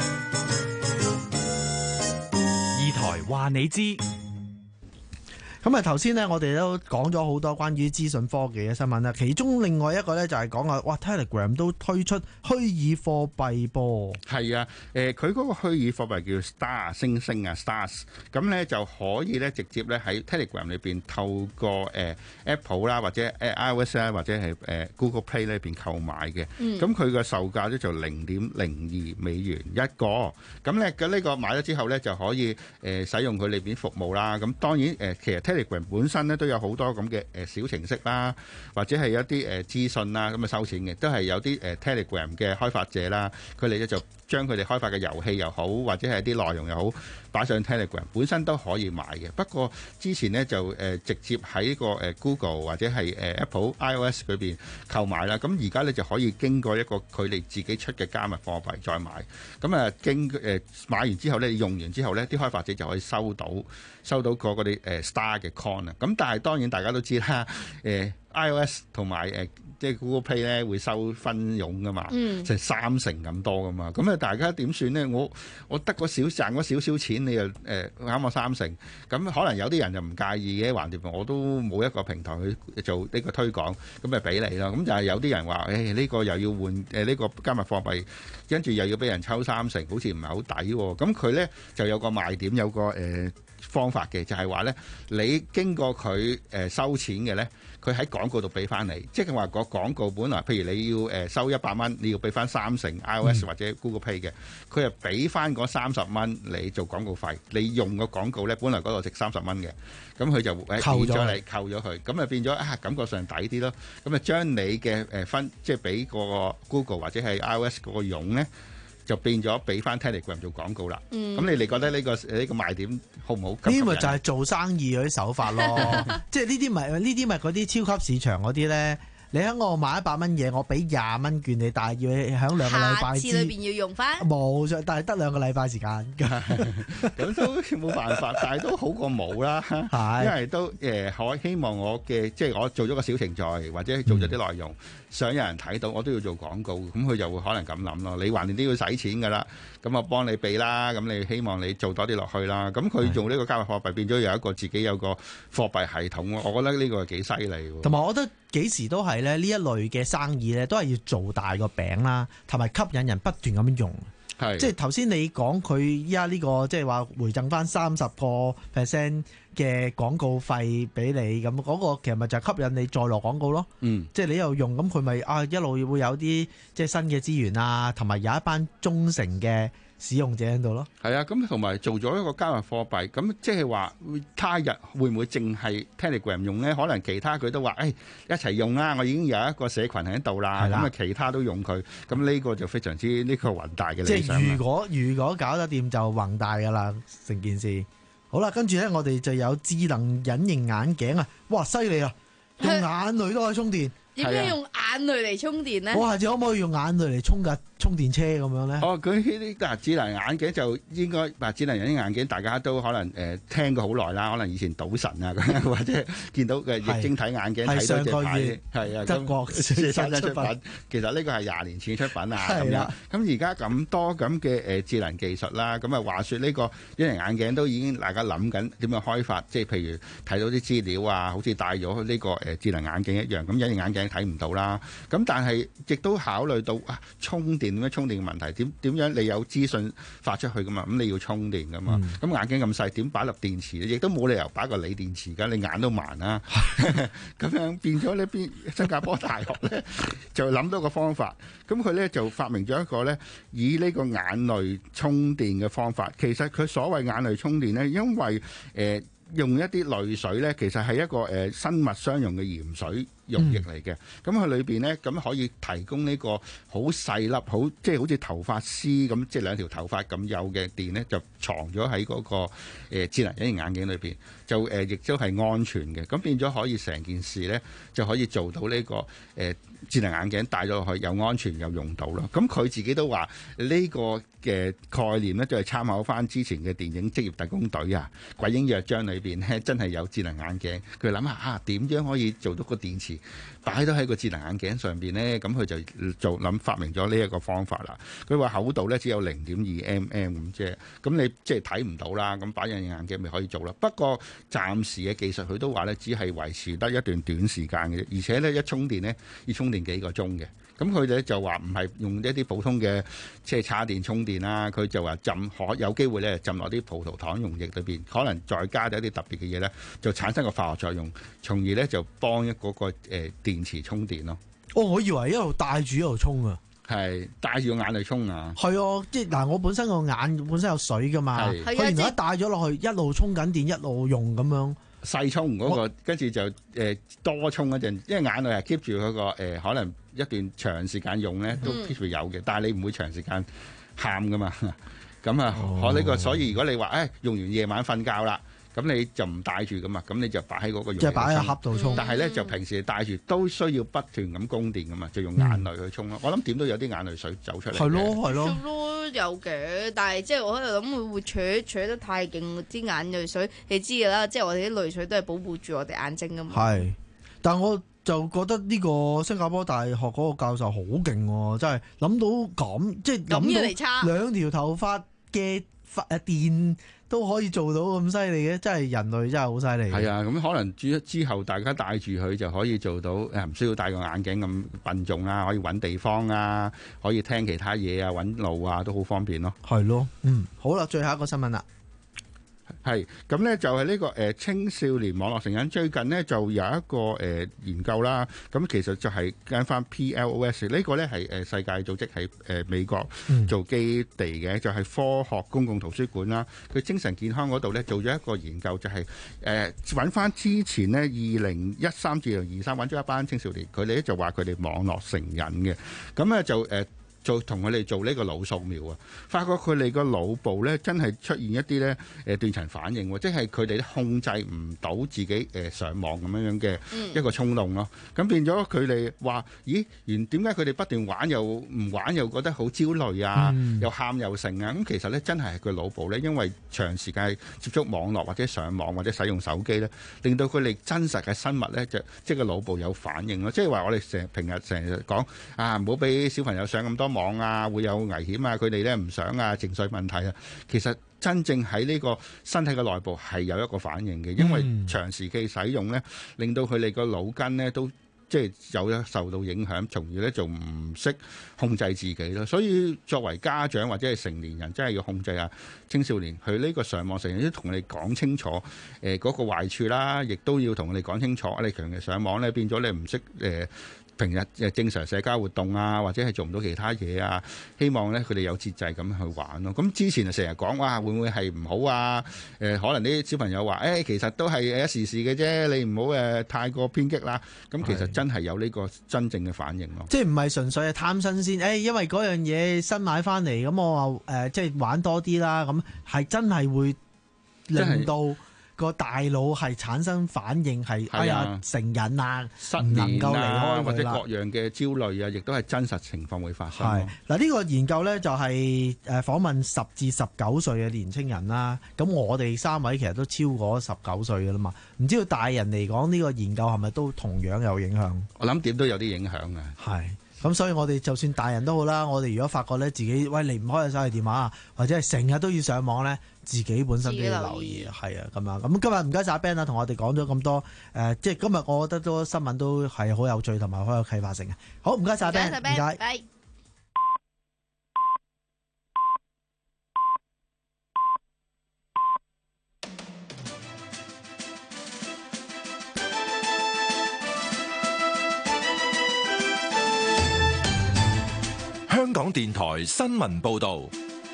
二台話你知。 咁啊，頭先咧，我哋都講咗好多關於資訊科技嘅新聞啦。其中另外一個咧就係講啊，哇 Telegram 都推出虛擬貨幣噃。 係啊，誒佢嗰個虛擬貨幣叫 Star 星星啊 Stars， 咁咧就可以咧直接咧喺 Telegram 裏邊透過誒、呃、Apple 啦或者誒 iOS 啦或者係誒 Google Play 裏邊購買嘅。咁佢個售價咧就零點零二美元一個。咁咧嘅呢個買咗之後咧就可以誒、呃、使用佢裏邊服務啦。咁當然誒、呃、其實 Telegram 本身咧都有好多咁嘅誒小程式啦，或者係一啲誒資訊啦，咁啊收錢嘅，都係有啲誒 Telegram 嘅開發者啦，佢哋咧就將佢哋開發嘅遊戲又好，或者係啲內容又好，擺上 Telegram 本身都可以買嘅。不過之前咧就誒直接喺個誒 Google 或者係誒 Apple iOS 嗰邊購買啦。咁而家咧就可以經過一個佢哋自己出嘅加密貨幣再買。咁啊經誒買完之後咧，用完之後咧，啲開發者就可以收到收到個嗰啲誒 Star 嘅 coin 啊。咁但係當然大家都知啦，誒 iOS 同埋誒即係 Google Play 咧會收分傭噶嘛，嗯、就係三成咁多噶嘛。咁啊大家點算咧？我我得個少賺嗰少少錢，你又誒啱我三成，咁可能有啲人就唔介意嘅，橫掂我都冇一個平台去做呢個推廣，咁咪俾你咯。咁就係有啲人話，誒、哎、呢、呢個又要換誒呢個加密貨幣，跟住又要俾人抽三成，好似唔係好抵喎。咁佢咧就有個賣點，有個誒、呃、方法嘅，就係話咧，你經過佢誒、呃、收錢嘅咧。佢喺廣告度俾翻你，即係話個廣告本來，譬如你要誒收一百蚊，你要俾翻三成 iOS 或者 Google Play 嘅，佢係俾翻嗰三十蚊你做廣告費。你用個廣告咧，本來嗰度值三十蚊嘅，咁佢就誒扣咗你，扣咗佢，咁啊變咗啊感覺上抵啲咯。咁啊將你嘅誒分，即係俾個 Google 或者係 iOS 嗰個傭咧。就變咗俾翻 Telegram 做廣告啦。咁、嗯、你哋覺得呢、呢個呢、呢個賣點好唔好？ 呢咪就係做生意嗰啲手法咯。即係呢啲咪呢啲咪嗰啲超級市場嗰啲咧。你喺我買一百蚊嘢，我俾廿蚊券你，但係要喺兩個禮拜之下次裏邊要用翻。 冇錯，但係得兩個禮拜時間。 咁都冇辦法，但係都好過冇啦。係，因為都誒，我、呃、希望我嘅即係我做咗個小程序，或者做咗啲內容，嗯、想有人睇到，我都要做廣告。咁佢就會可能咁諗咯。你橫掂都要使錢㗎啦，咁我幫你俾啦。咁你希望你做多啲落去啦。咁佢用呢個加密貨幣變咗有一個自己有個貨幣系統，我覺得呢個係幾犀利。 同埋我覺得幾時都係咧，呢一類嘅生意咧，都係要做大個餅啦，同埋吸引人不斷咁樣用。係，即係頭先你講佢依家呢個，即係話回贈翻三十個 percent 嘅廣告費俾你，咁嗰個其實咪就係吸引你再落廣告咯。嗯，即係你又用，咁佢咪啊一路會有啲即係新嘅資源啊，同埋有一班忠誠嘅使用者喺度咯。 係啊，咁同埋做咗一個加密貨幣，咁即係話他日會唔會淨係 Telegram 用咧？可能其他佢都話誒、哎、一齊用啦，我已經有一個社群喺度啦，咁啊其他都用佢，咁呢個就非常之呢、呢個宏大嘅理想。 即係如果如果搞得掂就宏大噶啦，成件事。好啦，跟住咧我哋就有智能隱形眼鏡啊！哇，犀利啊！用眼淚都可以充電。 點解用眼淚嚟充電咧？ 我下次可唔可以用眼淚嚟充架充電車咁樣咧？ 哦，佢呢啲嗱智能眼鏡就應該嗱智能隱形眼鏡，大家都可能誒、呃、聽過好耐啦。可能以前賭神啊，或者見到嘅液晶體眼鏡睇到隻牌，係啊，德國新出品。其實呢個係廿年前出品啊，咁樣。咁而家咁多咁嘅誒智能技術啦，咁啊話説呢個隱形眼鏡都已經大家諗緊點樣開發，即係譬如睇到啲資料啊，好似戴咗呢個誒智能眼鏡一樣。咁隱形眼鏡睇唔到啦。咁但係亦都考慮到啊，充電點樣充電嘅問題，點點樣你有資訊發出去噶嘛？咁你要充電噶嘛？咁、嗯、眼鏡咁細，點擺落電池？亦都冇理由擺個鋰電池㗎，你眼都盲啦。咁樣變咗呢邊新加坡大學咧就諗到個方法，咁佢咧就發明咗一個咧以呢個眼淚充電嘅方法。其實佢所謂眼淚充電咧，因為誒、呃、用一啲淚水咧，其實係一個誒、呃、生物相容嘅鹽水溶液嚟嘅。咁佢裏邊咧咁可以提供呢個好細粒，好即係好似頭髮絲咁，即係兩條頭髮咁幼嘅電咧，就藏咗喺嗰個、呃、智能隱形眼鏡裏邊，就誒亦都係安全嘅。咁變咗可以成件事咧就可以做到呢、這個誒、呃、智能眼鏡戴咗落去又安全又用到咯。咁佢自己都話呢個嘅概念咧，就係參考翻之前嘅電影《職業特工隊》啊，《鬼影約章》裏邊咧真係有智能眼鏡。佢諗下啊，點樣可以做到個電池擺到喺個智能眼鏡上邊呢？咁佢就做諗發明咗呢一個方法啦。佢話厚度咧只有零點二 mm 咁啫，咁你即係睇唔到啦。咁擺隱形眼鏡咪可以做啦。不過暫時嘅技術佢都話咧，只係維持得一段短時間嘅啫，而且咧一充電咧要充電幾個鐘嘅。咁佢哋就話唔係用一啲普通嘅即係叉電充電啦，佢就話浸可有機會咧浸落啲葡萄糖溶液裏邊，可能再加咗一啲特別嘅嘢咧，就產生個化學作用，從而咧就幫一嗰個誒電池充電咯。 哦，我以為一路戴住一路充啊， 係戴住個眼嚟充啊。 係啊，即係嗱，我本身個眼本身有水噶嘛，佢原來一戴咗落去，一路充緊電一路用咁樣。 細充嗰、那個，跟住就誒、呃、多充一陣，因為眼淚係 keep 住嗰個、呃、可能一段長時間用咧，都 keep 住有嘅。嗯、但係你唔會長時間喊噶嘛，咁啊，我呢、這個所以如果你話誒、哎、用完夜晚瞓覺啦，咁你就唔帶住噶嘛，咁你就擺喺嗰個用，即係擺喺盒度充。但係咧就平時帶住都需要不斷咁供電噶嘛，就用眼淚去充咯。嗯、我諗點都有啲眼淚水走出嚟。係咯，係咯。 都有嘅，但係即係我喺度諗會會扯扯得太勁啲眼淚水，你知㗎啦，即係我哋啲淚水都係保護住我哋眼睛噶嘛。係， 但係我就覺得呢個新加坡大學嗰個教授好勁喎，真係諗到咁，即係諗到兩條頭髮嘅發誒電都可以做到咁犀利嘅，真係人類真係好犀利。 係啊，咁可能之之後大家戴住佢就可以做到誒，唔需要戴個眼鏡咁笨重啊，可以揾地方啊，可以聽其他嘢啊，揾路啊，都好方便咯。 係咯，嗯，好啦，最後一個新聞啦。 係咁呢就係呢個誒青少年網絡成癮，最近呢就有一個誒研究啦。咁其實就係跟翻 P L O S 呢個呢係誒世界組織喺誒美國做基地嘅，就係科學公共圖書館啦。佢精神健康嗰度呢做咗一個研究，就係誒揾翻之前呢二零一三至二零二三揾咗一班青少年，佢哋咧就話佢哋網絡成癮嘅，咁咧就誒。做同佢哋做呢個腦掃描啊，發覺佢哋個腦部咧真係出現一啲咧誒斷層反應喎，即係佢哋控制唔到自己誒上網咁樣樣嘅一個衝動咯。咁、嗯、變咗佢哋話：咦，原點解佢哋不斷玩又唔玩又覺得好焦慮啊，嗯、又喊又成啊？咁其實咧真係佢腦部咧，因為長時間接觸網絡或者上網或者使用手機咧，令到佢哋真實嘅生物咧就即係個腦部有反應咯。即係話我哋成日平日成日講啊，唔好俾小朋友上咁多網啊，會有危險啊！佢哋咧唔想啊，情緒問題啊，其實真正喺呢個身體嘅內部係有一個反應嘅，因為長時期使用咧，令到佢哋個腦筋咧都即係有咗受到影響，從而咧就唔識控制自己咯。所以作為家長或者係成年人，真係要控制下青少年佢呢個上網成日都同你講清楚誒嗰、呃嗰個壞處啦，亦都要同你講清楚。你強嘅上網咧，變咗你唔識誒。呃平日誒正常社交活動啊，或者係做唔到其他嘢啊，希望咧佢哋有節制咁去玩咯。咁之前啊成日講哇，會唔會係唔好啊？誒、呃，可能啲小朋友話誒、欸，其實都係一時時嘅啫，你唔好誒太過偏激啦。咁其實真係有呢個真正嘅反應咯。 即係唔係純粹係貪新鮮？誒、欸，因為嗰樣嘢新買翻嚟，咁我話誒、呃，即係玩多啲啦。咁係真係會令到個大腦係產生反應，係哎呀成癮啊，唔能夠離開或者各樣嘅焦慮啊，亦都係真實情況會發生。 係嗱，呢個研究咧就係誒訪問十至十九歲嘅年青人啦。咁我哋三位其實都超過十九歲噶啦嘛，唔知道大人嚟講呢個研究係咪都同樣有影響？ 我諗點都有啲影響啊。 係咁所以我哋就算大人都好啦，我哋如果發覺咧自己喂離唔開個手提電話，或者係成日都要上網咧，自己本身都要留意。係啊，咁啊，咁今日唔該晒 Ben 啊，同我哋講咗咁多誒、呃，即係今日我覺得都新聞都係好有趣同埋好有啟發性嘅。好，唔該晒 Ben，唔該。 香港電台新聞報道。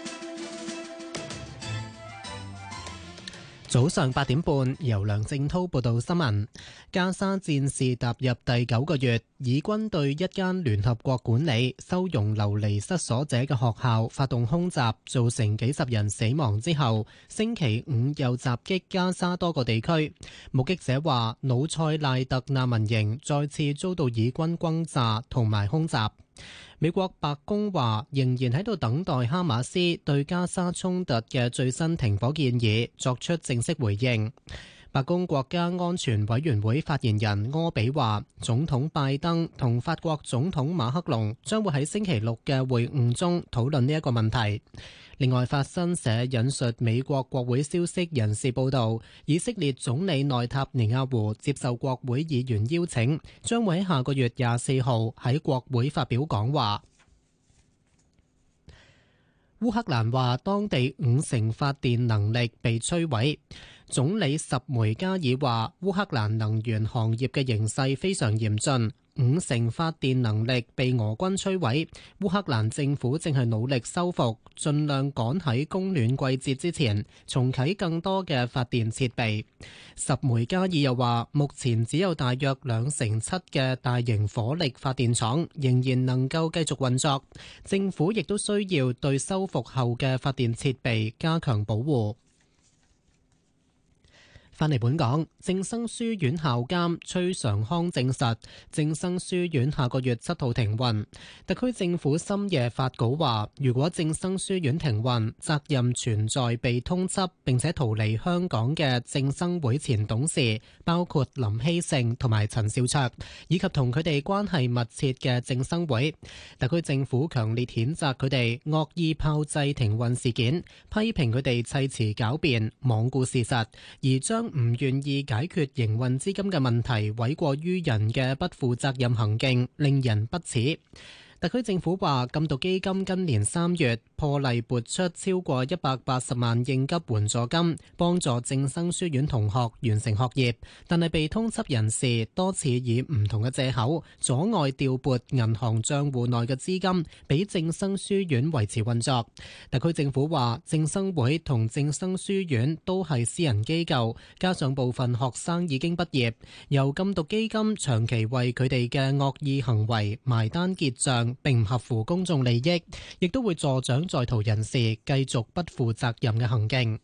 早上八點半，由梁正滔報道新聞。加沙戰事踏入第九個月，以軍對一間聯合國管理收容流離失所者嘅學校發動空襲，造成幾十人死亡之後，星期五又襲擊加沙多個地區。目擊者話，努塞賴特難民營再次遭到以軍轟炸同埋空襲。美國白宮話仍然喺度等待哈馬斯對加沙衝突嘅最新停火建議作出正式回應。白宮國家安全委員會發言人柯比話，總統拜登同法國總統馬克龍將會喺星期六嘅會晤中討論呢一個問題。另外，法新社引述美國國會消息人士報道，以色列總理內塔尼亞胡接受國會議員邀請，將會喺下個月廿四號喺國會發表講話。烏克蘭話，當地五成發電能力被摧毀。總理什梅加爾話，烏克蘭能源行業嘅形勢非常嚴峻。五成發電能力被俄軍摧毀，烏克蘭政府正係努力修復，盡量趕喺供暖季節之前重啟更多嘅發電設備。什梅加爾又話，目前只有大約兩成七嘅大型火力發電廠仍然能夠繼續運作，政府亦都需要對修復後嘅發電設備加強保護。返嚟本港，正生書院校監崔常康證實，正生書院下個月七號停運。特區政府深夜發稿話，如果正生書院停運，責任存在被通緝並且逃離香港嘅正生會前董事，包括林希聖同埋陳兆卓，以及同佢哋關係密切嘅正生會。特區政府強烈譴責佢哋惡意炮製停運事件，批評佢哋砌詞狡辯、罔顧事實，而將唔願意解決營運資金嘅問題諉過於人嘅不負責任行徑，令人不齒。特區政府話，禁毒基金今年三月破例撥出超過一百八十萬應急援助金，幫助正生書院同學完成學業，但係被通緝人士多次以唔同嘅藉口阻礙調撥銀行賬戶內嘅資金，俾正生書院維持運作。特區政府話，正生會同正生書院都係私人機構，加上部分學生已經畢業，由禁毒基金長期為佢哋嘅惡意行為埋單結賬，並唔合乎公眾利益，亦都會助長在逃人士繼續不負責任嘅行徑。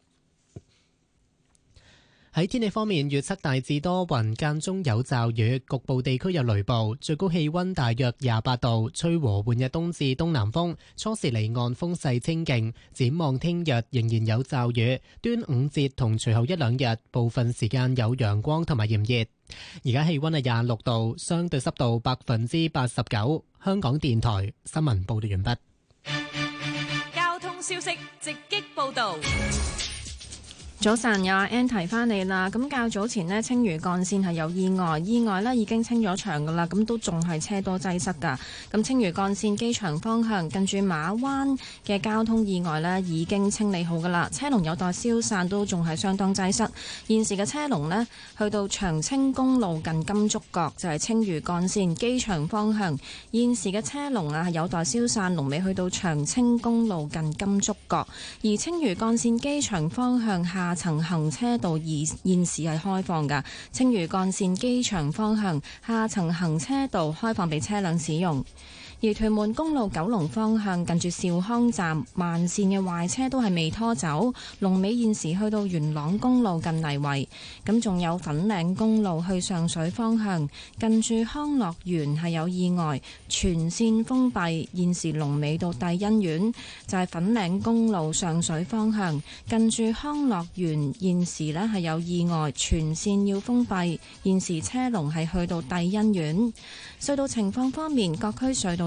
喺天氣方面，預測大致多雲，間中有驟雨，局部地區有雷暴，最高氣溫大約廿八度，吹和緩嘅東至東南風，初時離岸風勢清勁。展望聽日仍然有驟雨，端午節同隨後一兩日部分時間有陽光同埋炎熱。而家氣溫係廿六度，相對濕度百分之八十九。香港電台新聞報道完畢。 交通消息直擊報道。 早晨，有阿 Ann 提翻你啦。咁較早前呢，青嶼幹線係有意外，意外呢已經清咗場噶啦，咁都仲係車多擠塞噶。咁青嶼幹線機場方向近住馬灣嘅交通意外呢已經清理好噶啦，車龍有待消散，都仲係相當擠塞。現時嘅車龍呢，去到長青公路近金竹角，就係青嶼幹線機場方向。現時嘅車龍啊係有待消散，龍尾去到長青公路近金竹角。而青嶼幹線機場方向下層行車道而現時係開放㗎，青嶼幹線機場方向下層行車道開放俾車輛使用。而屯門公路九龍方向近住兆康站慢線嘅壞車都係未拖走，龍尾現時去到元朗公路近泥圍。咁仲有粉嶺公路去上水方向近住康樂園係有意外，全線封閉，現時龍尾到帝欣苑。就係、是、粉嶺公路上水方向近住康樂園，現時呢係有意外，全線要封閉，現時車龍係去到帝欣苑。隧道情況方面，各區隧道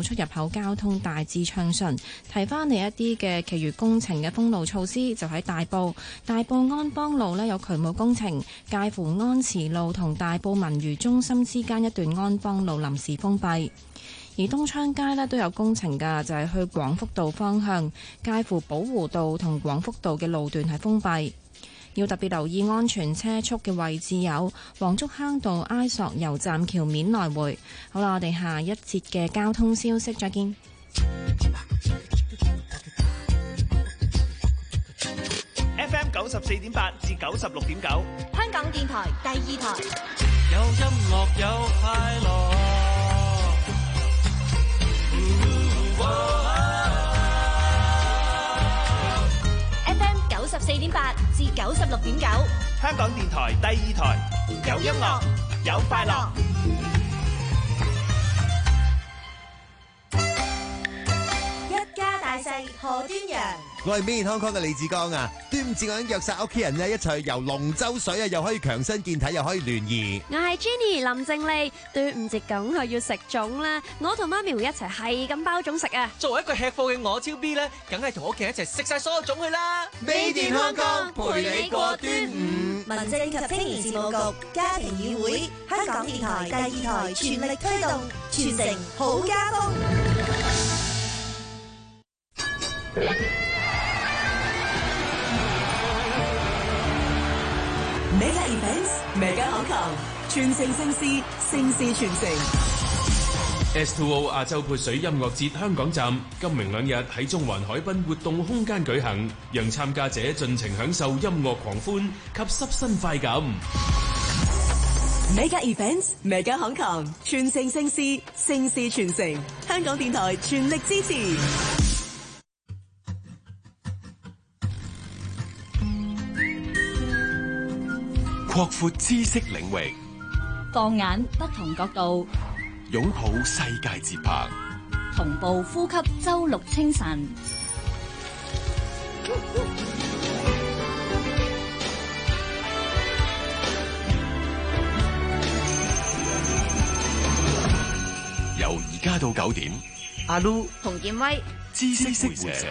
出入口交通大致暢順。提翻嚟一啲嘅其餘工程嘅封路措施，就喺大埔大埔安邦路呢有渠務工程，介乎安慈路同大埔文娛中心之間一段安邦路臨時封閉。而東昌街呢都有工程㗎，就係去廣福道方向，介乎寶湖道同廣福道嘅路段係封閉。要特別留意安全車速嘅位置有黃竹坑道埃索油站橋面來回。好啦，我哋下一節嘅交通消息再見。 F M 九十四點八至九十六點九， 香港電台第二台。 有音樂有快樂。 F M 九十四點八至九十六點九， 香港電台第二台，有音樂有快樂。 一家大細賀端陽。 我係 Made in Hong Kong 嘅李志剛啊！端午節我約晒屋企人咧一齊去遊龍舟水啊，又可以強身健體，又可以聯誼。 我係 Jenny 林靜麗，端午節梗係要食粽啦！我同媽咪會一齊係咁包粽食啊！ 作為一個吃貨嘅我超 B 咧，梗係同屋企人一齊食晒所有粽去啦 ！Made in Hong Kong 陪你過端午。 民政及青年事務局家庭議會，香港電台第二台全力推動，傳承好家風。 Mega Events，Mega Hong Kong，傳承盛事，盛事傳承。 S two O 亞洲潑水音樂節香港站今明兩日喺中環海濱活動空間舉行，讓參加者盡情享受音樂狂歡及濕身快感。 Mega Events，Mega Hong Kong，傳承盛事，盛事傳承。香港電台全力支持。 擴闊知識領域， 放眼不同角度， 擁抱世界節拍， 同步呼吸周六清晨。 由而家到九點， 阿 Lu 洪建威， 知識會社。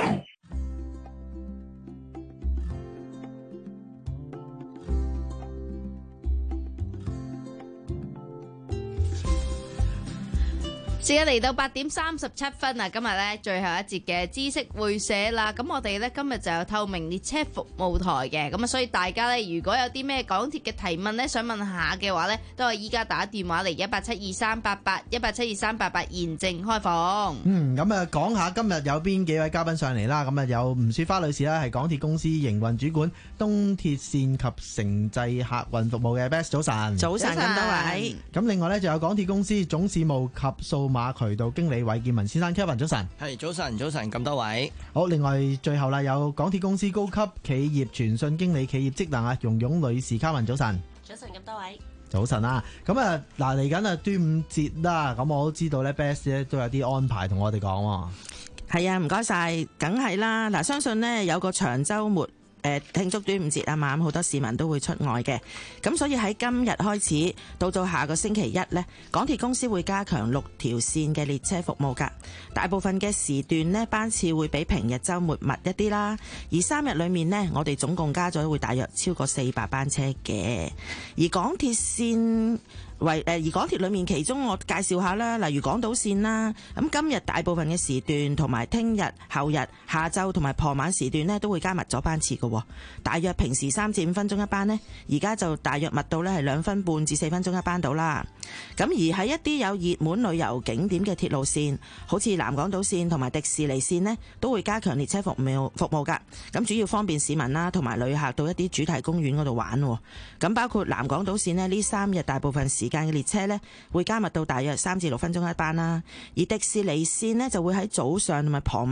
時間嚟到八點三十七分啊！今日咧最後一節嘅知識會社啦，咁我哋咧今日就有透明列車服務台嘅，咁啊所以大家咧如果有啲咩港鐵嘅提問咧想問下嘅話咧，都係依家打電話嚟一八七二三八八一八七二三八八現正開放。 嗯，咁啊講下今日有邊幾位嘉賓上嚟啦？咁啊有吳雪花女士啦，係港鐵公司營運主管東鐵線及城際客運服務嘅 Best， 早晨。 早晨咁多位。 咁另外咧就有港鐵公司總事務及數碼渠道經理韋建文先生 Kevin， 早晨。 係早晨，早晨咁多位。 好，另外最後啦，有港鐵公司高級企業傳訊經理企業職能啊，容容女士 Kevin， 早晨。 早晨咁多位。 早晨啊，咁啊嗱嚟緊啊端午節啦，咁我都知道咧 Best 咧都有啲安排同我哋講。 係啊，唔該晒，梗係啦。嗱，相信呢有個長週末。誒慶祝端午節啊嘛，咁好多市民都會出外嘅，咁所以喺今日開始到到下個星期一呢，港鐵公司會加強六條線嘅列車服務㗎。大部分嘅時段呢，班次會比平日週末密一啲啦。而三日裡面呢，我哋總共加咗會大約超過四百班車嘅。而港鐵線為誒而港鐵裏面，其中我介紹下啦，例如港島線啦，咁今日大部分嘅時段同埋聽日、後日下晝同埋傍晚時段呢，都會加密咗班次嘅，大約平時三至五分鐘一班呢，而家就大約密到呢係兩分半至四分鐘一班到啦。咁而喺一啲有熱門旅遊景點嘅鐵路線，好似南港島線同埋迪士尼線呢，都會加強列車服務服務㗎。咁主要方便市民啦同埋旅客到一啲主題公園嗰度玩。咁包括南港島線呢，呢三日大部分時間嘅列車呢會加密到大約三至六分鐘一班啦，而迪士尼線呢就會喺早上同埋傍晚一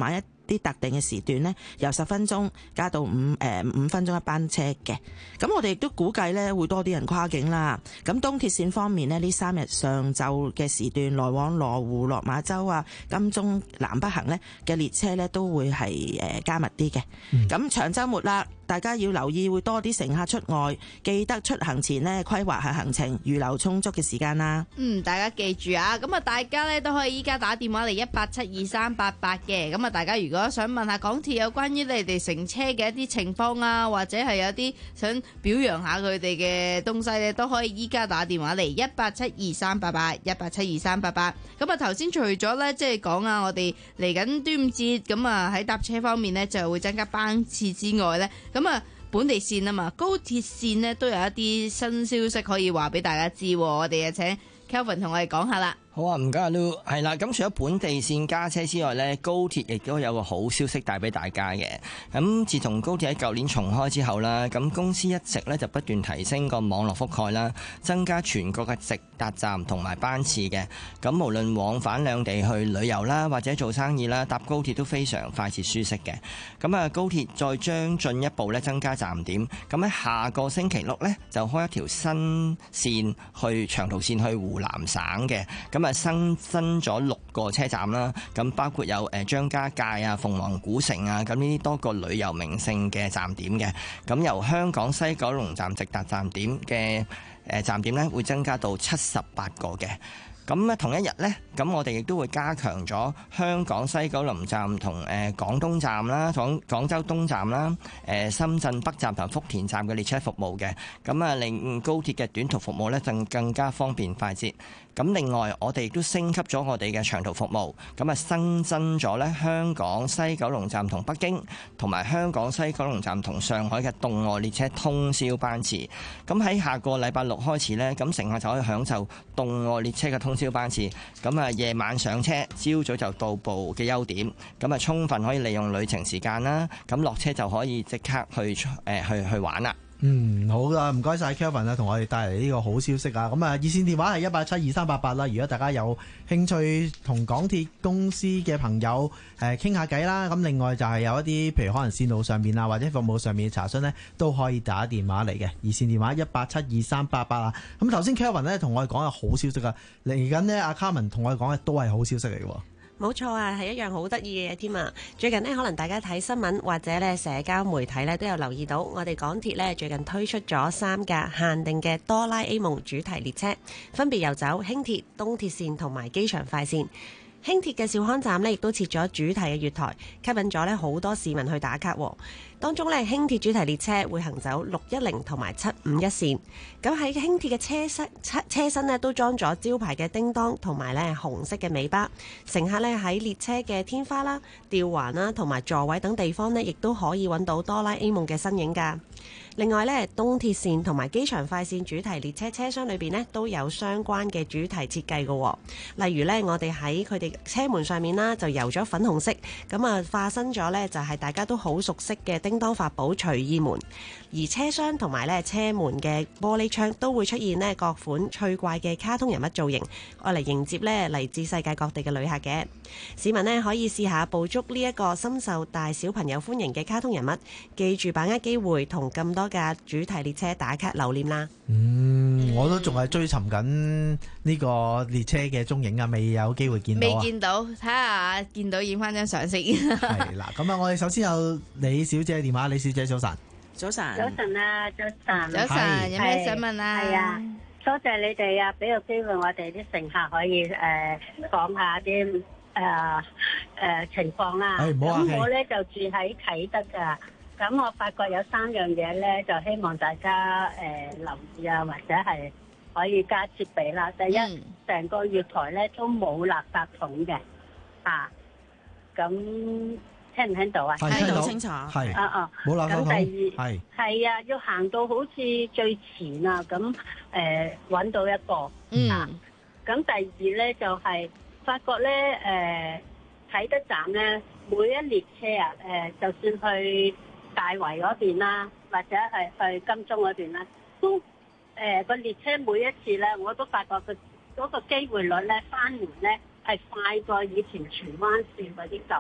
啲特定嘅時段呢，由十分鐘加到五誒五分鐘一班車嘅。咁我哋亦都估計呢會多啲人跨境啦。咁東鐵線方面呢，呢三日上晝嘅時段來往羅湖、落馬洲啊、金鐘南北行呢嘅列車呢都會係誒加密啲嘅。咁、嗯、長週末啦，大家要留意會多啲乘客出外，記得出行前呢規劃下行程，預留充足嘅時間啦。 嗯，大家記住啊，咁啊大家呢都可以依家打電話嚟一八七二三八八嘅。咁啊大家如果想問下港鐵有關於你哋乘車嘅一啲情況啊，或者係有啲想表揚下佢哋嘅東西呢，都可以依家打電話嚟一八七二三八八一八七二三八八。咁啊頭先除咗呢，即係講啊，我哋嚟緊端午節，咁啊喺搭車方面呢，就會增加班次之外呢。咁啊，本地線啊嘛，高鐵線呢都有一啲新消息可以話俾大家知，我哋啊請 Kelvin 同我哋講下啦。 好啊，唔該阿 Lu， 係啦，咁除咗本地線加車之外呢，高鐵亦都有個好消息帶俾大家嘅。咁自從高鐵喺舊年重開之後啦，咁公司一直呢就不斷提升個網絡覆蓋啦，增加全國嘅直達站同埋班次嘅。咁無論往返兩地去旅遊啦，或者做生意啦，搭高鐵都非常快捷舒適嘅。咁啊，高鐵再將進一步咧增加站點，咁喺下個星期六呢，就開一條新線去長途線去湖南省嘅。咁啊新增咗六個車站啦，咁包括有誒張家界啊、鳳凰古城啊，咁呢啲多個旅遊名勝嘅站點嘅。咁由香港西九龍站直達站點嘅誒站點咧，會增加到七十八個嘅。咁咧同一日呢，咁我哋亦都會加強咗香港西九龍站同誒廣東站啦、廣廣州東站啦、誒深圳北站同福田站嘅列車服務嘅。咁啊，令高鐵嘅短途服務呢，更更加方便快捷。咁另外，我哋亦都升級咗我哋嘅長途服務，咁啊新增咗咧香港西九龍站同北京，同埋香港西九龍站同上海嘅動外列車通宵班次。咁喺下個禮拜六開始呢，咁乘客就可以享受動外列車嘅通宵班次。咁啊夜晚上車，朝早就到埗嘅優點，咁啊充分可以利用旅程時間啦。咁落車就可以即刻去誒、呃、去去玩啦。 嗯，好啦，唔該晒 Kelvin 啊，同我哋帶嚟呢個好消息啊！咁啊，熱線電話係一八七二三八八啦。如果大家有興趣同港鐵公司嘅朋友誒傾下偈啦，咁另外就係有一啲譬如可能線路上面啊，或者服務上面嘅查詢呢，都可以打電話嚟嘅。熱線電話一八七二三八八啊。咁頭先 Kelvin 呢同我哋講嘅好消息啊，嚟緊呢，阿 Carmen 同我哋講嘅都係好消息嚟嘅。 冇錯啊，係一樣好得意嘅嘢添啊！最近呢，可能大家睇新聞或者咧社交媒體咧都有留意到，我哋港鐵咧最近推出咗三架限定嘅哆啦 A 夢主題列車，分別遊走輕鐵、東鐵線同埋機場快線。輕鐵嘅兆康站呢，亦都設咗主題嘅月台，吸引咗咧好多市民去打卡。當中咧，輕鐵主題列車會行走六一零同埋七五一線。咁喺輕鐵嘅車身車車身咧都裝咗招牌嘅叮當同埋咧紅色嘅尾巴。乘客咧喺列車嘅天花啦、吊環啦同埋座位等地方呢，亦都可以揾到哆啦 A 夢嘅身影㗎。另外咧，東鐵線同埋機場快線主題列車車廂裏邊呢，都有相關嘅主題設計嘅。例如咧，我哋喺佢哋車門上面啦，就油咗粉紅色，咁啊化身咗咧就係大家都好熟悉嘅叮當法寶隨意門。而車廂同埋咧車門嘅玻璃窗都會出現呢各款趣怪嘅卡通人物造型，愛嚟迎接咧嚟自世界各地嘅旅客嘅市民呢，可以試下捕捉呢一個深受大小朋友歡迎嘅卡通人物，記住把握機會同咁多架主題列車打卡留念啦。 嗯，我都仲係追尋緊呢個列車嘅蹤影啊，未有機會見到啊。 未見到，睇下見到影翻張相先。 係啦，咁啊，我哋首先有李小姐嘅電話，李小姐早晨。 早晨， 早晨啊，早晨， 早晨，有咩想問啊？ 係啊，多謝你哋啊，俾個機會我哋啲乘客可以誒講下啲誒誒情況啦。咁我咧就住喺啟德㗎，咁我發覺有三樣嘢咧，就希望大家誒留意啊，或者係可以加設備啦。第一，成個月台咧都冇垃圾桶嘅，啊，咁。聽唔聽到啊？ 聽到清楚。 係啊啊， 冇垃圾桶。 咁第二係係啊，要行到好似最前啊，咁誒揾到一個。嗯。啊，咁第二咧就係、是、發覺咧誒啟德站咧每一列車啊誒、呃，就算去大圍嗰邊啦，或者係去金鐘嗰邊啦，都誒個、呃、列車每一次咧，我都發覺佢嗰個機會率咧翻門咧係快過以前荃灣線嗰啲舊。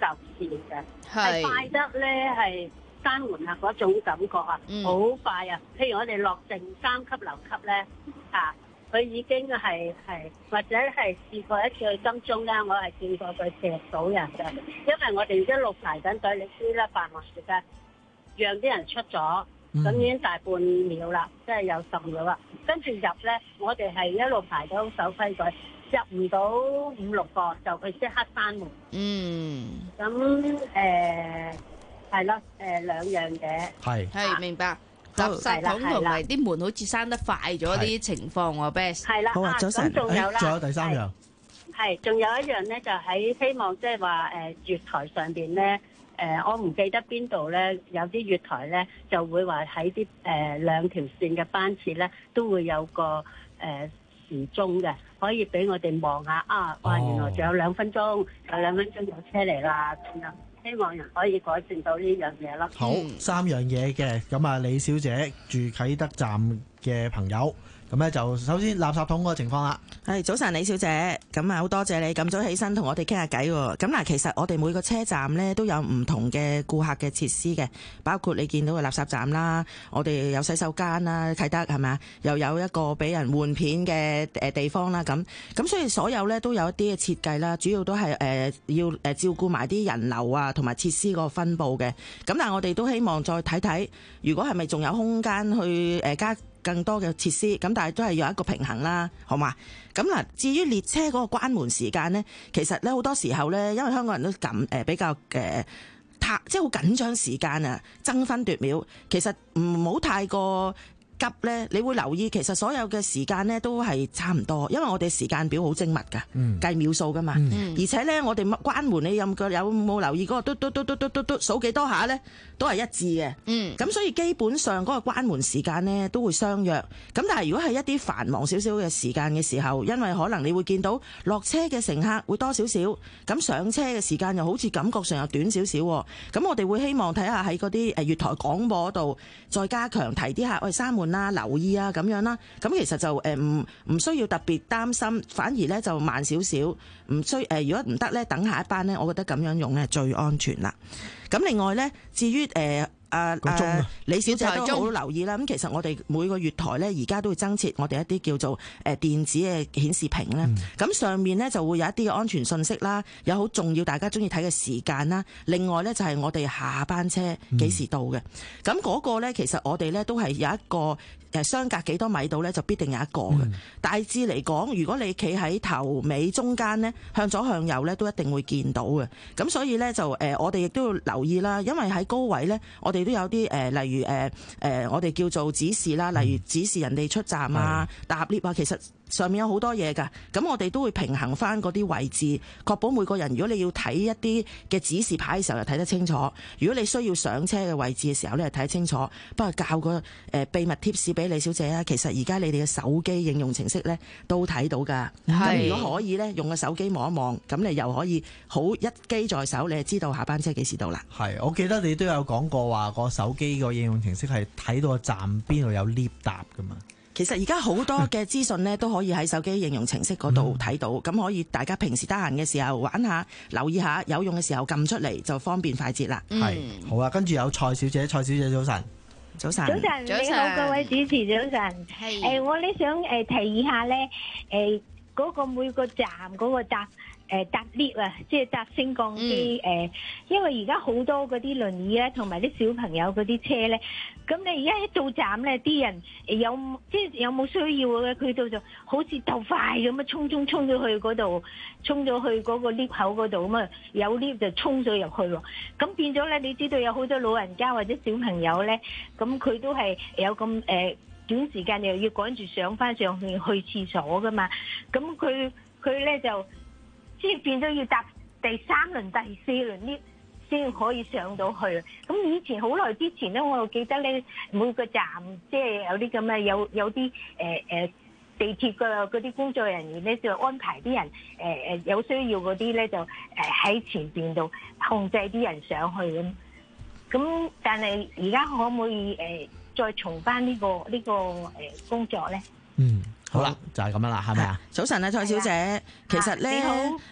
受線嘅，係快得咧係閂門啊嗰種感覺啊，好、嗯、快啊！譬如我哋落定三級樓級咧，啊，佢已經係係或者係試過一次去金鐘咧，我係見過佢射到人嘅，因為我哋一路排緊隊，你知啦，繁忙時間讓啲人出咗。咁、嗯、已經大半秒啦，即係有十秒啦。跟住入咧，我哋係一路排到守規矩，入唔到五六個就佢即刻閂門。嗯。咁誒係咯，誒、呃、兩樣嘢。係係明白。垃圾桶同埋啲門好似閂得快咗啲情況喎 ，Best。係啦。好啊，早晨。仲有啦。仲有第三樣。 係，仲有一樣咧，就喺希望即係話誒月台上邊咧。誒、呃，我唔記得邊度咧，有啲月台咧就會話喺啲誒兩條線嘅班次咧，都會有個誒、呃、時鐘嘅，可以俾我哋望下啊！哇，原來仲有兩分鐘，有兩分鐘有車嚟啦咁樣。希望人可以改善到呢樣嘢咯。 好，三樣嘢嘅，咁啊，李小姐住啟德站嘅朋友。咁咧就首先垃圾桶嗰個情況啦。 係早晨，李小姐，咁啊好多謝你咁早起身同我哋傾下偈喎。咁嗱，其實我哋每個車站咧都有唔同嘅顧客嘅設施嘅，包括你見到嘅垃圾站啦，我哋有洗手間啦，啟德係咪啊？又有一個俾人換片嘅誒地方啦，咁咁所以所有咧都有一啲嘅設計啦，主要都係誒要誒照顧埋啲人流啊同埋設施個分佈嘅。咁但係我哋都希望再睇睇，如果係咪仲有空間去誒加更多嘅設施，咁但係都係有一個平衡啦，好嘛？咁嗱，至於列車嗰個關門時間呢，其實咧好多時候咧，因為香港人都咁誒比較誒，太即係好緊張時間啊，爭分奪秒，其實唔好太過急咧，你會留意其實所有嘅時間咧都係差唔多，因為我哋時間表好精密㗎，嗯、計秒數㗎嘛。嗯、而且咧，我哋關門你有冇留意嗰個嘟嘟嘟嘟嘟嘟嘟數幾多下咧，都係一致嘅。咁、嗯、所以基本上嗰個關門時間咧都會相約。咁但係如果係一啲繁忙少少嘅時間嘅時候，因為可能你會見到落車嘅乘客會多少少，咁上車嘅時間又好似感覺上又短少少。咁我哋會希望睇下喺嗰啲誒月台廣播度再加強提啲客，喂閂門啦，留意啊咁樣啦，咁其實就誒唔唔需要特別擔心，反而咧就慢少少，唔需誒、呃、如果唔得咧，等下一班咧，我覺得咁樣用咧最安全啦。咁另外咧，至於誒。呃啊啊！李小姐都好留意啦。咁其實我哋每個月台咧，而家都會增設我哋一啲叫做誒電子嘅顯示屏啦。咁、嗯、上面咧就會有一啲嘅安全信息啦，有好重要大家中意睇嘅時間啦。另外咧就係我哋下班車幾時到嘅。咁嗰、嗯、個咧其實我哋咧都係有一個誒相隔幾多米度咧就必定有一個嘅。嗯、大致嚟講，如果你企喺頭尾中間咧，向左向右咧都一定會見到嘅。咁所以咧就誒我哋亦都要留意啦，因為喺高位咧，我哋都有啲誒、呃，例如誒誒、呃，我哋叫做指示啦，例如指示人哋出站啊、搭 lift 啊，其實上面有好多嘢㗎。咁我哋都會平衡翻嗰啲位置，確保每個人如果你要睇一啲嘅指示牌嘅時候，又睇得清楚；如果你需要上車嘅位置嘅時候咧，睇得清楚。不過教個誒、呃、秘密貼士俾李小姐啊，其實而家你哋嘅手機應用程式咧都睇到㗎。咁如果可以咧，用個手機望一望，咁你又可以好一機在手，你就知道下班車幾時到啦。 係，我記得你都有講過話個手機個應用程式係睇到個站邊度有 lift 搭㗎嘛。 其實而家好多嘅資訊咧都可以喺手機應用程式嗰度睇到，咁、嗯、可以大家平時得閒嘅時候玩下，留意下，有用嘅時候撳出嚟就方便快捷啦。 係、嗯，好啊，跟住有蔡小姐，蔡小姐早晨， 早晨， 早晨，你好，各位主持早晨。係，誒、呃，我咧想誒提議下咧，誒、呃，嗰、那個每個站嗰個搭。誒搭 lift 啊，即係搭升降機誒、嗯，因為而家好多嗰啲輪椅咧，同埋啲小朋友嗰啲車咧，咁你而家一到站咧，啲人有即係有冇需要嘅，佢到就好似鬥快咁啊，衝衝衝咗去嗰度，衝咗去嗰個 lift 口嗰度咁啊，有 lift 就衝咗入去喎，咁變咗咧，你知道有好多老人家或者小朋友咧，咁佢都係有咁誒、呃、短時間又要趕住上翻上去去廁所噶嘛，咁佢佢咧就。即係變咗要搭第三輪、第四輪 lift 先可以上到去。咁以前好耐之前咧，我又記得咧，每個站即係有啲咁嘅有有啲誒誒地鐵嘅嗰啲工作人員咧，就安排啲人誒誒、呃、有需要嗰啲咧，就誒喺前邊度控制啲人上去咁。咁但係而家可唔可以誒、呃、再重翻呢、這個呢、這個誒、呃、工作咧？ 嗯。好啦，就係咁樣啦，係咪啊？ 早晨啊，蔡小姐，其實咧，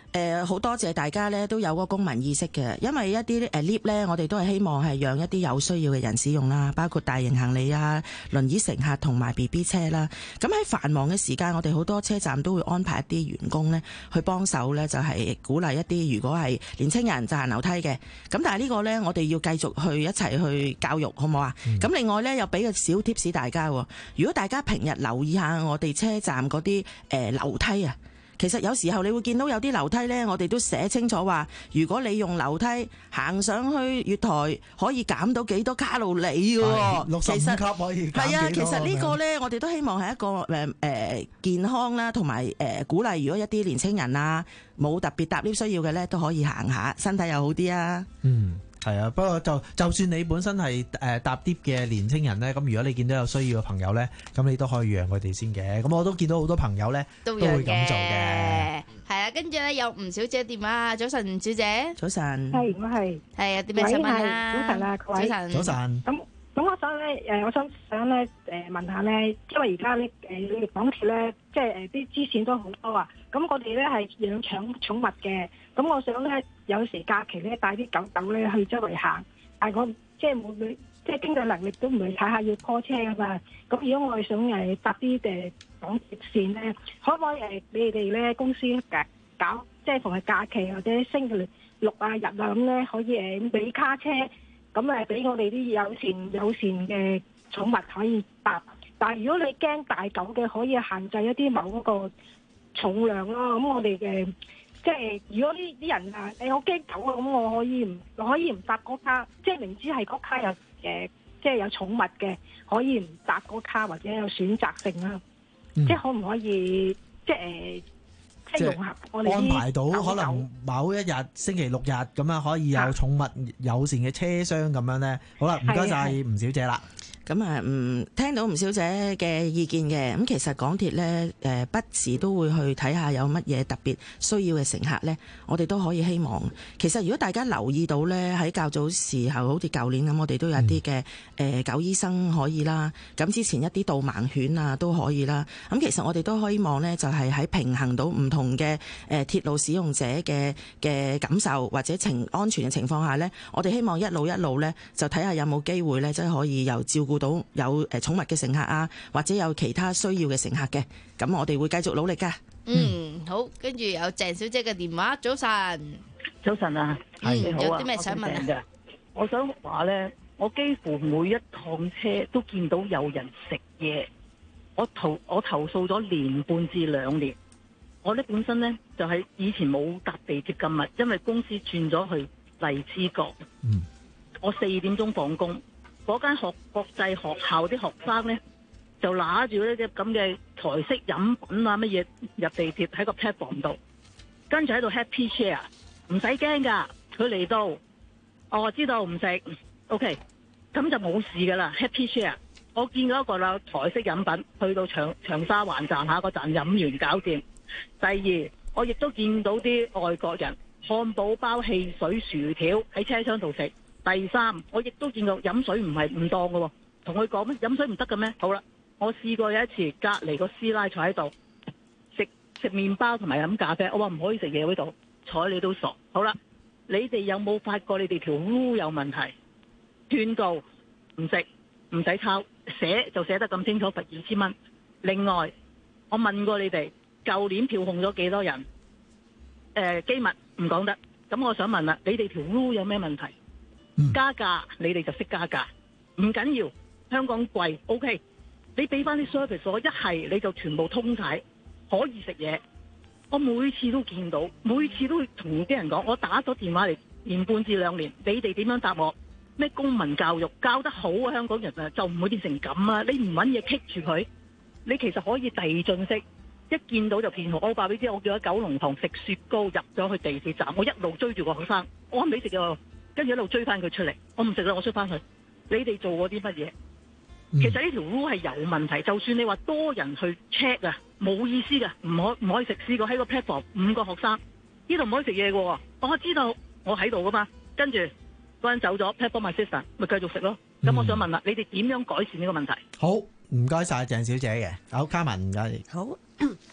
誒好多謝大家咧都有個公民意識嘅，因為一啲誒 lift 咧，我哋都係希望係讓一啲有需要嘅人使用啦，包括大型行李啊、輪椅乘客同埋 B B 車啦。咁喺繁忙嘅時間，我哋好多車站都會安排一啲員工咧去幫手咧，就係鼓勵一啲如果係年青人就行樓梯嘅。咁但係呢個咧，我哋要繼續去一齊去教育，好唔好啊？咁、嗯、另外咧，又俾個小 tips 大家，如果大家平日留意下我哋車站嗰啲誒樓梯啊。其實有時候你會見到有啲樓梯呢，我哋都寫清楚話，如果你用樓梯行上去月台，可以減到幾多卡路里嘅。六十五級可以減幾多？係啊，其實呢個呢，我哋都希望係一個誒誒、呃、健康啦，同埋誒鼓勵，如果一啲年青人啊冇特別搭 lift 需要嘅呢，都可以行下，身體又好啲啊。嗯。 係啊，不過就就算你本身係誒搭 lift 嘅年青人咧，咁如果你見到有需要嘅朋友咧，咁你都可以讓佢哋先嘅。咁我都見到好多朋友咧都會咁做嘅。 係啊，跟住咧有吳小姐電話，早晨，吳小姐。 早晨。 係，我係。 係有啲咩想問啊？ 早晨啊，各位。 早晨。 早晨。 咁咁，我想咧誒，我想想咧誒問下咧，因為而家咧誒，你哋港鐵咧，即係誒啲支線都好多啊。咁我哋咧係養寵寵物嘅，咁我想咧有時假期咧帶啲狗狗咧去周圍行，但係我即係冇即係經濟能力都唔係睇下要 call 車噶嘛。咁如果我係想誒搭啲誒港鐵線咧，可唔可以誒你哋咧公司搞搞即係逢係假期或者星期六啊日啊咁咧，可以誒俾卡車，咁誒俾我哋啲友善友善嘅寵物可以搭。但係如果你驚大狗嘅，可以限制一啲某一個重量咯。咁我哋嘅即係如果呢啲人啊，誒我驚狗啊，咁我可以唔可以唔搭嗰卡？即係明知係嗰卡有誒、呃，即係有寵物嘅，可以唔搭嗰卡或者有選擇性啦、嗯。即係可唔可以即係誒？即係融合我哋安排到可能某一日星期六日咁樣可以有寵物友善嘅車廂咁樣咧。好啦，唔該晒吳小姐啦。 咁啊，嗯，聽到吳小姐嘅意見嘅，咁其實港鐵咧，誒不時都會去睇下有乜嘢特別需要嘅乘客咧，我哋都可以希望。其實如果大家留意到咧，喺較早時候，好似舊年咁，我哋都有一啲嘅誒狗醫生可以啦。咁之前一啲導盲犬啊都可以啦。咁其實我哋都希望咧，就係喺平衡到唔同嘅誒鐵路使用者嘅嘅感受或者情安全嘅情況下咧，我哋希望一路一路咧，就睇下有冇機會咧，即係可以由照顧到有誒寵物嘅乘客啊，或者有其他需要嘅乘客嘅，咁我哋會繼續努力噶。 嗯，好，跟住有鄭小姐嘅電話，早晨， 早晨啊， 嗯， 你好啊， 有啲咩想問啊？ 我想話咧，我幾乎每一趟車都見到有人食嘢，我投我投訴咗年半至兩年。我咧本身咧就係、是、以前冇搭地鐵咁密，因為公司轉咗去荔枝角。嗯，我四點鐘放工。嗰間學國際學校啲學生咧，就拿住呢啲咁嘅台式飲品啊乜嘢入地鐵喺個 platform 度，跟住喺度 happy share， 唔使驚噶。佢嚟到，我知道唔食 ，OK， 咁就冇事噶啦 ，happy share。我見到一個啦台式飲品，去到長長沙灣站下個站飲完搞掂。第二，我亦都見到啲外國人漢堡包、汽水、薯條喺車廂度食。第三，我亦都見到飲水唔係唔當嘅喎，同佢講咩飲水唔得嘅咩？好啦，我試過有一次隔離個師奶坐喺度食食麵包同埋飲咖啡，我話唔可以食嘢喺度，睬你都傻。好啦，你哋有冇發覺你哋條 rule 有問題？勸告唔食唔使抄，寫就寫得咁清楚，罰二千蚊。另外，我問過你哋，舊年票控咗幾多人？誒、呃、機密唔講得。咁我想問啦，你哋條 rule 有咩問題？加價你哋就識加價，唔緊要，香港貴 OK， 你俾翻啲 service 我，一係你就全部通晒，可以食嘢。我每次都見到，每次都同啲人講，我打咗電話嚟年半至兩年，你哋點樣答我？咩公民教育教得好啊，香港人啊就唔會變成咁啊！你唔揾嘢棘住佢，你其實可以遞進式，一見到就騙我。我話俾你知，我叫喺九龍塘食雪糕入咗去地鐵站，我一路追住個學生，我未食嘅。跟住一路追翻佢出嚟，我唔食啦，我出翻去。你哋做過啲乜嘢？其實呢條 rule 係有問題。就算你話多人去 check 啊，冇意思噶，唔可唔可以食。試過喺個 platform 五個學生，呢度唔可以食嘢嘅。我知道我喺度噶嘛。跟住嗰人走咗 platform assistant 咪繼續食咯。咁、嗯、我想問啦，你哋點樣改善呢個問題？ 好，唔該晒鄭小姐嘅。好，卡文唔該。 好。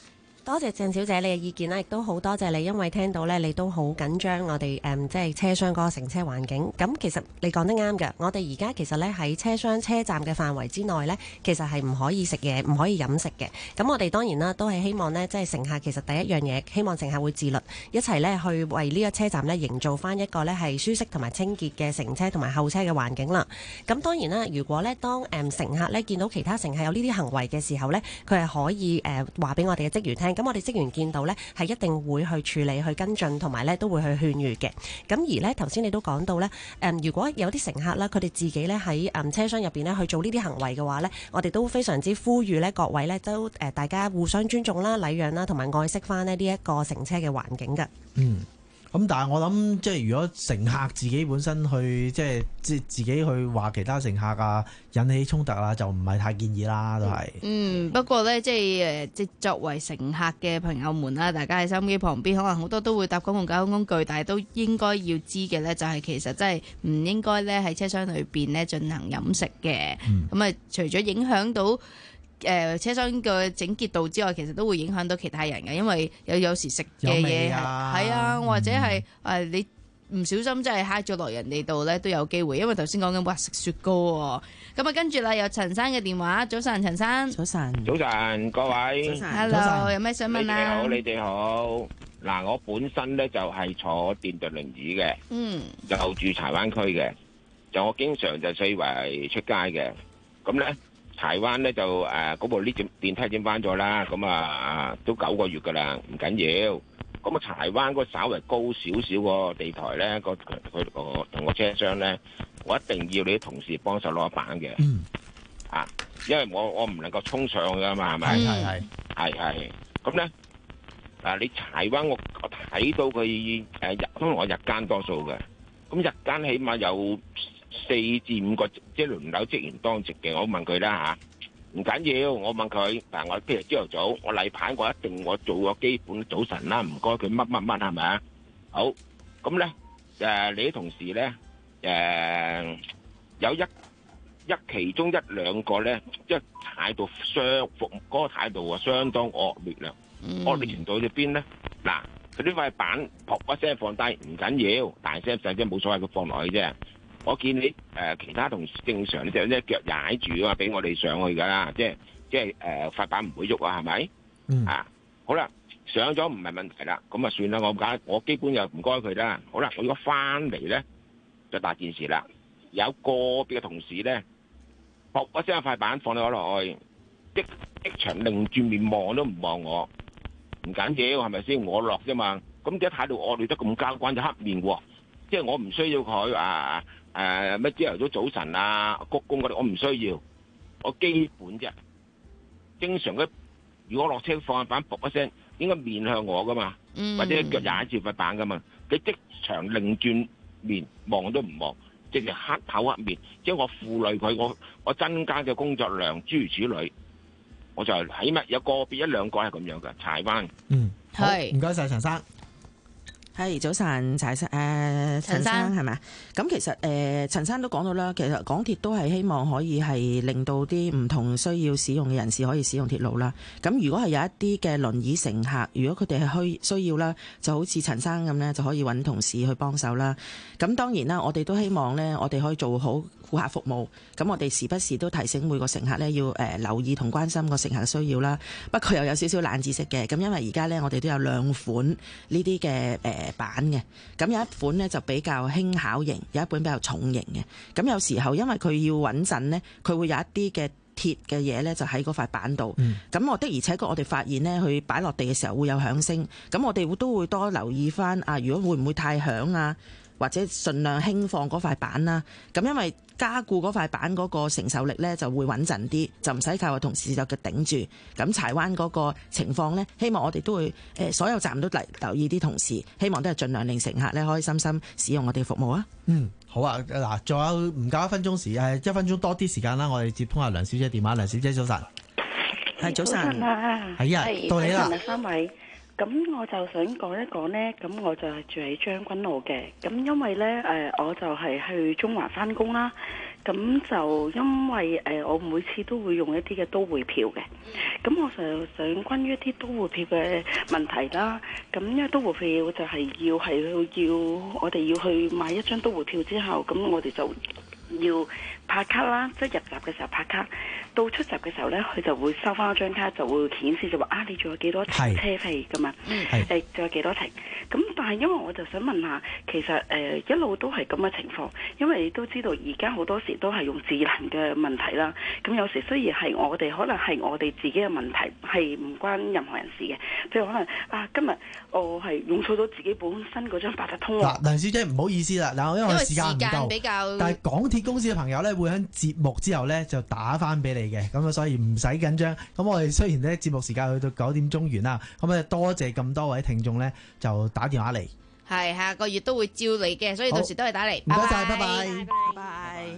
多謝鄭小姐你嘅意見啦，亦都好多謝你，因為聽到呢，你都好緊張我哋誒、嗯、即係車廂嗰個乘車環境。咁其實你講得啱嘅，我哋而家其實呢，喺車廂車站嘅範圍之內呢，其實係唔可以食嘢，唔可以飲食嘅。咁我哋當然啦，都係希望呢，即係乘客其實第一樣嘢，希望乘客會自律，一齊呢去為呢個車站呢營造翻一個呢係舒適同埋清潔嘅乘車同埋候車嘅環境啦。咁當然啦，如果呢，當誒、嗯、乘客呢見到其他乘客有呢啲行為嘅時候呢，佢係可以誒話俾我哋嘅職員聽。咁我哋職員見到呢，係一定會去處理、去跟進，同埋呢都會去勸喻嘅。咁而呢，頭先你都講到呢，誒如果有啲乘客啦，佢哋自己呢喺誒車廂入邊呢去做呢啲行為嘅話呢，我哋都非常之呼籲呢各位呢都誒大家互相尊重啦、禮讓啦，同埋愛惜翻呢呢一個乘車嘅環境㗎。 嗯。咁但係我諗，即係如果乘客自己本身去，即係即係自己去話其他乘客啊，引起衝突啊，就唔係太建議啦，都係。 嗯，不過呢，即係誒，即係作為乘客嘅朋友們啦，大家喺收音機旁邊，可能好多都會搭公共交通工具，但係都應該要知嘅呢，就係其實真係唔應該呢喺車廂裏邊呢進行飲食嘅。咁啊、嗯，除咗影響到誒、呃、車廂嘅整潔度之外，其實都會影響到其他人嘅，因為有有時食嘅嘢係係啊，或者係誒、呃、你唔小心真係揩咗落人哋度咧都有機會，因為頭先講緊話食雪糕喎。咁啊，跟住啦，有陳生嘅電話。早晨，陳生。早晨。 早晨，各位。 早晨。Hello，有咩想問啊？ 你哋好，你哋好。嗱，我本身咧就係坐電動輪椅嘅，嗯，就住柴灣區嘅，就我經常就四圍出街嘅，咁咧。柴灣咧就誒嗰、呃、部呢電電梯整翻咗啦，咁啊都九個月噶啦，唔緊要。咁啊柴灣嗰稍微高少少個地台咧，個佢佢個同個車廂咧，我一定要你啲同事幫手攞板嘅。嗯。啊，因為我我唔能夠衝上去噶嘛，係咪？係係係係。咁咧啊，你柴灣我我睇到佢誒日，因為我日間多數嘅，咁日間起碼有四至五個即係輪流職員當值嘅，我問佢啦嚇，唔緊要，我問佢，嗱我譬如朝頭早，我例牌我一定我做個基本早晨啦，唔該佢乜乜乜係咪啊？好，咁咧誒你啲同事咧誒有一一其中一兩個咧，即係態度相服嗰個態度啊，相當惡劣啦，惡劣程度喺邊咧？嗱，佢呢塊板撲一聲放低唔緊要，大聲細聲冇所謂，佢放落去啫。我見你誒、呃、其他同事正常咧就一腳踩住啊，俾我哋上去㗎啦，即係即係誒塊板唔會喐啊，係咪？嗯。啊，好啦，上咗唔係問題啦，咁啊算啦，我解我基本又唔該佢啦。好啦，我如果翻嚟咧就大件事啦，有個別嘅同事咧，撲一聲塊板放咗落去，即即場擰轉面望都唔望我，唔緊要係咪先？我落啫嘛，咁點解態度惡劣得咁交關就黑面喎？即係我唔需要佢啊！誒咩朝頭早早晨啊，鞠躬嗰啲我唔需要，我基本啫。正常嘅，如果落車放板噗一聲，應該面向我噶嘛，嗯、或者腳踩住塊板噶嘛。佢即場擰轉面望都唔望，即係黑口黑面，即係我負累佢，我我增加嘅工作量諸如此類，我就起碼有個別一兩個係咁樣嘅柴灣。 嗯，係唔該晒陳生。 係早晨，柴生誒陳生係咪啊？咁其實誒、呃、陳生都講到啦，其實港鐵都係希望可以係令到啲唔同需要使用嘅人士可以使用鐵路啦。咁如果係有一啲嘅輪椅乘客，如果佢哋係需需要啦，就好似陳生咁呢，就可以揾同事去幫手啦。咁當然啦，我哋都希望呢，我哋可以做好顧客服務。咁我哋時不時都提醒每個乘客呢，要誒留意同關心個乘客嘅需要啦。不過又有少少冷知識嘅，咁因為而家呢，我哋都有兩款呢啲嘅誒板嘅，咁有一款呢就比較輕巧型，有一款比較重型嘅。咁有時候因為佢要穩陣呢，佢會有一啲嘅鐵嘅嘢呢，就喺嗰塊板度。咁、嗯、我的而且確我哋發現呢，佢擺落地嘅時候會有響聲。咁我哋都會多留意翻啊，如果會唔會太響啊，或者盡量輕放嗰塊板啦。咁因為加固嗰塊板嗰個承受力呢就會穩陣啲，就唔使靠個同事就嘅頂住。咁柴灣嗰個情況呢，希望我哋都會誒、呃、所有站都嚟留意啲同事，希望都係盡量令乘客呢開開心心使用我哋服務啊。 嗯，好啊，嗱，仲有唔夠一分鐘時，誒一分鐘多啲時間啦，我哋接通下梁小姐電話。梁小姐早晨， 係早晨， 係啊， 係啊，到你啦， 三位。 咁我就想講一講呢，咁我就係住喺將軍澳嘅，咁因為呢，誒，我就係去中環返工啦，咁就因為誒，我每次都會用一啲嘅都會票嘅，咁我就想關於一啲都會票嘅問題啦，咁因為都會票就係要係要我哋要去買一張都會票之後，咁我哋就要拍卡啦，即係入閘嘅時候拍卡，到出閘嘅時候呢，佢就會收翻一張卡，就會顯示就話啊，你仲有幾多程車費㗎嘛？誒，仲有幾多程？咁但係因為我就想問下，其實誒、呃、一路都係咁嘅情況，因為你都知道而家好多時都係用智能嘅問題啦。咁有時雖然係我哋可能係我哋自己嘅問題，係唔關任何人事嘅。譬如可能啊，今日我係用錯咗自己本身嗰張八達通。 嗱，梁小姐唔好意思啦，嗱，因為時間唔夠， 比較但係港鐵公司嘅朋友咧會喺節目之後咧就打翻俾你嘅，咁啊所以唔使緊張。咁我哋雖然咧節目時間去到九點鐘完啦，咁啊多謝咁多位聽眾咧就打電話嚟。 係下個月都會照嚟嘅，所以到時都係打嚟。 唔該晒，拜拜。